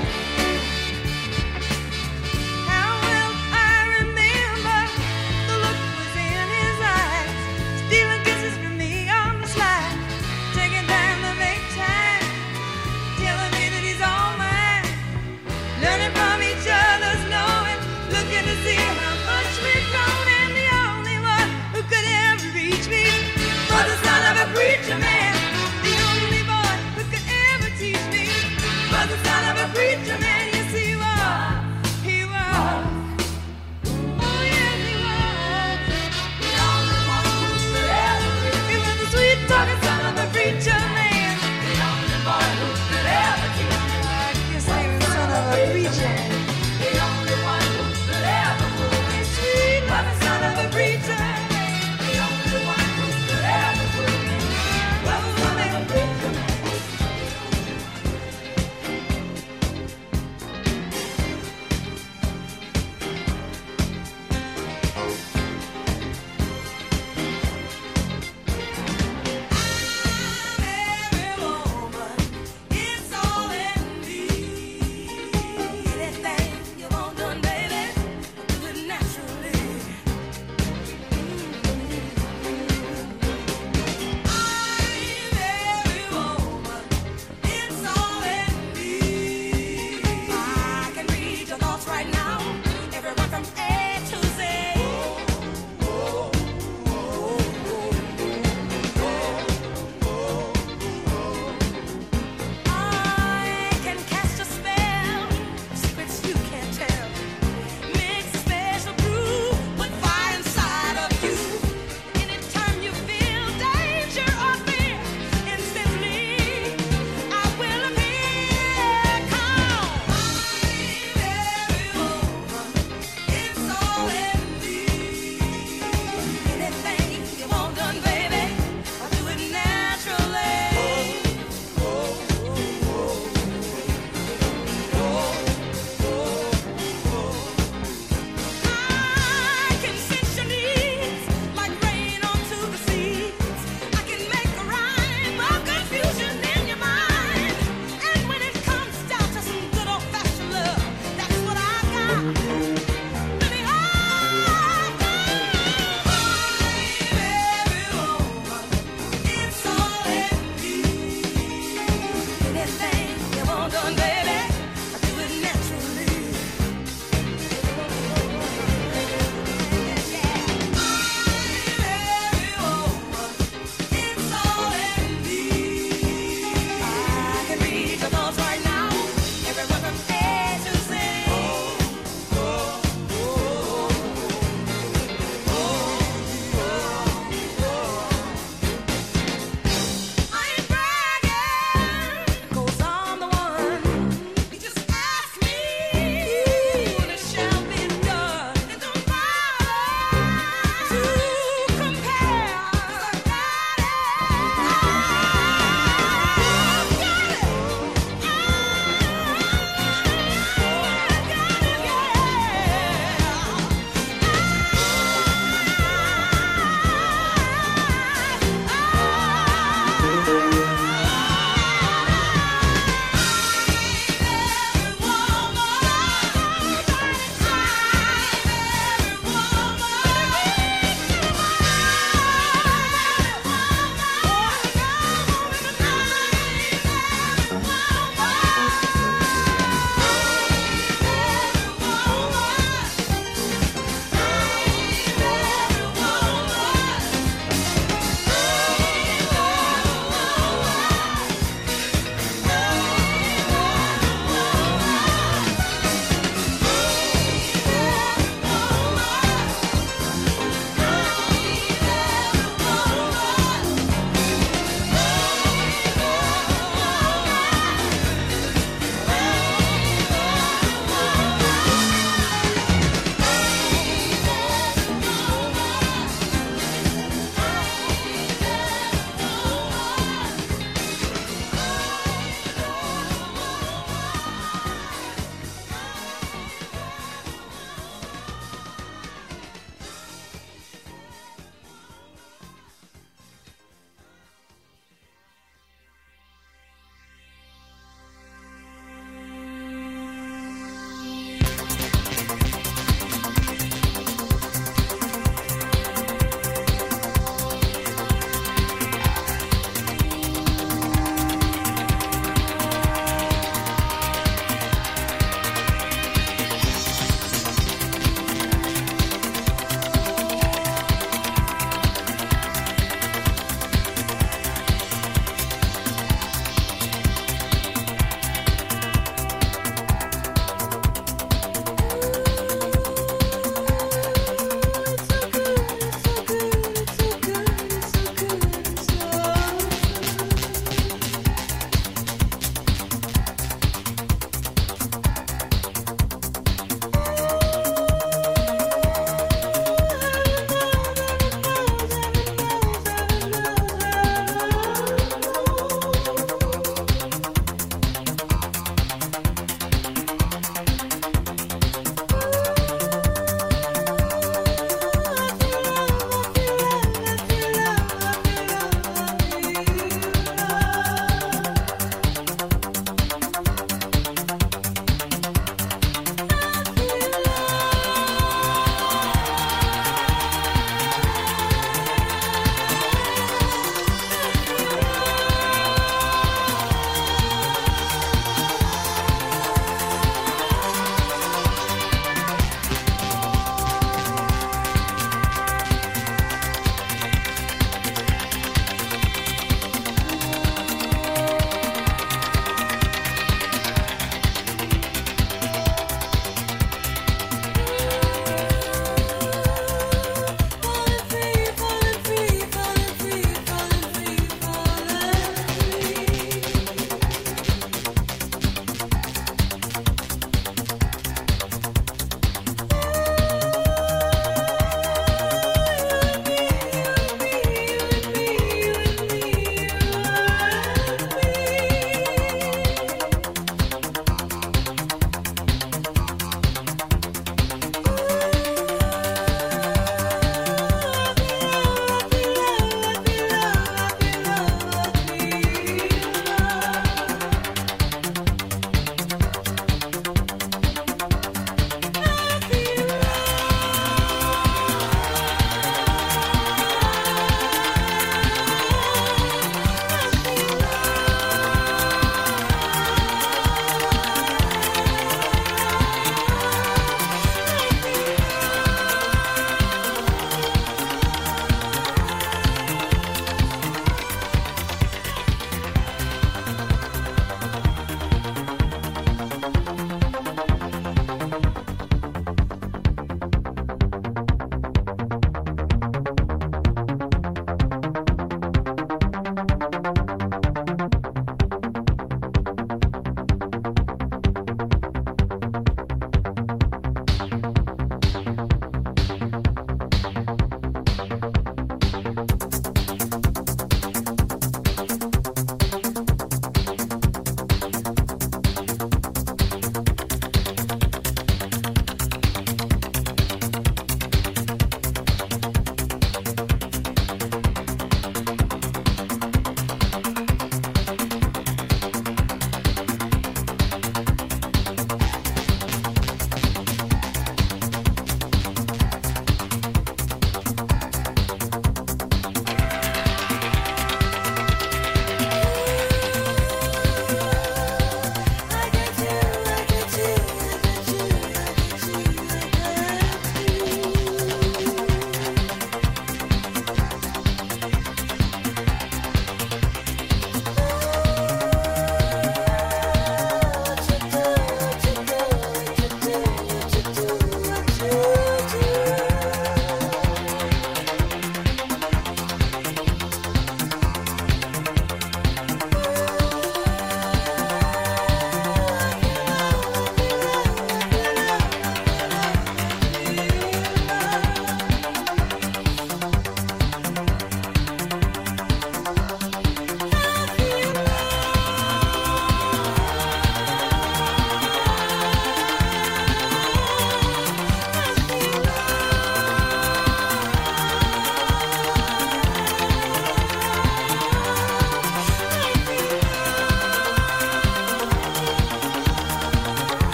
How well I remember the look was in his eyes, stealing kisses from me on the slide, taking time to make time, telling me that he's all mine, learning from each other's knowing, looking to see how much we've grown, and the only one who could ever reach me was the son of a preacher man. The only boy who could ever teach me was the son of a preacher man. Yes, he was. He was. Oh, yes, he was. The only one who could ever reach me. He was the sweet talking son of a preacher man. The only boy who could ever teach me. I guess he was the son of a preacher. The only one who could ever move.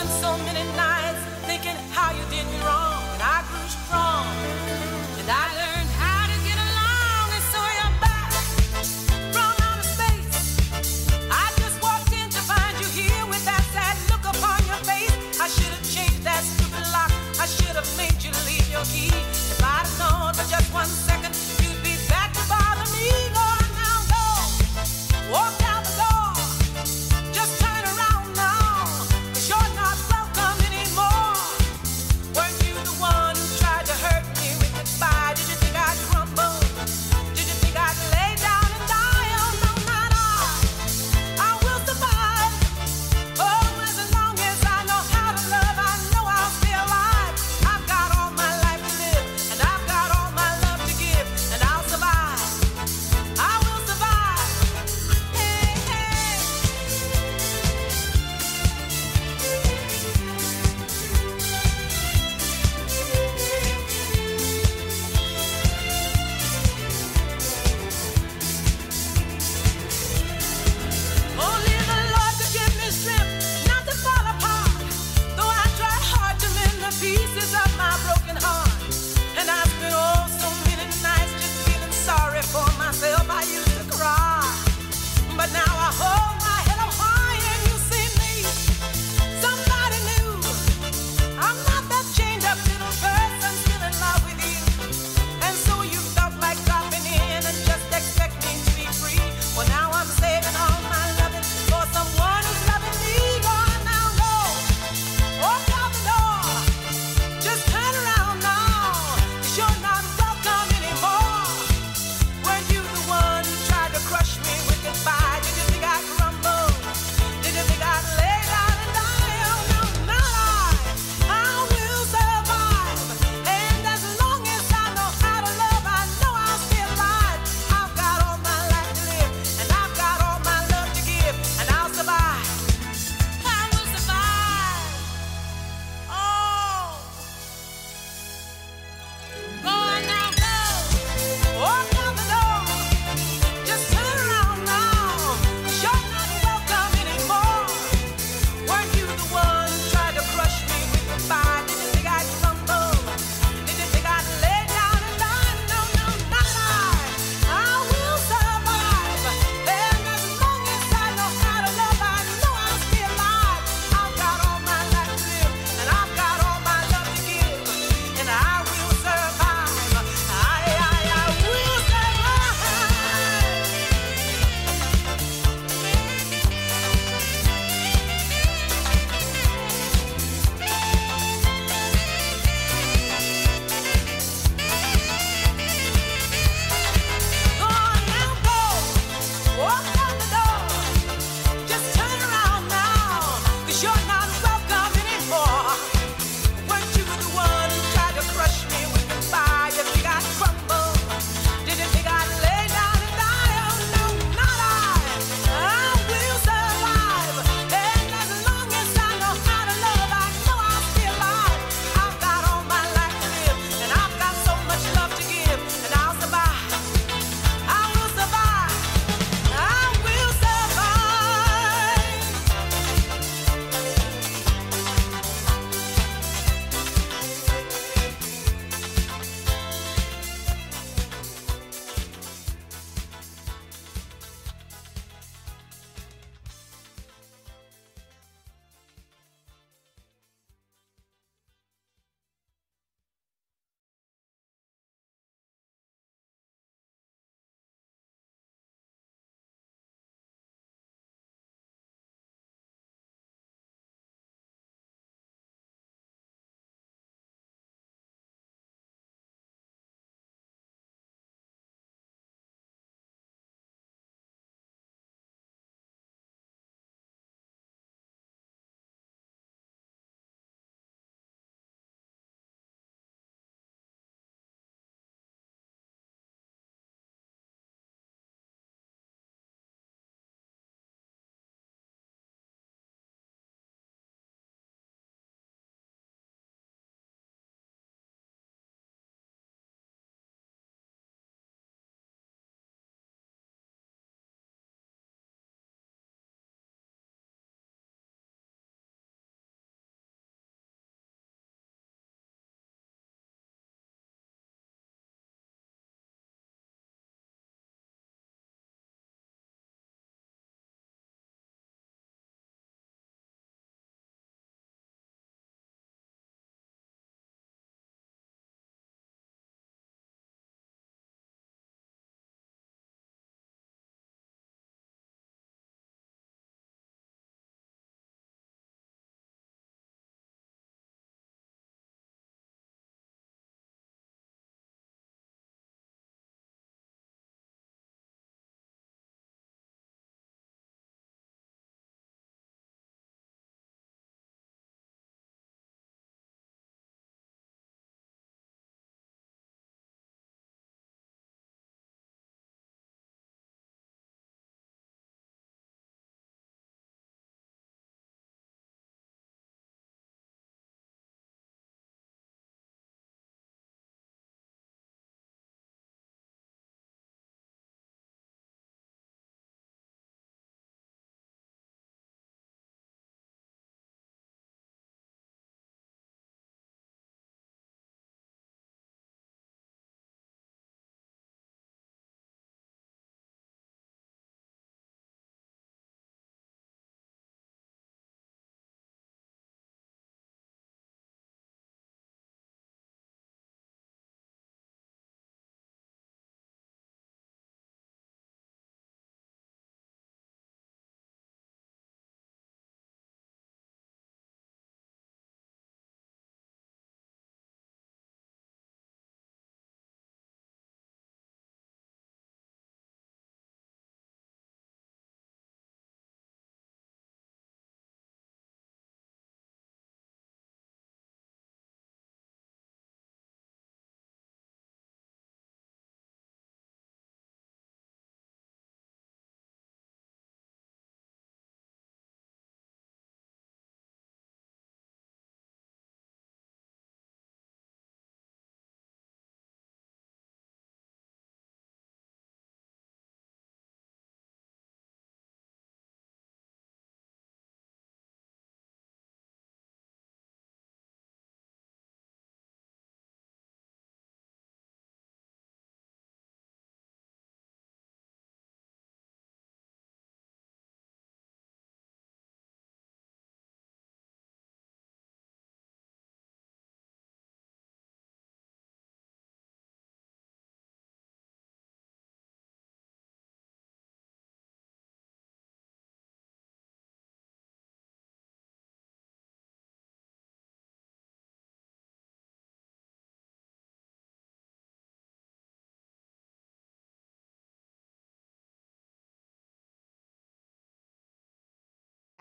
spent so many nights thinking how you did me wrong, and I grew strong, and I learned how to get along, and so you're back from outer space. I just walked in to find you here with that sad look upon your face. I should have changed that stupid lock. I should have made you leave your key. If I'd known for just 1 second you'd be back to bother me. Go on now, go. Walk out the door. Just turn around now, 'cause you're not welcome anymore.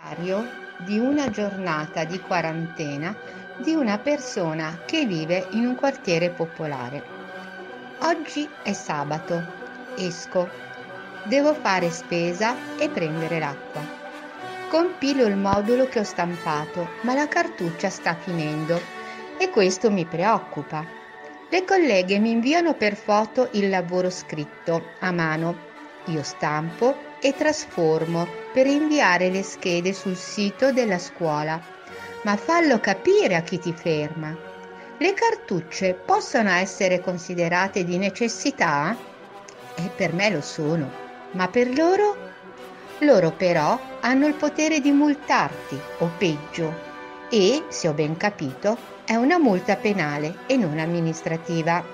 Di una giornata di quarantena di una persona che vive in un quartiere popolare. Oggi è sabato, esco, devo fare spesa e prendere l'acqua. Compilo il modulo che ho stampato, ma la cartuccia sta finendo e questo mi preoccupa. Le colleghe mi inviano per foto il lavoro scritto a mano. Io stampo e trasformo per inviare le schede sul sito della scuola. Ma fallo capire a chi ti ferma. Le cartucce possono essere considerate di necessità? E per me lo sono, ma per loro? Loro però hanno il potere di multarti, o peggio, e, se ho ben capito, è una multa penale e non amministrativa.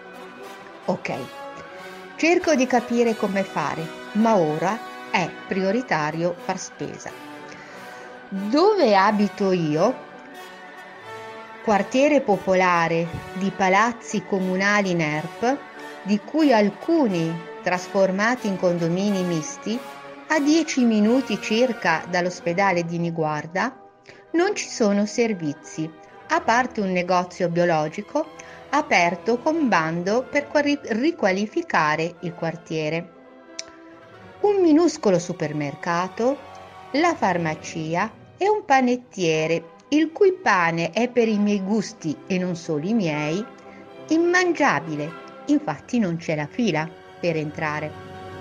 Ok, cerco di capire come fare, ma ora è prioritario far spesa. Dove abito io, quartiere popolare di palazzi comunali NERP, di cui alcuni trasformati in condomini misti, a 10 minuti circa dall'ospedale di Niguarda, non ci sono servizi, a parte un negozio biologico aperto con bando per riqualificare il quartiere. Un minuscolo supermercato, la farmacia e un panettiere, il cui pane è per i miei gusti e non solo i miei, immangiabile, infatti non c'è la fila per entrare.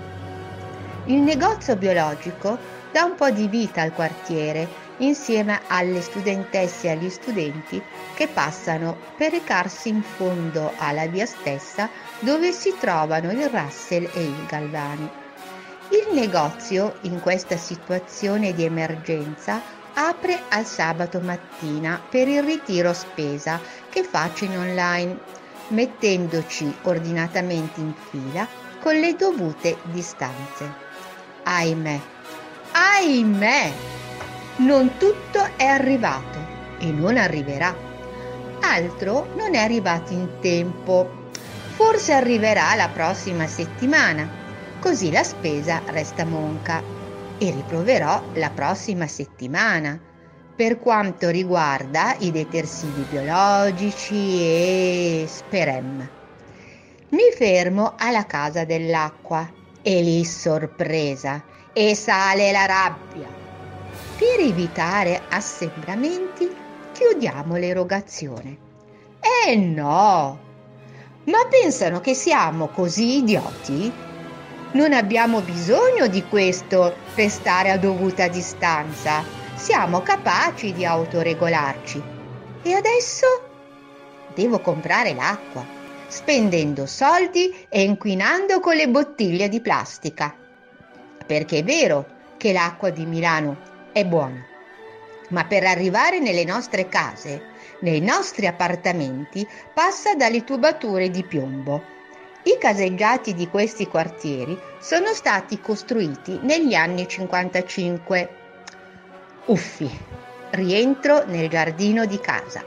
Il negozio biologico dà un po' di vita al quartiere insieme alle studentesse e agli studenti che passano per recarsi in fondo alla via stessa dove si trovano il Russell e il Galvani. Il negozio, in questa situazione di emergenza, apre al sabato mattina per il ritiro spesa che faccio in online, mettendoci ordinatamente in fila con le dovute distanze. Ahimè, non tutto è arrivato e non arriverà. Altro non è arrivato in tempo. Forse arriverà la prossima settimana, così la spesa resta monca. E riproverò la prossima settimana per quanto riguarda i detersivi biologici e Sperem. Mi fermo alla casa dell'acqua e lì sorpresa e sale la rabbia. Per evitare assembramenti chiudiamo l'erogazione. No! Ma pensano che siamo così idioti? Non abbiamo bisogno di questo per stare a dovuta distanza. Siamo capaci di autoregolarci. E adesso devo comprare l'acqua, spendendo soldi e inquinando con le bottiglie di plastica. Perché è vero che l'acqua di Milano è buona, ma per arrivare nelle nostre case, nei nostri appartamenti, passa dalle tubature di piombo. I caseggiati di questi quartieri sono stati costruiti negli anni 55. Uffi, rientro nel giardino di casa.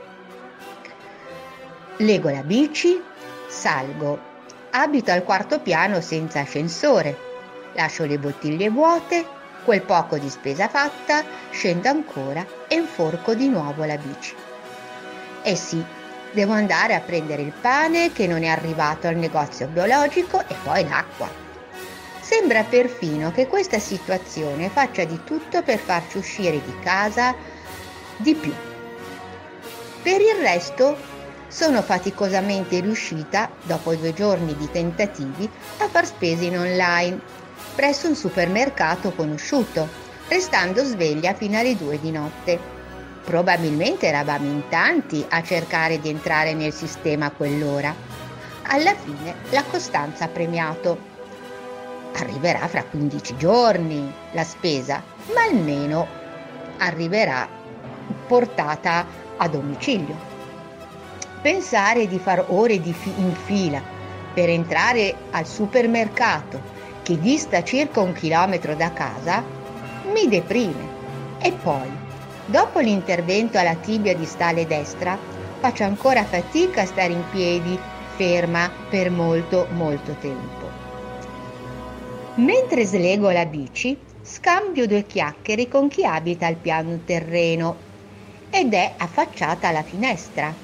Lego la bici, salgo, abito al 4º piano senza ascensore, lascio le bottiglie vuote, quel poco di spesa fatta, scendo ancora e inforco di nuovo la bici. Eh sì, devo andare a prendere il pane che non è arrivato al negozio biologico e poi l'acqua. Sembra perfino che questa situazione faccia di tutto per farci uscire di casa di più. Per il resto sono faticosamente riuscita, dopo 2 giorni di tentativi, a far spese in online presso un supermercato conosciuto, restando sveglia fino alle 2 di notte. Probabilmente eravamo in tanti a cercare di entrare nel sistema a quell'ora. Alla fine la costanza ha premiato. Arriverà fra 15 giorni la spesa, ma almeno arriverà portata a domicilio. Pensare di far ore in fila per entrare al supermercato che dista circa 1 chilometro da casa mi deprime. E poi, dopo l'intervento alla tibia distale destra, faccio ancora fatica a stare in piedi, ferma per molto tempo. Mentre slego la bici, scambio due chiacchiere con chi abita al piano terreno ed è affacciata alla finestra.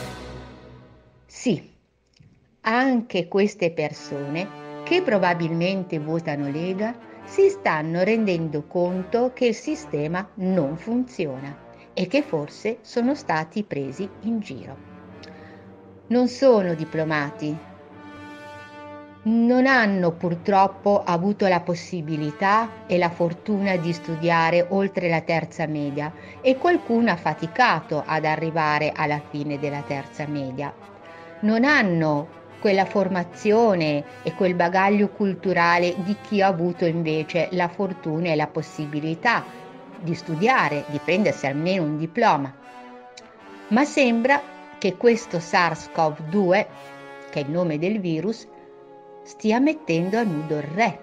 Sì, anche queste persone che probabilmente votano Lega si stanno rendendo conto che il sistema non funziona e che forse sono stati presi in giro. Non sono diplomati. Non hanno purtroppo avuto la possibilità e la fortuna di studiare oltre la terza media e qualcuno ha faticato ad arrivare alla fine della terza media. Non hanno quella formazione e quel bagaglio culturale di chi ha avuto invece la fortuna e la possibilità di studiare, di prendersi almeno un diploma. Ma sembra che questo SARS-CoV-2, che è il nome del virus, stia mettendo a nudo il re.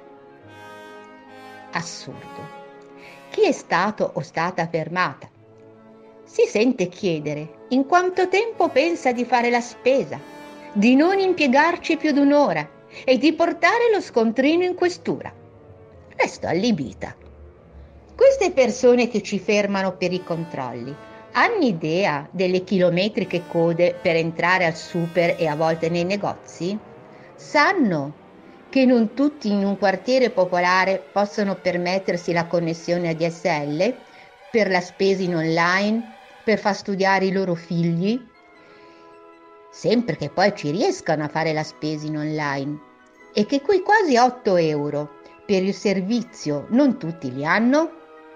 Assurdo. Chi è stato o stata fermata? Si sente chiedere in quanto tempo pensa di fare la spesa, di non impiegarci più d'1 ora e di portare lo scontrino in questura. Resto allibita. Queste persone che ci fermano per i controlli hanno idea delle chilometriche code per entrare al super e a volte nei negozi? Sanno che non tutti in un quartiere popolare possono permettersi la connessione ADSL per la spesa in online, per far studiare i loro figli? Sempre che poi ci riescano a fare la spesa in online e che quei quasi 8 euro per il servizio non tutti li hanno?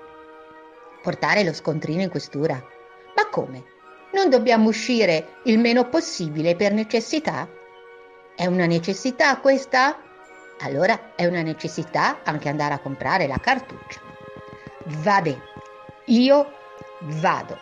Portare lo scontrino in questura? Ma come? Non dobbiamo uscire il meno possibile per necessità? È una necessità questa? Allora è una necessità anche andare a comprare la cartuccia. Vabbè, io vado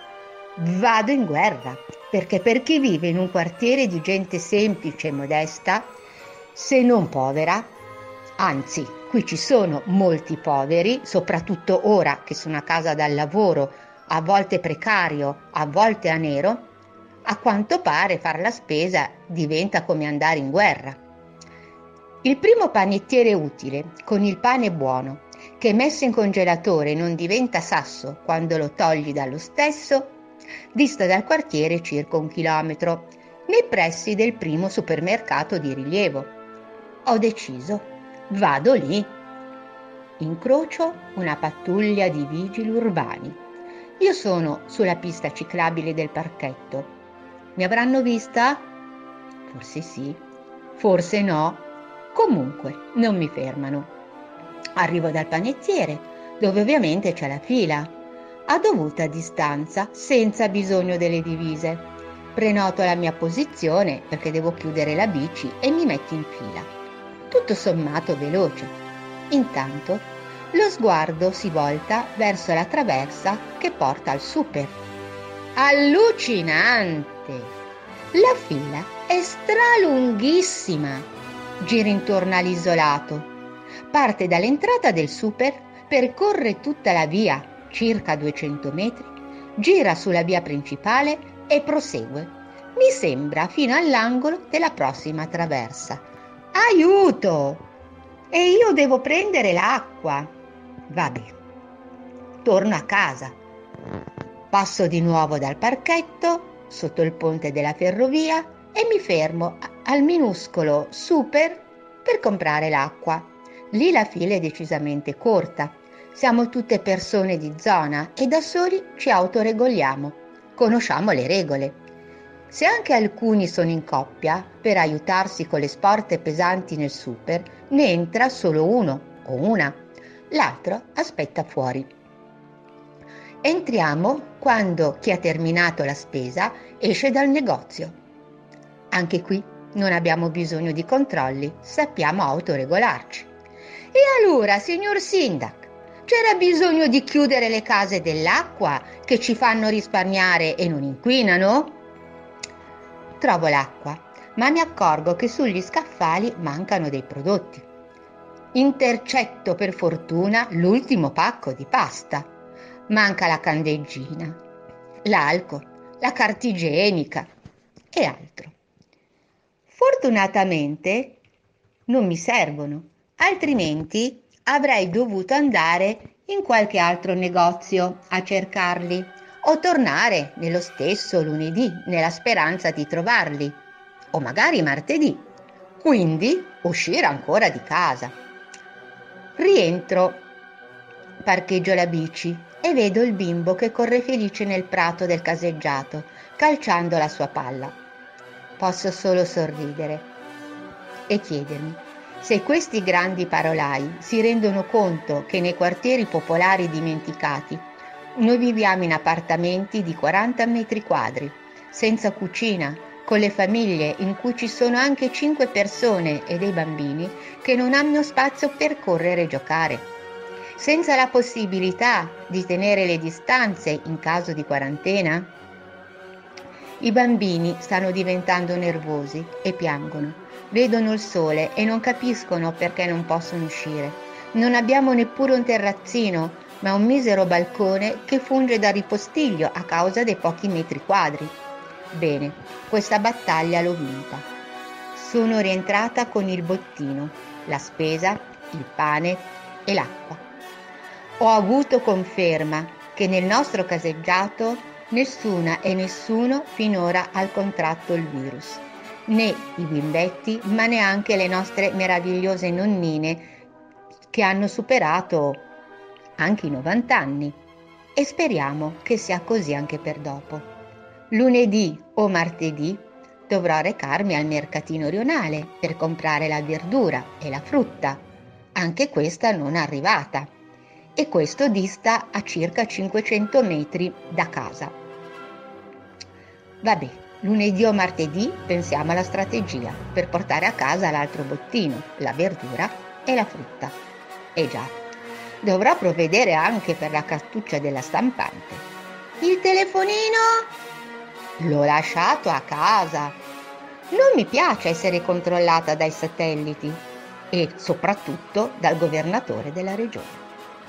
in guerra, perché per chi vive in un quartiere di gente semplice e modesta, se non povera, anzi, qui ci sono molti poveri, soprattutto ora che sono a casa dal lavoro, a volte precario, a volte a nero, a quanto pare fare la spesa diventa come andare in guerra. Il primo panettiere utile, con il pane buono, che messo in congelatore non diventa sasso quando lo togli dallo stesso, dista dal quartiere circa 1 chilometro, nei pressi del primo supermercato di rilievo. Ho deciso, vado lì. Incrocio una pattuglia di vigili urbani. Io sono sulla pista ciclabile del parchetto. Mi avranno vista? Forse sì, forse no. Comunque non mi fermano. Arrivo dal panettiere, dove ovviamente c'è la fila, a dovuta distanza, senza bisogno delle divise. Prenoto la mia posizione perché devo chiudere la bici e mi metto in fila. Tutto sommato veloce. Intanto lo sguardo si volta verso la traversa che porta al super. Allucinante! La fila è stralunghissima. Gira intorno all'isolato. Parte dall'entrata del super, percorre tutta la via, circa 200 metri, gira sulla via principale e prosegue. Mi sembra fino all'angolo della prossima traversa. Aiuto! E io devo prendere l'acqua. Vabbè. Torno a casa. Passo di nuovo dal parchetto, sotto il ponte della ferrovia e mi fermo al minuscolo super per comprare l'acqua. Lì la fila è decisamente corta. Siamo tutte persone di zona e da soli ci autoregoliamo. Conosciamo le regole. Se anche alcuni sono in coppia, per aiutarsi con le sporte pesanti nel super, ne entra solo uno o una. L'altro aspetta fuori. Entriamo quando chi ha terminato la spesa esce dal negozio. Anche qui non abbiamo bisogno di controlli, sappiamo autoregolarci. E allora, signor Sindac, c'era bisogno di chiudere le case dell'acqua che ci fanno risparmiare e non inquinano? Trovo l'acqua, ma mi accorgo che sugli scaffali mancano dei prodotti. Intercetto per fortuna l'ultimo pacco di pasta. Manca la candeggina, l'alcol, la carta igienica e altro. Fortunatamente non mi servono, altrimenti avrei dovuto andare in qualche altro negozio a cercarli o tornare nello stesso lunedì nella speranza di trovarli, o magari martedì, quindi uscire ancora di casa. Rientro, parcheggio la bici e vedo il bimbo che corre felice nel prato del caseggiato, calciando la sua palla. Posso solo sorridere e chiedermi se questi grandi parolai si rendono conto che nei quartieri popolari dimenticati noi viviamo in appartamenti di 40 metri quadri, senza cucina, con le famiglie in cui ci sono anche 5 persone e dei bambini che non hanno spazio per correre e giocare, senza la possibilità di tenere le distanze in caso di quarantena. I bambini stanno diventando nervosi e piangono, vedono il sole e non capiscono perché non possono uscire. Non abbiamo neppure un terrazzino, ma un misero balcone che funge da ripostiglio a causa dei pochi metri quadri. Bene, questa battaglia l'ho vinta. Sono rientrata con il bottino, la spesa, il pane e l'acqua. Ho avuto conferma che nel nostro caseggiato nessuna e nessuno finora ha contratto il virus, né i bimbetti, ma neanche le nostre meravigliose nonnine che hanno superato anche i 90 anni, e speriamo che sia così anche per dopo. Lunedì o martedì dovrò recarmi al mercatino rionale per comprare la verdura e la frutta, anche questa non arrivata, e questo dista a circa 500 metri da casa. Vabbè, lunedì o martedì pensiamo alla strategia per portare a casa l'altro bottino, la verdura e la frutta. E già, dovrò provvedere anche per la cartuccia della stampante. Il telefonino l'ho lasciato a casa. Non mi piace essere controllata dai satelliti e soprattutto dal governatore della regione.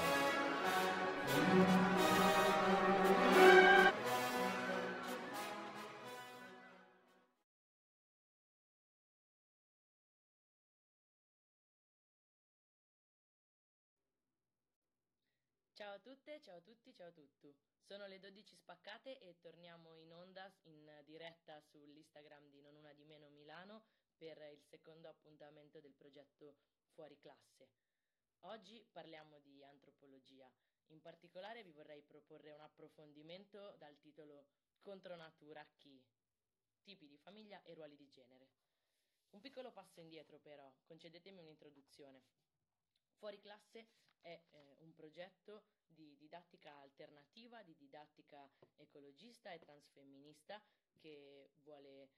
Ciao a tutte, ciao a tutti, ciao a tutti. Sono le 12 spaccate e torniamo in onda in diretta sull'Instagram di Non Una di Meno Milano per il secondo appuntamento del progetto Fuori Classe. Oggi parliamo di antropologia. In particolare vi vorrei proporre un approfondimento dal titolo Contro natura chi? Tipi di famiglia e ruoli di genere. Un piccolo passo indietro però, concedetemi un'introduzione. Fuori Classe è un progetto di didattica alternativa, di didattica ecologista e transfemminista che vuole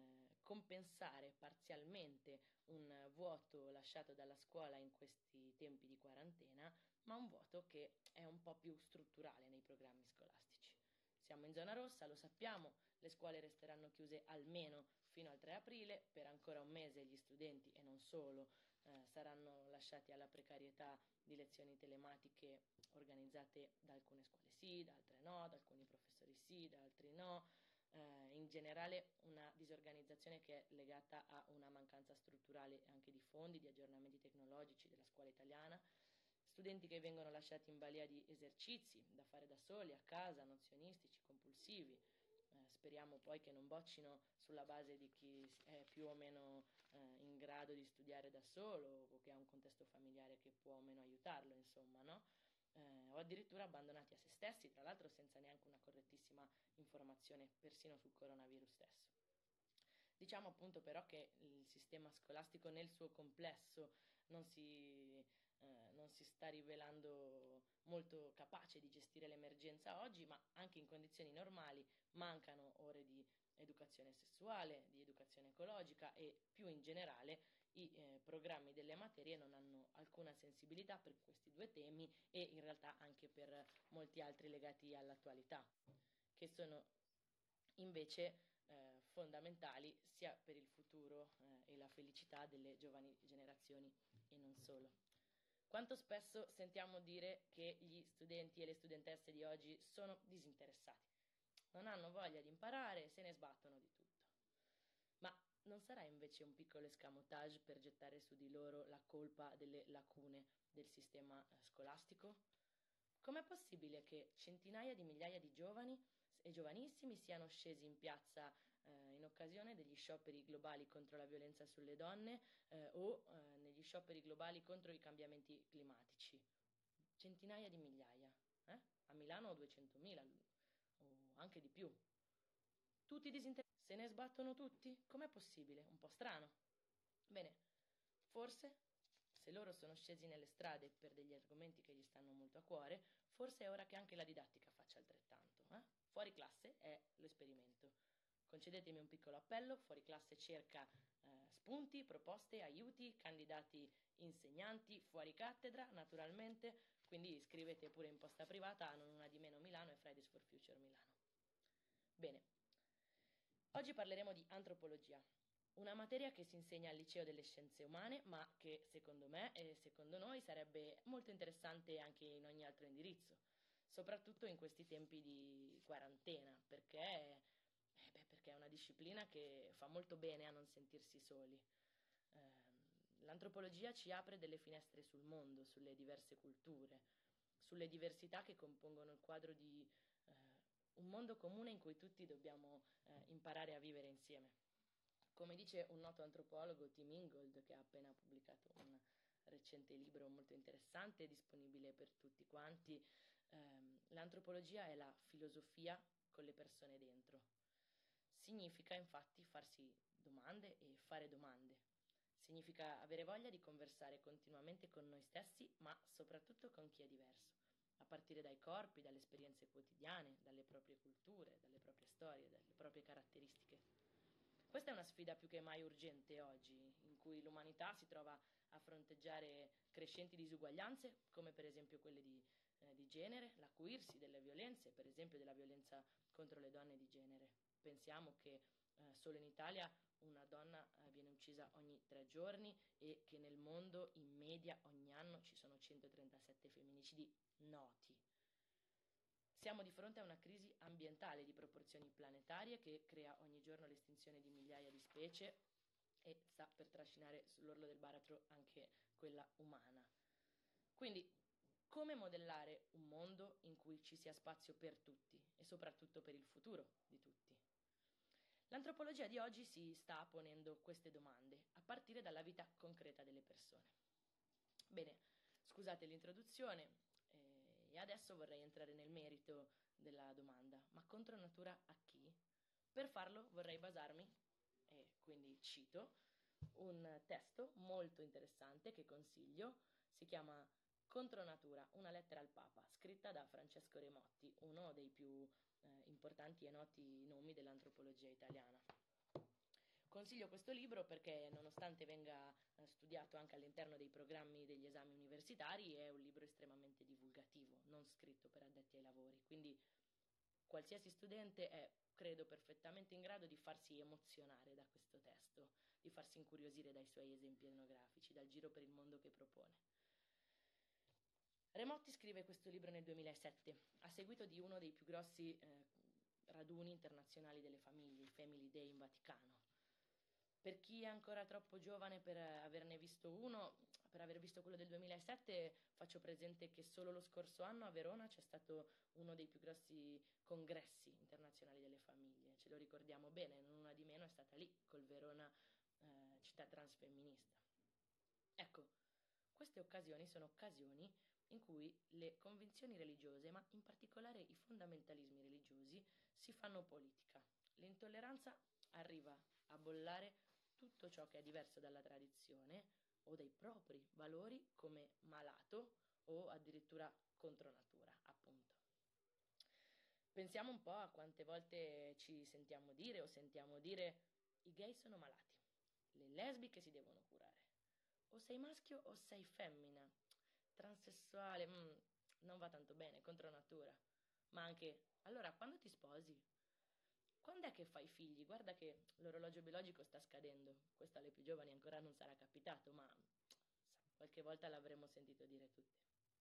compensare parzialmente un vuoto lasciato dalla scuola in questi tempi di quarantena, ma un vuoto che è un po' più strutturale nei programmi scolastici. Siamo in zona rossa, lo sappiamo, le scuole resteranno chiuse almeno fino al 3 aprile, per ancora un mese gli studenti e non solo saranno lasciati alla precarietà di lezioni telematiche organizzate da alcune scuole sì, da altre no, da alcuni professori sì, da altri no, in generale una disorganizzazione che è legata a una mancanza strutturale anche di fondi, di aggiornamenti tecnologici della scuola italiana, studenti che vengono lasciati in balia di esercizi da fare da soli, a casa, nozionistici, compulsivi. Speriamo poi che non boccino sulla base di chi è più o meno in grado di studiare da solo o che ha un contesto familiare che può o meno aiutarlo, insomma, no? O addirittura abbandonati a se stessi, tra l'altro senza neanche una correttissima informazione persino sul coronavirus stesso. Diciamo appunto però che il sistema scolastico nel suo complesso non si sta rivelando molto capace di gestire l'emergenza oggi, ma anche in condizioni normali mancano ore di educazione sessuale, di educazione ecologica e più in generale i programmi delle materie non hanno alcuna sensibilità per questi due temi e in realtà anche per molti altri legati all'attualità, che sono invece fondamentali sia per il futuro e la felicità delle giovani generazioni e non solo. Quanto spesso sentiamo dire che gli studenti e le studentesse di oggi sono disinteressati, non hanno voglia di imparare e se ne sbattono di tutto. Ma non sarà invece un piccolo escamotage per gettare su di loro la colpa delle lacune del sistema scolastico? Com'è possibile che centinaia di migliaia di giovani e giovanissimi siano scesi in piazza in occasione degli scioperi globali contro la violenza sulle donne o negli scioperi globali contro i cambiamenti climatici? Centinaia di migliaia, A Milano 200.000 o anche di più. Tutti disinteressati? Se ne sbattono tutti? Com'è possibile? Un po' strano. Bene, forse, se loro sono scesi nelle strade per degli argomenti che gli stanno molto a cuore, forse è ora che anche la didattica faccia altrettanto. Fuori classe è l'esperimento. Concedetemi un piccolo appello, Fuori classe cerca spunti, proposte, aiuti, candidati insegnanti, fuori cattedra, naturalmente, quindi scrivete pure in posta privata a Non Una Di Meno Milano e Fridays for Future Milano. Bene, oggi parleremo di antropologia, una materia che si insegna al liceo delle scienze umane, ma che secondo me e secondo noi sarebbe molto interessante anche in ogni altro indirizzo, soprattutto in questi tempi di quarantena, perché è una disciplina che fa molto bene a non sentirsi soli. L'antropologia ci apre delle finestre sul mondo, sulle diverse culture, sulle diversità che compongono il quadro di un mondo comune in cui tutti dobbiamo imparare a vivere insieme. Come dice un noto antropologo, Tim Ingold, che ha appena pubblicato un recente libro molto interessante, disponibile per tutti quanti, l'antropologia è la filosofia con le persone dentro. Significa infatti farsi domande e fare domande. Significa avere voglia di conversare continuamente con noi stessi, ma soprattutto con chi è diverso, a partire dai corpi, dalle esperienze quotidiane, dalle proprie culture, dalle proprie storie, dalle proprie caratteristiche. Questa è una sfida più che mai urgente oggi, in cui l'umanità si trova a fronteggiare crescenti disuguaglianze, come per esempio quelle di genere, l'acuirsi delle violenze, per esempio della violenza contro le donne di genere. Pensiamo che solo in Italia una donna viene uccisa ogni 3 giorni e che nel mondo in media ogni anno ci sono 137 femminicidi noti. Siamo di fronte a una crisi ambientale di proporzioni planetarie che crea ogni giorno l'estinzione di migliaia di specie e sta per trascinare sull'orlo del baratro anche quella umana. Quindi, come modellare un mondo in cui ci sia spazio per tutti e soprattutto per il futuro di tutti? L'antropologia di oggi si sta ponendo queste domande, a partire dalla vita concreta delle persone. Bene, scusate l'introduzione. E adesso vorrei entrare nel merito della domanda, ma contro natura a chi? Per farlo vorrei basarmi, e quindi cito, un testo molto interessante che consiglio, si chiama Contro natura, una lettera al Papa, scritta da Francesco Remotti, uno dei più importanti e noti nomi dell'antropologia italiana. Consiglio questo libro perché, nonostante venga studiato anche all'interno dei programmi degli esami universitari, è un libro estremamente divulgativo, non scritto per addetti ai lavori. Quindi qualsiasi studente è, credo, perfettamente in grado di farsi emozionare da questo testo, di farsi incuriosire dai suoi esempi etnografici, dal giro per il mondo che propone. Remotti scrive questo libro nel 2007, a seguito di uno dei più grossi raduni internazionali delle famiglie, il Family Day in Vaticano. Per chi è ancora troppo giovane per averne visto uno, per aver visto quello del 2007, faccio presente che solo lo scorso anno a Verona c'è stato uno dei più grossi congressi internazionali delle famiglie. Ce lo ricordiamo bene, Non Una Di Meno è stata lì, col Verona città transfemminista. Ecco, queste occasioni sono occasioni in cui le convinzioni religiose, ma in particolare i fondamentalismi religiosi, si fanno politica. L'intolleranza arriva a bollare tutto ciò che è diverso dalla tradizione o dai propri valori come malato o addirittura contro natura, appunto. Pensiamo un po' a quante volte ci sentiamo dire o sentiamo dire i gay sono malati, le lesbiche si devono curare, o sei maschio o sei femmina, transessuale, non va tanto bene, contro natura. Ma anche, allora, quando ti sposi? Quando è che fai figli? Guarda che l'orologio biologico sta scadendo. Questo alle più giovani ancora non sarà capitato, ma qualche volta l'avremo sentito dire tutti.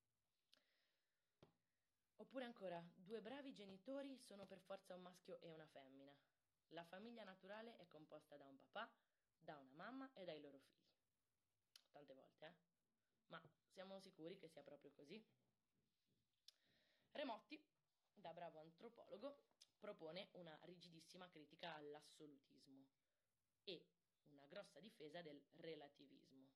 Oppure ancora, 2 bravi genitori sono per forza un maschio e una femmina. La famiglia naturale è composta da un papà, da una mamma e dai loro figli. Tante volte, Ma siamo sicuri che sia proprio così? Remotti, da bravo antropologo, propone una rigidissima critica all'assolutismo e una grossa difesa del relativismo.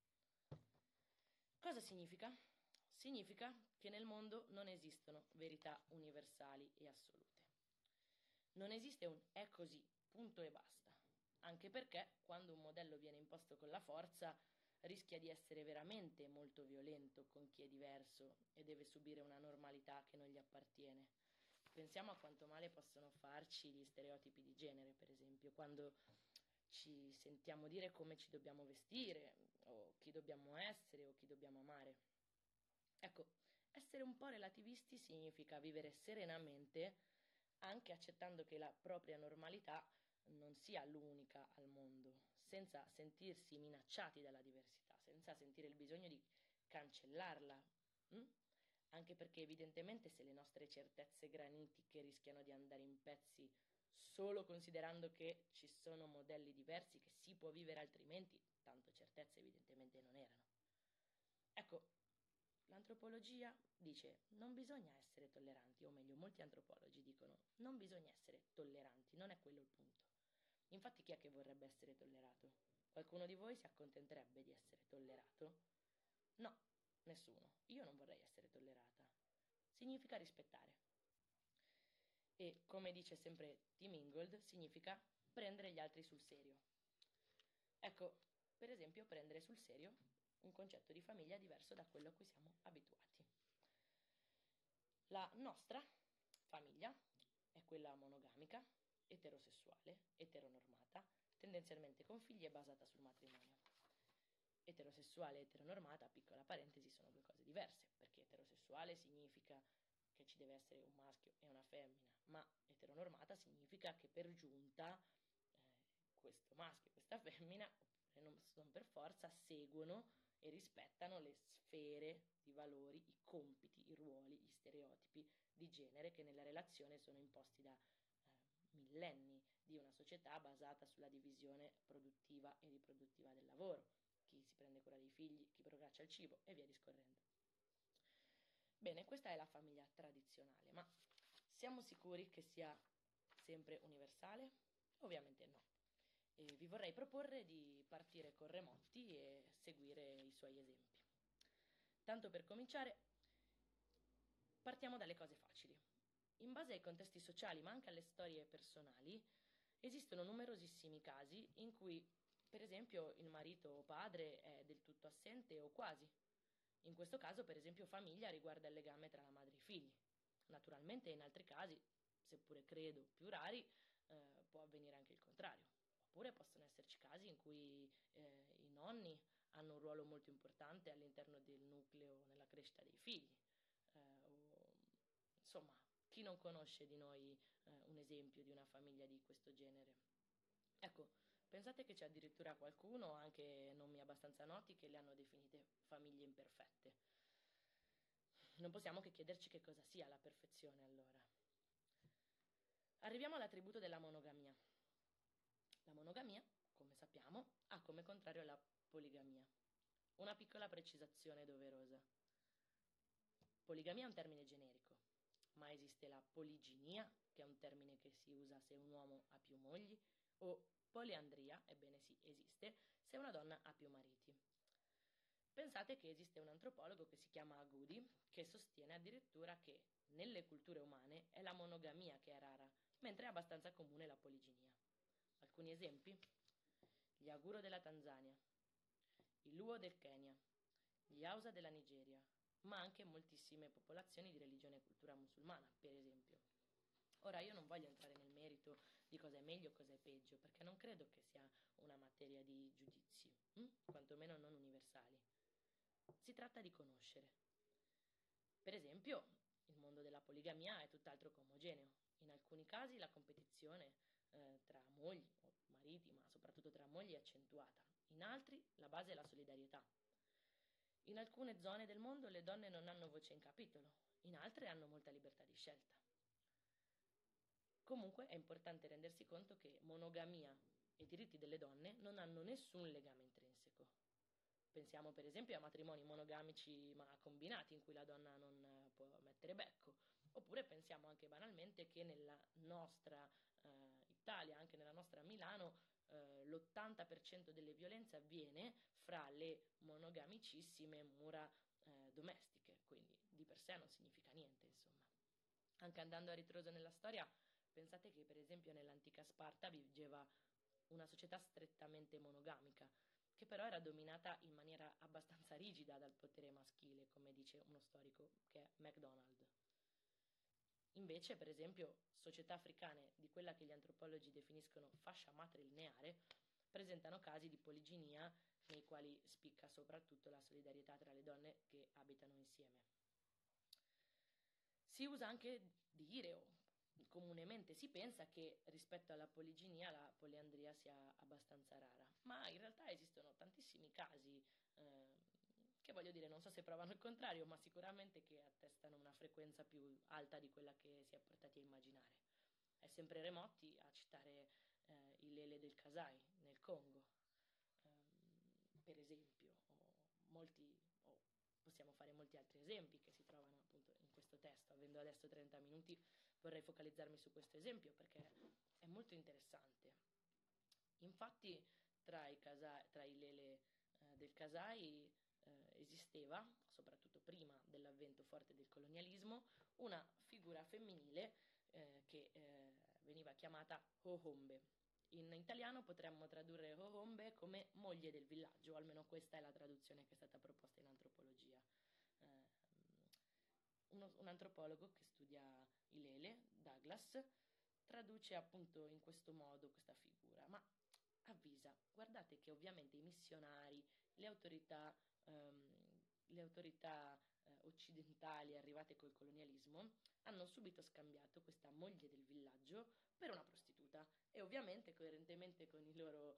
Cosa significa? Significa che nel mondo non esistono verità universali e assolute. Non esiste un è così, punto e basta, anche perché quando un modello viene imposto con la forza rischia di essere veramente molto violento con chi è diverso e deve subire una normalità che non gli appartiene. Pensiamo a quanto male possono farci gli stereotipi di genere, per esempio, quando ci sentiamo dire come ci dobbiamo vestire, o chi dobbiamo essere, o chi dobbiamo amare. Ecco, essere un po' relativisti significa vivere serenamente, anche accettando che la propria normalità non sia l'unica al mondo, senza sentirsi minacciati dalla diversità, senza sentire il bisogno di cancellarla. Anche perché evidentemente se le nostre certezze granitiche rischiano di andare in pezzi solo considerando che ci sono modelli diversi, che si può vivere altrimenti, tanto certezze evidentemente non erano. Ecco, l'antropologia dice non bisogna essere tolleranti, o meglio, molti antropologi dicono non bisogna essere tolleranti, non è quello il punto. Infatti chi è che vorrebbe essere tollerato? Qualcuno di voi si accontenterebbe di essere tollerato? No, nessuno. Io non vorrei essere tollerata. Significa rispettare. E, come dice sempre Tim Ingold, significa prendere gli altri sul serio. Ecco, per esempio, prendere sul serio un concetto di famiglia diverso da quello a cui siamo abituati. La nostra famiglia è quella monogamica, eterosessuale, eteronormata, tendenzialmente con figli e basata sul matrimonio. Eterosessuale e eteronormata, piccola parentesi, sono due cose diverse, perché eterosessuale significa che ci deve essere un maschio e una femmina, ma eteronormata significa che per giunta questo maschio e questa femmina, oppure non per forza, seguono e rispettano le sfere di valori, i compiti, i ruoli, gli stereotipi di genere che nella relazione sono imposti da millenni di una società basata sulla divisione produttiva e riproduttiva del lavoro, chi si prende cura dei figli, chi procaccia il cibo e via discorrendo. Bene, questa è la famiglia tradizionale, ma siamo sicuri che sia sempre universale? Ovviamente no. E vi vorrei proporre di partire con Remotti e seguire i suoi esempi. Tanto per cominciare, partiamo dalle cose facili. In base ai contesti sociali, ma anche alle storie personali, esistono numerosissimi casi in cui, per esempio, il marito o padre è del tutto assente o quasi. In questo caso, per esempio, famiglia riguarda il legame tra la madre e i figli. Naturalmente, in altri casi, seppure credo più rari, può avvenire anche il contrario. Oppure possono esserci casi in cui i nonni hanno un ruolo molto importante all'interno del nucleo nella crescita dei figli. Insomma, chi non conosce di noi un esempio di una famiglia di questo genere? Ecco, pensate che c'è addirittura qualcuno, anche nomi abbastanza noti, che le hanno definite famiglie imperfette. Non possiamo che chiederci che cosa sia la perfezione, allora. Arriviamo all'attributo della monogamia. La monogamia, come sappiamo, ha come contrario la poligamia. Una piccola precisazione doverosa. Poligamia è un termine generico, ma esiste la poliginia, che è un termine che si usa se un uomo ha più mogli, o poliandria, ebbene sì, esiste, se una donna ha più mariti. Pensate che esiste un antropologo che si chiama Agudi, che sostiene addirittura che nelle culture umane è la monogamia che è rara, mentre è abbastanza comune la poliginia. Alcuni esempi? Gli Aguro della Tanzania, i Luo del Kenya, gli Hausa della Nigeria, ma anche moltissime popolazioni di religione e cultura musulmana, per esempio. Ora, io non voglio entrare nel merito di cosa è meglio o cosa è peggio, perché non credo che sia una materia di giudizi, quantomeno non universali. Si tratta di conoscere. Per esempio, il mondo della poligamia è tutt'altro che omogeneo. In alcuni casi la competizione tra mogli o mariti, ma soprattutto tra mogli, è accentuata. In altri la base è la solidarietà. In alcune zone del mondo le donne non hanno voce in capitolo, in altre hanno molta libertà di scelta. Comunque è importante rendersi conto che monogamia e i diritti delle donne non hanno nessun legame intrinseco. Pensiamo per esempio a matrimoni monogamici ma combinati in cui la donna non può mettere becco, oppure pensiamo anche banalmente che nella nostra Italia, anche nella nostra Milano, l'80% delle violenze avviene fra le monogamicissime mura domestiche, quindi di per sé non significa niente, insomma. Anche andando a ritroso nella storia, pensate che per esempio nell'antica Sparta vigeva una società strettamente monogamica, che però era dominata in maniera abbastanza rigida dal potere maschile, come dice uno storico che è MacDonald. Invece, per esempio, società africane di quella che gli antropologi definiscono fascia matrilineare presentano casi di poliginia nei quali spicca soprattutto la solidarietà tra le donne che abitano insieme. Si usa anche dire, o comunemente si pensa, che rispetto alla poliginia la poliandria sia abbastanza rara, ma in realtà esistono tantissimi casi che, voglio dire, non so se provano il contrario, ma sicuramente che attestano una frequenza più alta di quella che si è portati a immaginare. È sempre Remotti a citare i Lele del Kasai nel Congo, per esempio, possiamo fare molti altri esempi che si trovano appunto in questo testo. Avendo adesso 30 minuti vorrei focalizzarmi su questo esempio perché è molto interessante. Infatti tra i Lele del Kasai esisteva, soprattutto prima dell'avvento forte del colonialismo, una figura femminile che veniva chiamata Hohombe. In italiano potremmo tradurre Hohombe come moglie del villaggio, o almeno questa è la traduzione che è stata proposta in antropologia. Un antropologo che studia i Lele, Douglas, traduce appunto in questo modo questa figura, ma avvisa: guardate che ovviamente i missionari, le autorità occidentali arrivate col colonialismo hanno subito scambiato questa moglie del villaggio per una prostituta e ovviamente coerentemente con i loro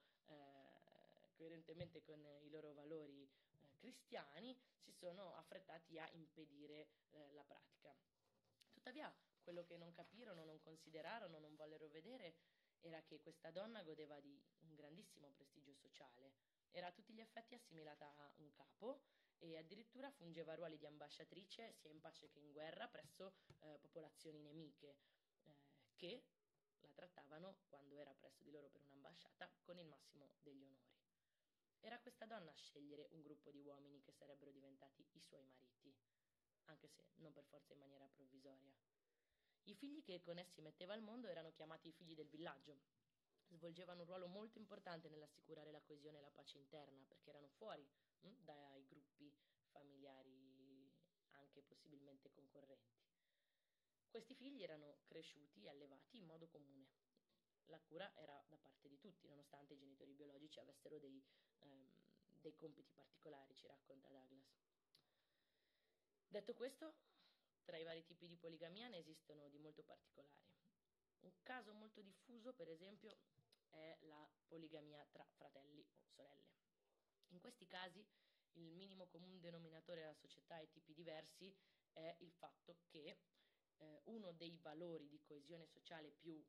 valori cristiani si sono affrettati a impedire la pratica. Tuttavia quello che non capirono, non considerarono, non vollero vedere era che questa donna godeva di un grandissimo prestigio sociale. Era a tutti gli effetti assimilata a un capo e addirittura fungeva ruoli di ambasciatrice sia in pace che in guerra presso popolazioni nemiche che la trattavano, quando era presso di loro per un'ambasciata, con il massimo degli onori. Era questa donna a scegliere un gruppo di uomini che sarebbero diventati i suoi mariti, anche se non per forza in maniera provvisoria. I figli che con essi metteva al mondo erano chiamati i figli del villaggio. Svolgevano un ruolo molto importante nell'assicurare la coesione e la pace interna, perché erano fuori dai gruppi familiari, anche possibilmente concorrenti. Questi figli erano cresciuti e allevati in modo comune. La cura era da parte di tutti, nonostante i genitori biologici avessero dei compiti particolari, ci racconta Douglas. Detto questo, tra i vari tipi di poligamia ne esistono di molto particolari. Un caso molto diffuso, per esempio, è la poligamia tra fratelli o sorelle. In questi casi il minimo comune denominatore della società e tipi diversi è il fatto che uno dei valori di coesione sociale più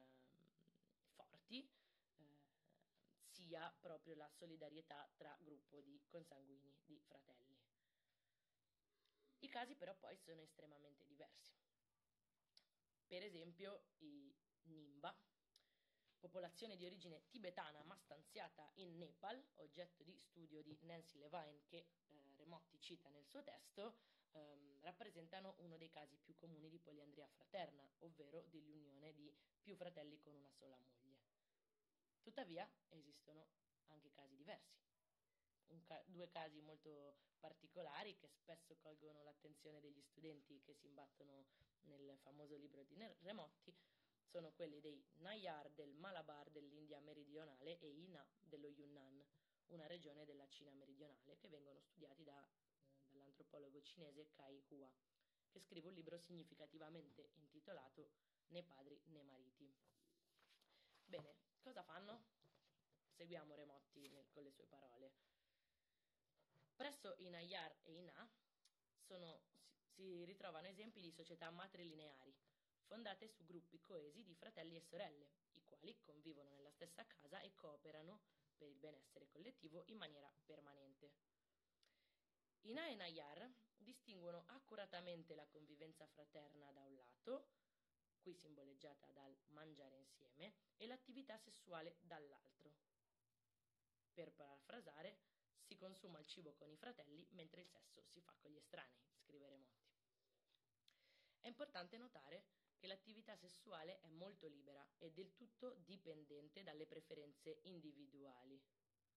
forti sia proprio la solidarietà tra gruppo di consanguini, di fratelli. I casi però poi sono estremamente diversi. Per esempio i Nimba, popolazione di origine tibetana ma stanziata in Nepal, oggetto di studio di Nancy Levine che Remotti cita nel suo testo, rappresentano uno dei casi più comuni di poliandria fraterna, ovvero dell'unione di più fratelli con una sola moglie. Tuttavia esistono anche casi diversi. Due casi molto particolari che spesso colgono l'attenzione degli studenti che si imbattono nel famoso libro di Remotti sono quelli dei Nayar del Malabar dell'India meridionale e Ina dello Yunnan, una regione della Cina meridionale, che vengono studiati dall'antropologo cinese Kai Hua, che scrive un libro significativamente intitolato Né padri né mariti. Bene, cosa fanno? Seguiamo Remotti con le sue parole. Presso i Nayar e i Na si ritrovano esempi di società matrilineari, fondate su gruppi coesi di fratelli e sorelle, i quali omosessuali convivono nella stessa casa e cooperano per il benessere collettivo in maniera permanente. Ina e Nayar distinguono accuratamente la convivenza fraterna da un lato, qui simboleggiata dal mangiare insieme, e l'attività sessuale dall'altro. Per parafrasare, si consuma il cibo con i fratelli mentre il sesso si fa con gli estranei, scrive Remotti. È importante notare che l'attività sessuale è molto libera e del tutto dipendente dalle preferenze individuali.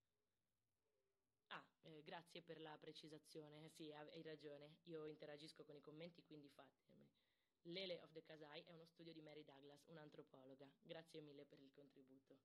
Grazie per la precisazione, sì, hai ragione, io interagisco con i commenti, quindi fatemi. Lele of the Kasai è uno studio di Mary Douglas, un'antropologa, grazie mille per il contributo.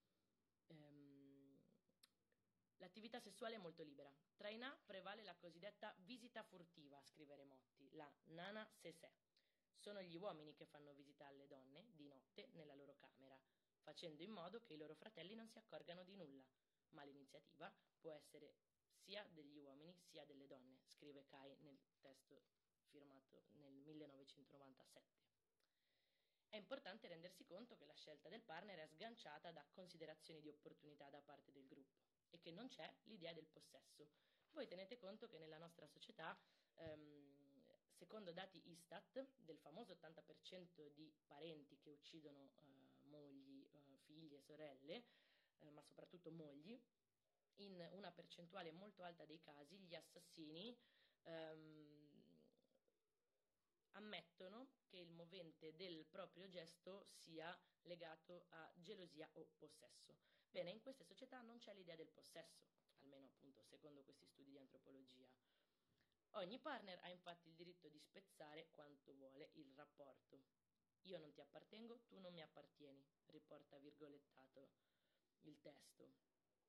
L'attività sessuale è molto libera. Tra i Na prevale la cosiddetta visita furtiva, scrive Remotti, la Nana Sesè. Sono gli uomini che fanno visita alle donne di notte nella loro camera, facendo in modo che i loro fratelli non si accorgano di nulla, ma l'iniziativa può essere sia degli uomini sia delle donne, scrive Kai nel testo firmato nel 1997. È importante rendersi conto che la scelta del partner è sganciata da considerazioni di opportunità da parte del gruppo e che non c'è l'idea del possesso. Voi tenete conto che nella nostra società, secondo dati Istat, del famoso 80% di parenti che uccidono mogli, figlie, sorelle, ma soprattutto mogli, in una percentuale molto alta dei casi gli assassini ammettono che il movente del proprio gesto sia legato a gelosia o possesso. Bene, in queste società non c'è l'idea del possesso, almeno appunto secondo questi studi di antropologia. Ogni partner ha infatti il diritto di spezzare quanto vuole il rapporto. Io non ti appartengo, tu non mi appartieni, riporta virgolettato il testo.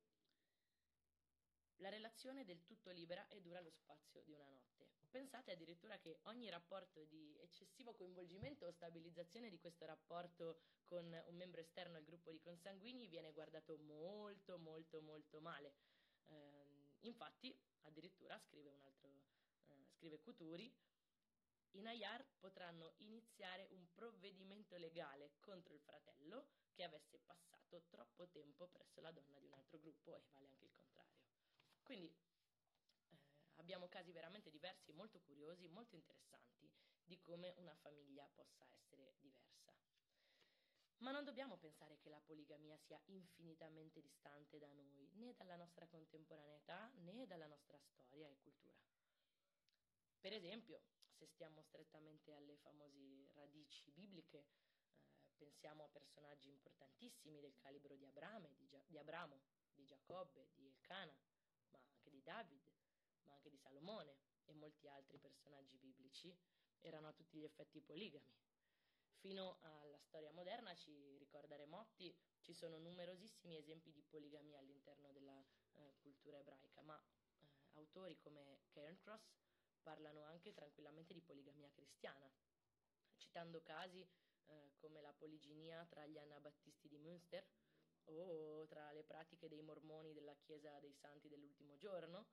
La relazione è del tutto libera e dura lo spazio di una notte. Pensate addirittura che ogni rapporto di eccessivo coinvolgimento o stabilizzazione di questo rapporto con un membro esterno al gruppo di consanguigni viene guardato molto molto molto male. Infatti, addirittura, scrive Couturi, i Nayar potranno iniziare un provvedimento legale contro il fratello che avesse passato troppo tempo presso la donna di un altro gruppo, e vale anche il contrario. Quindi abbiamo casi veramente diversi, molto curiosi, molto interessanti di come una famiglia possa essere diversa. Ma non dobbiamo pensare che la poligamia sia infinitamente distante da noi, né dalla nostra contemporaneità, né dalla nostra storia e cultura. Per esempio, se stiamo strettamente alle famose radici bibliche, pensiamo a personaggi importantissimi del calibro di Abramo, di Giacobbe, di Elcana, ma anche di David, ma anche di Salomone e molti altri personaggi biblici erano a tutti gli effetti poligami. Fino alla storia moderna, ci ricorda Remotti, ci sono numerosissimi esempi di poligamia all'interno della cultura ebraica, ma autori come Cairncross parlano anche tranquillamente di poligamia cristiana, citando casi come la poliginia tra gli anabattisti di Münster o tra le pratiche dei mormoni della Chiesa dei Santi dell'Ultimo Giorno.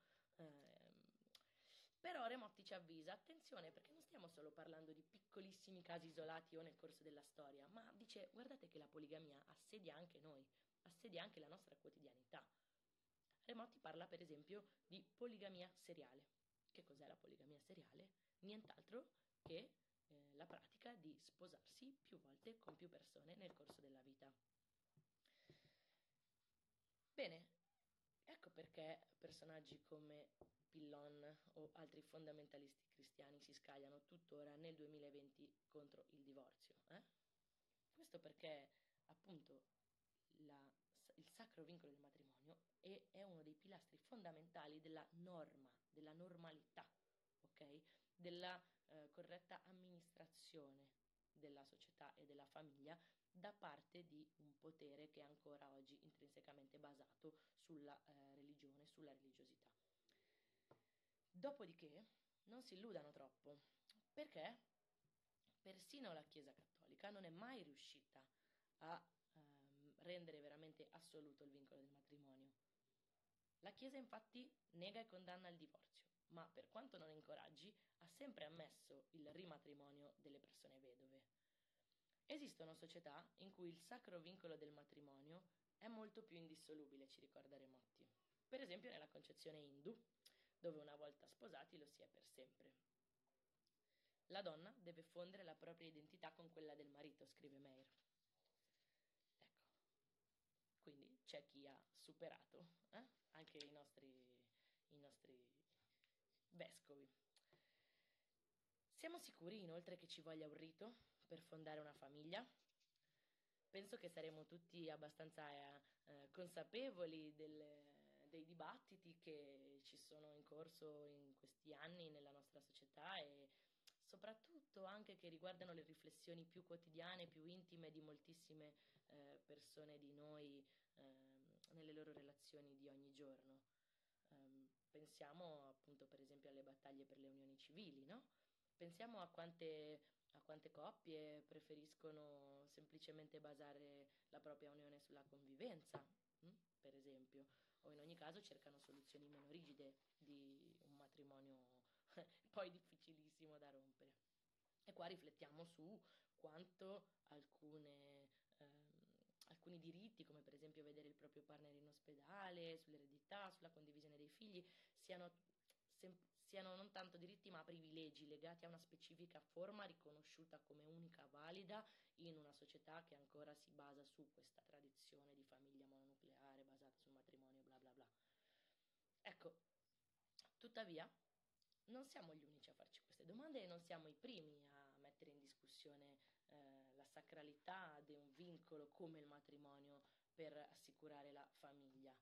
Però Remotti ci avvisa, attenzione, perché non stiamo solo parlando di piccolissimi casi isolati o nel corso della storia, ma dice, guardate che la poligamia assedia anche noi, assedia anche la nostra quotidianità. Remotti parla per esempio di poligamia seriale. Che cos'è la poligamia seriale? Nient'altro che la pratica di sposarsi più volte con più persone nel corso della vita. Bene, ecco perché personaggi come Pillon o altri fondamentalisti cristiani si scagliano tuttora nel 2020 contro il divorzio. Questo perché appunto il sacro vincolo del matrimonio è uno dei pilastri fondamentali della norma, della normalità, ok? Della corretta amministrazione della società e della famiglia da parte di un potere che è ancora oggi intrinsecamente basato sulla religione, sulla religiosità. Dopodiché non si illudano troppo, perché persino la Chiesa Cattolica non è mai riuscita a rendere veramente assoluto il vincolo del matrimonio. La Chiesa infatti nega e condanna il divorzio, ma per quanto non incoraggi, ha sempre ammesso il rimatrimonio delle persone vedove. Esistono società in cui il sacro vincolo del matrimonio è molto più indissolubile, ci ricorda Remotti. Per esempio nella concezione indù, dove una volta sposati lo si è per sempre. La donna deve fondere la propria identità con quella del marito, scrive Meir. Ecco, quindi c'è chi ha superato anche i nostri vescovi. Siamo sicuri inoltre che ci voglia un rito per fondare una famiglia? Penso che saremo tutti abbastanza consapevoli dei dibattiti che ci sono in corso in questi anni nella nostra società e soprattutto anche che riguardano le riflessioni più quotidiane, più intime di moltissime persone di noi nelle loro relazioni di ogni giorno. Pensiamo appunto per esempio alle battaglie per le unioni civili, no? Pensiamo a quante coppie preferiscono semplicemente basare la propria unione sulla convivenza, per esempio, o in ogni caso cercano soluzioni meno rigide di un matrimonio poi difficilissimo da rompere. E qua riflettiamo su quanto alcuni diritti, come per esempio vedere il proprio partner in ospedale, sull'eredità, sulla condivisione dei figli, siano non tanto diritti ma privilegi legati a una specifica forma riconosciuta come unica valida in una società che ancora si basa su questa tradizione di famiglia mononucleare basata sul matrimonio bla bla bla. Ecco, tuttavia non siamo gli unici a farci queste domande e non siamo i primi a mettere in discussione la sacralità di un vincolo come il matrimonio per assicurare la famiglia.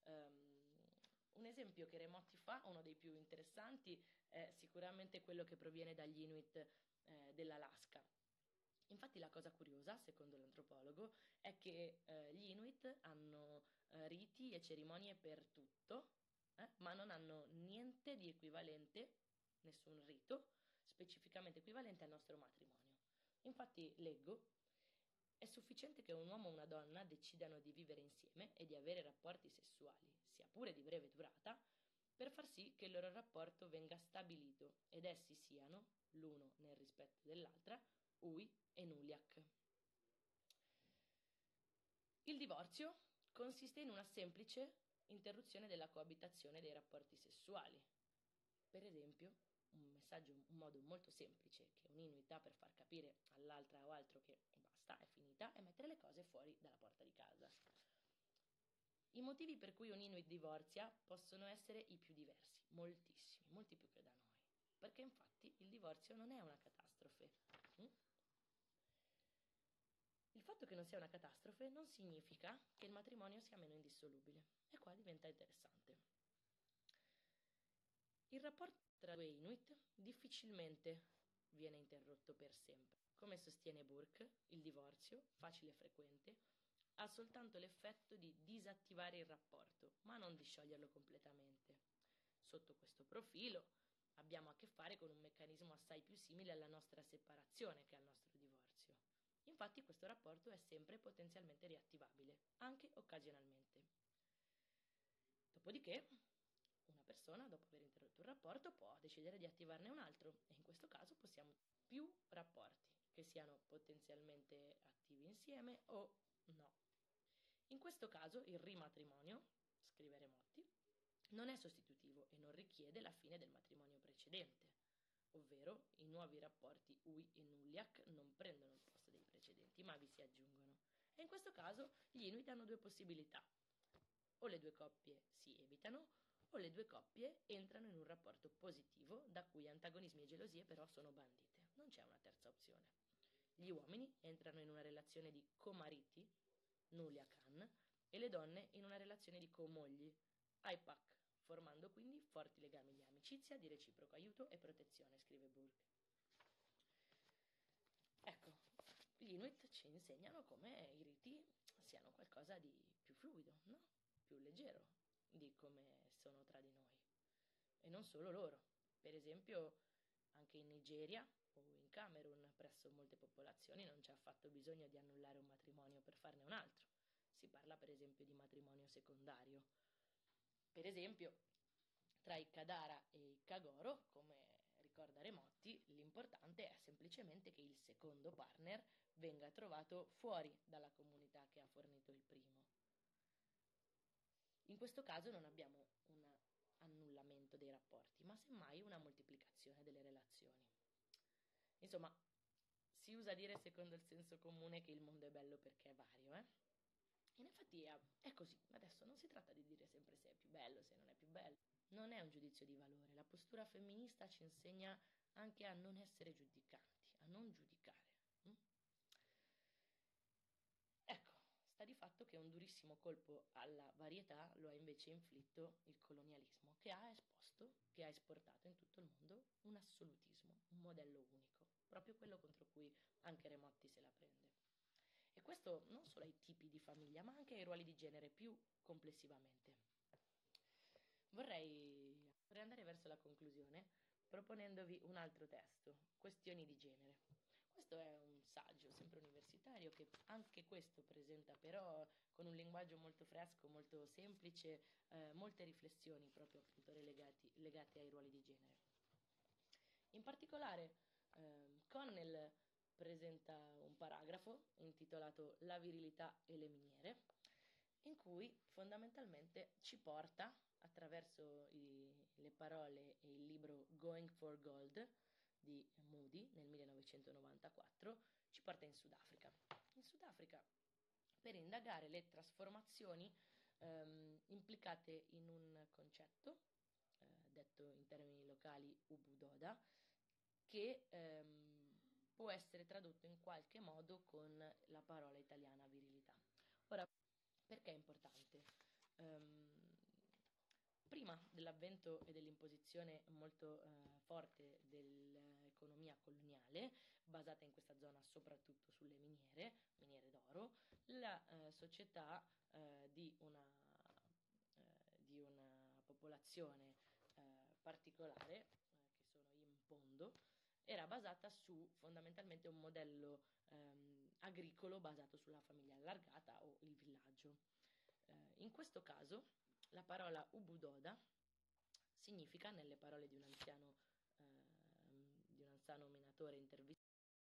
Un esempio che Remotti fa, uno dei più interessanti, è sicuramente quello che proviene dagli Inuit dell'Alaska. Infatti la cosa curiosa, secondo l'antropologo, è che gli Inuit hanno riti e cerimonie per tutto, ma non hanno niente di equivalente, nessun rito specificamente equivalente al nostro matrimonio. Infatti leggo: è sufficiente che un uomo e una donna decidano di vivere insieme e di avere rapporti sessuali, sia pure di breve durata, per far sì che il loro rapporto venga stabilito ed essi siano, l'uno nel rispetto dell'altra, Ui e Nuliak. Il divorzio consiste in una semplice interruzione della coabitazione dei rapporti sessuali. Per esempio, un modo molto semplice che un Inuit ha per far capire all'altra o altro che basta, è finita, è mettere le cose fuori dalla porta di casa. I motivi per cui un Inuit divorzia possono essere i più diversi, moltissimi, molti più che da noi, perché infatti il divorzio non è una catastrofe. Il fatto che non sia una catastrofe non significa che il matrimonio sia meno indissolubile, e qua diventa interessante. Il rapporto tra due Inuit difficilmente viene interrotto per sempre. Come sostiene Burke, il divorzio, facile e frequente, ha soltanto l'effetto di disattivare il rapporto, ma non di scioglierlo completamente. Sotto questo profilo abbiamo a che fare con un meccanismo assai più simile alla nostra separazione che al nostro divorzio. Infatti questo rapporto è sempre potenzialmente riattivabile, anche occasionalmente. Dopodiché una persona, dopo aver interrotto un rapporto, può decidere di attivarne un altro, e in questo caso possiamo più rapporti che siano potenzialmente attivi insieme o no. In questo caso il rimatrimonio, scrive Remotti, non è sostitutivo e non richiede la fine del matrimonio precedente, ovvero i nuovi rapporti Ui e Nuliak non prendono il posto dei precedenti, ma vi si aggiungono. E in questo caso gli Inuit hanno due possibilità: o le due coppie si evitano, o le due coppie entrano in un rapporto positivo da cui antagonismi e gelosie però sono bandite. Non c'è una terza opzione. Gli uomini entrano in una relazione di comariti, Nuliakan, e le donne in una relazione di comogli, Aipak, formando quindi forti legami di amicizia, di reciproco aiuto e protezione, scrive Burke. Ecco, gli Inuit ci insegnano come i riti siano qualcosa di più fluido, no? Più leggero di come sono tra di noi. E non solo loro. Per esempio, anche in Nigeria o in Camerun, presso molte popolazioni, non c'è affatto bisogno di annullare un matrimonio per farne un altro. Si parla per esempio di matrimonio secondario. Per esempio, tra i Kadara e i Kagoro, come ricorda Remotti, l'importante è semplicemente che il secondo partner venga trovato fuori dalla comunità che ha fornito il primo. In questo caso non abbiamo un annullamento dei rapporti, ma semmai una moltiplicazione delle relazioni. Insomma, si usa dire secondo il senso comune che il mondo è bello perché è vario, In effetti è così. Adesso non si tratta di dire sempre se è più bello, se non è più bello. Non è un giudizio di valore. La postura femminista ci insegna anche a non essere giudicanti, a non giudicare. Ecco, sta di fatto che un durissimo colpo alla varietà lo ha invece inflitto il colonialismo, che ha esposto, che ha esportato in tutto il mondo un assolutismo, un modello unico, proprio quello contro cui anche Remotti se la prende. E questo non solo ai tipi di famiglia, ma anche ai ruoli di genere più complessivamente. Vorrei andare verso la conclusione proponendovi un altro testo, Questioni di genere. Questo è un saggio, sempre universitario, che anche questo presenta però con un linguaggio molto fresco, molto semplice, molte riflessioni proprio appunto legate ai ruoli di genere. In particolare Connell presenta un paragrafo intitolato La virilità e le miniere, in cui fondamentalmente ci porta attraverso le parole e il libro Going for Gold di Moody nel 1994, ci porta in Sudafrica. In Sudafrica per indagare le trasformazioni implicate in un concetto, detto in termini locali Ubudoda, che può essere tradotto in qualche modo con la parola italiana virilità. Ora, perché è importante? Prima dell'avvento e dell'imposizione molto forte dell'economia coloniale, basata in questa zona soprattutto sulle miniere d'oro, la società di una popolazione particolare, che sono gli Mpondo, era basata su fondamentalmente un modello agricolo basato sulla famiglia allargata o il villaggio. In questo caso la parola Ubudoda significa, nelle parole di un anziano minatore intervistato,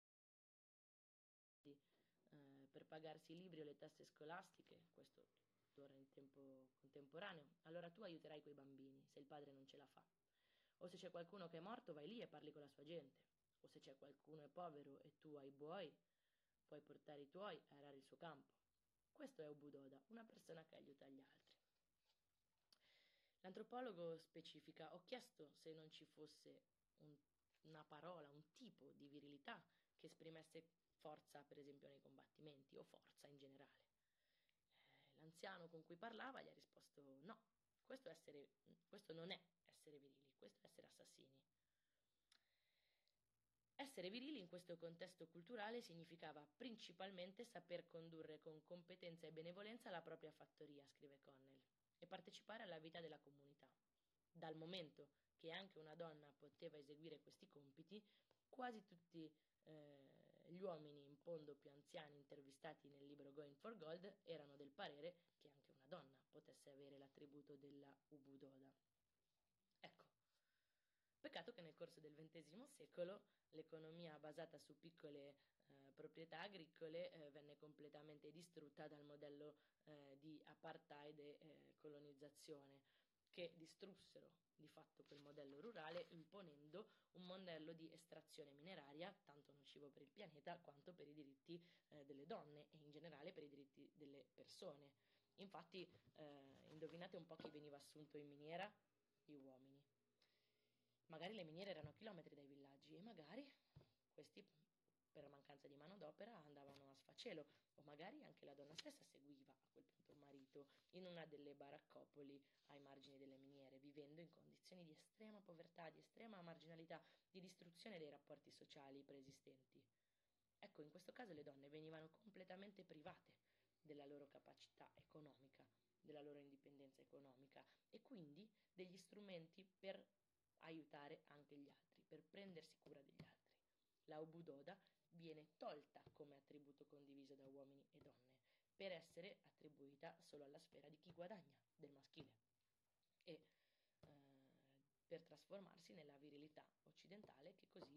per pagarsi i libri o le tasse scolastiche, questo torna in tempo contemporaneo, allora tu aiuterai quei bambini, se il padre non ce la fa. O se c'è qualcuno che è morto, vai lì e parli con la sua gente. O se c'è qualcuno è povero e tu hai buoi, puoi portare i tuoi a arare il suo campo. Questo è Ubudoda, una persona che aiuta gli altri. L'antropologo specifica: ho chiesto se non ci fosse una parola, un tipo di virilità che esprimesse forza, per esempio, nei combattimenti, o forza in generale. L'anziano con cui parlava gli ha risposto: no, questo non è essere virili, questo è essere assassini. Essere virili in questo contesto culturale significava principalmente saper condurre con competenza e benevolenza la propria fattoria, scrive Connell, e partecipare alla vita della comunità. Dal momento che anche una donna poteva eseguire questi compiti, quasi tutti gli uomini in Mpondo più anziani intervistati nel libro Going for Gold erano del parere che anche una donna potesse avere l'attributo della Ubudoda. Ecco, peccato che nel corso del XX secolo l'economia basata su piccole proprietà agricole venne completamente distrutta dal modello di apartheid e colonizzazione, che distrussero di fatto quel modello rurale, imponendo un modello di estrazione mineraria tanto nocivo per il pianeta quanto per i diritti delle donne e in generale per i diritti delle persone. Infatti, indovinate un po' chi veniva assunto in miniera? Gli uomini. Magari le miniere erano a chilometri dai villaggi e magari questi, per mancanza di manodopera, andavano a sfacelo, o magari anche la donna stessa seguiva a quel punto il marito in una delle baraccopoli ai margini delle miniere, vivendo in condizioni di estrema povertà, di estrema marginalità, di distruzione dei rapporti sociali preesistenti. Ecco, in questo caso le donne venivano completamente private della loro capacità economica, della loro indipendenza economica e quindi degli strumenti per aiutare anche gli altri, per prendersi cura degli altri. La Ubudoda viene tolta come attributo condiviso da uomini e donne per essere attribuita solo alla sfera di chi guadagna, del maschile, e per trasformarsi nella virilità occidentale che così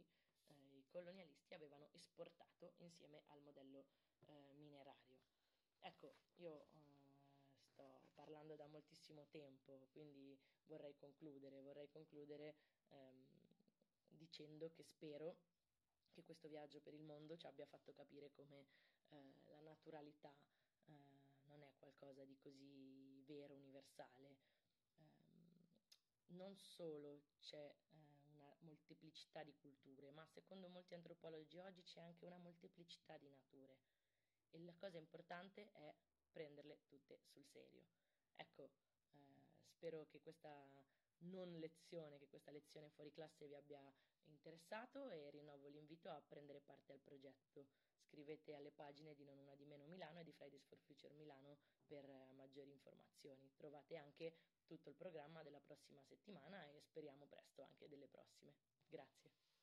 i colonialisti avevano esportato insieme al modello minerario. Ecco, io sto parlando da moltissimo tempo, quindi vorrei concludere dicendo che spero che questo viaggio per il mondo ci abbia fatto capire come la naturalità non è qualcosa di così vero, universale. Non solo c'è una molteplicità di culture, ma secondo molti antropologi oggi c'è anche una molteplicità di nature. E la cosa importante è prenderle tutte sul serio. Ecco, spero che questa lezione fuori classe vi abbia interessato e rinnovo l'invito a prendere parte al progetto. Scrivete alle pagine di Non Una di Meno Milano e di Fridays for Future Milano per maggiori informazioni. Trovate anche tutto il programma della prossima settimana e speriamo presto anche delle prossime. Grazie.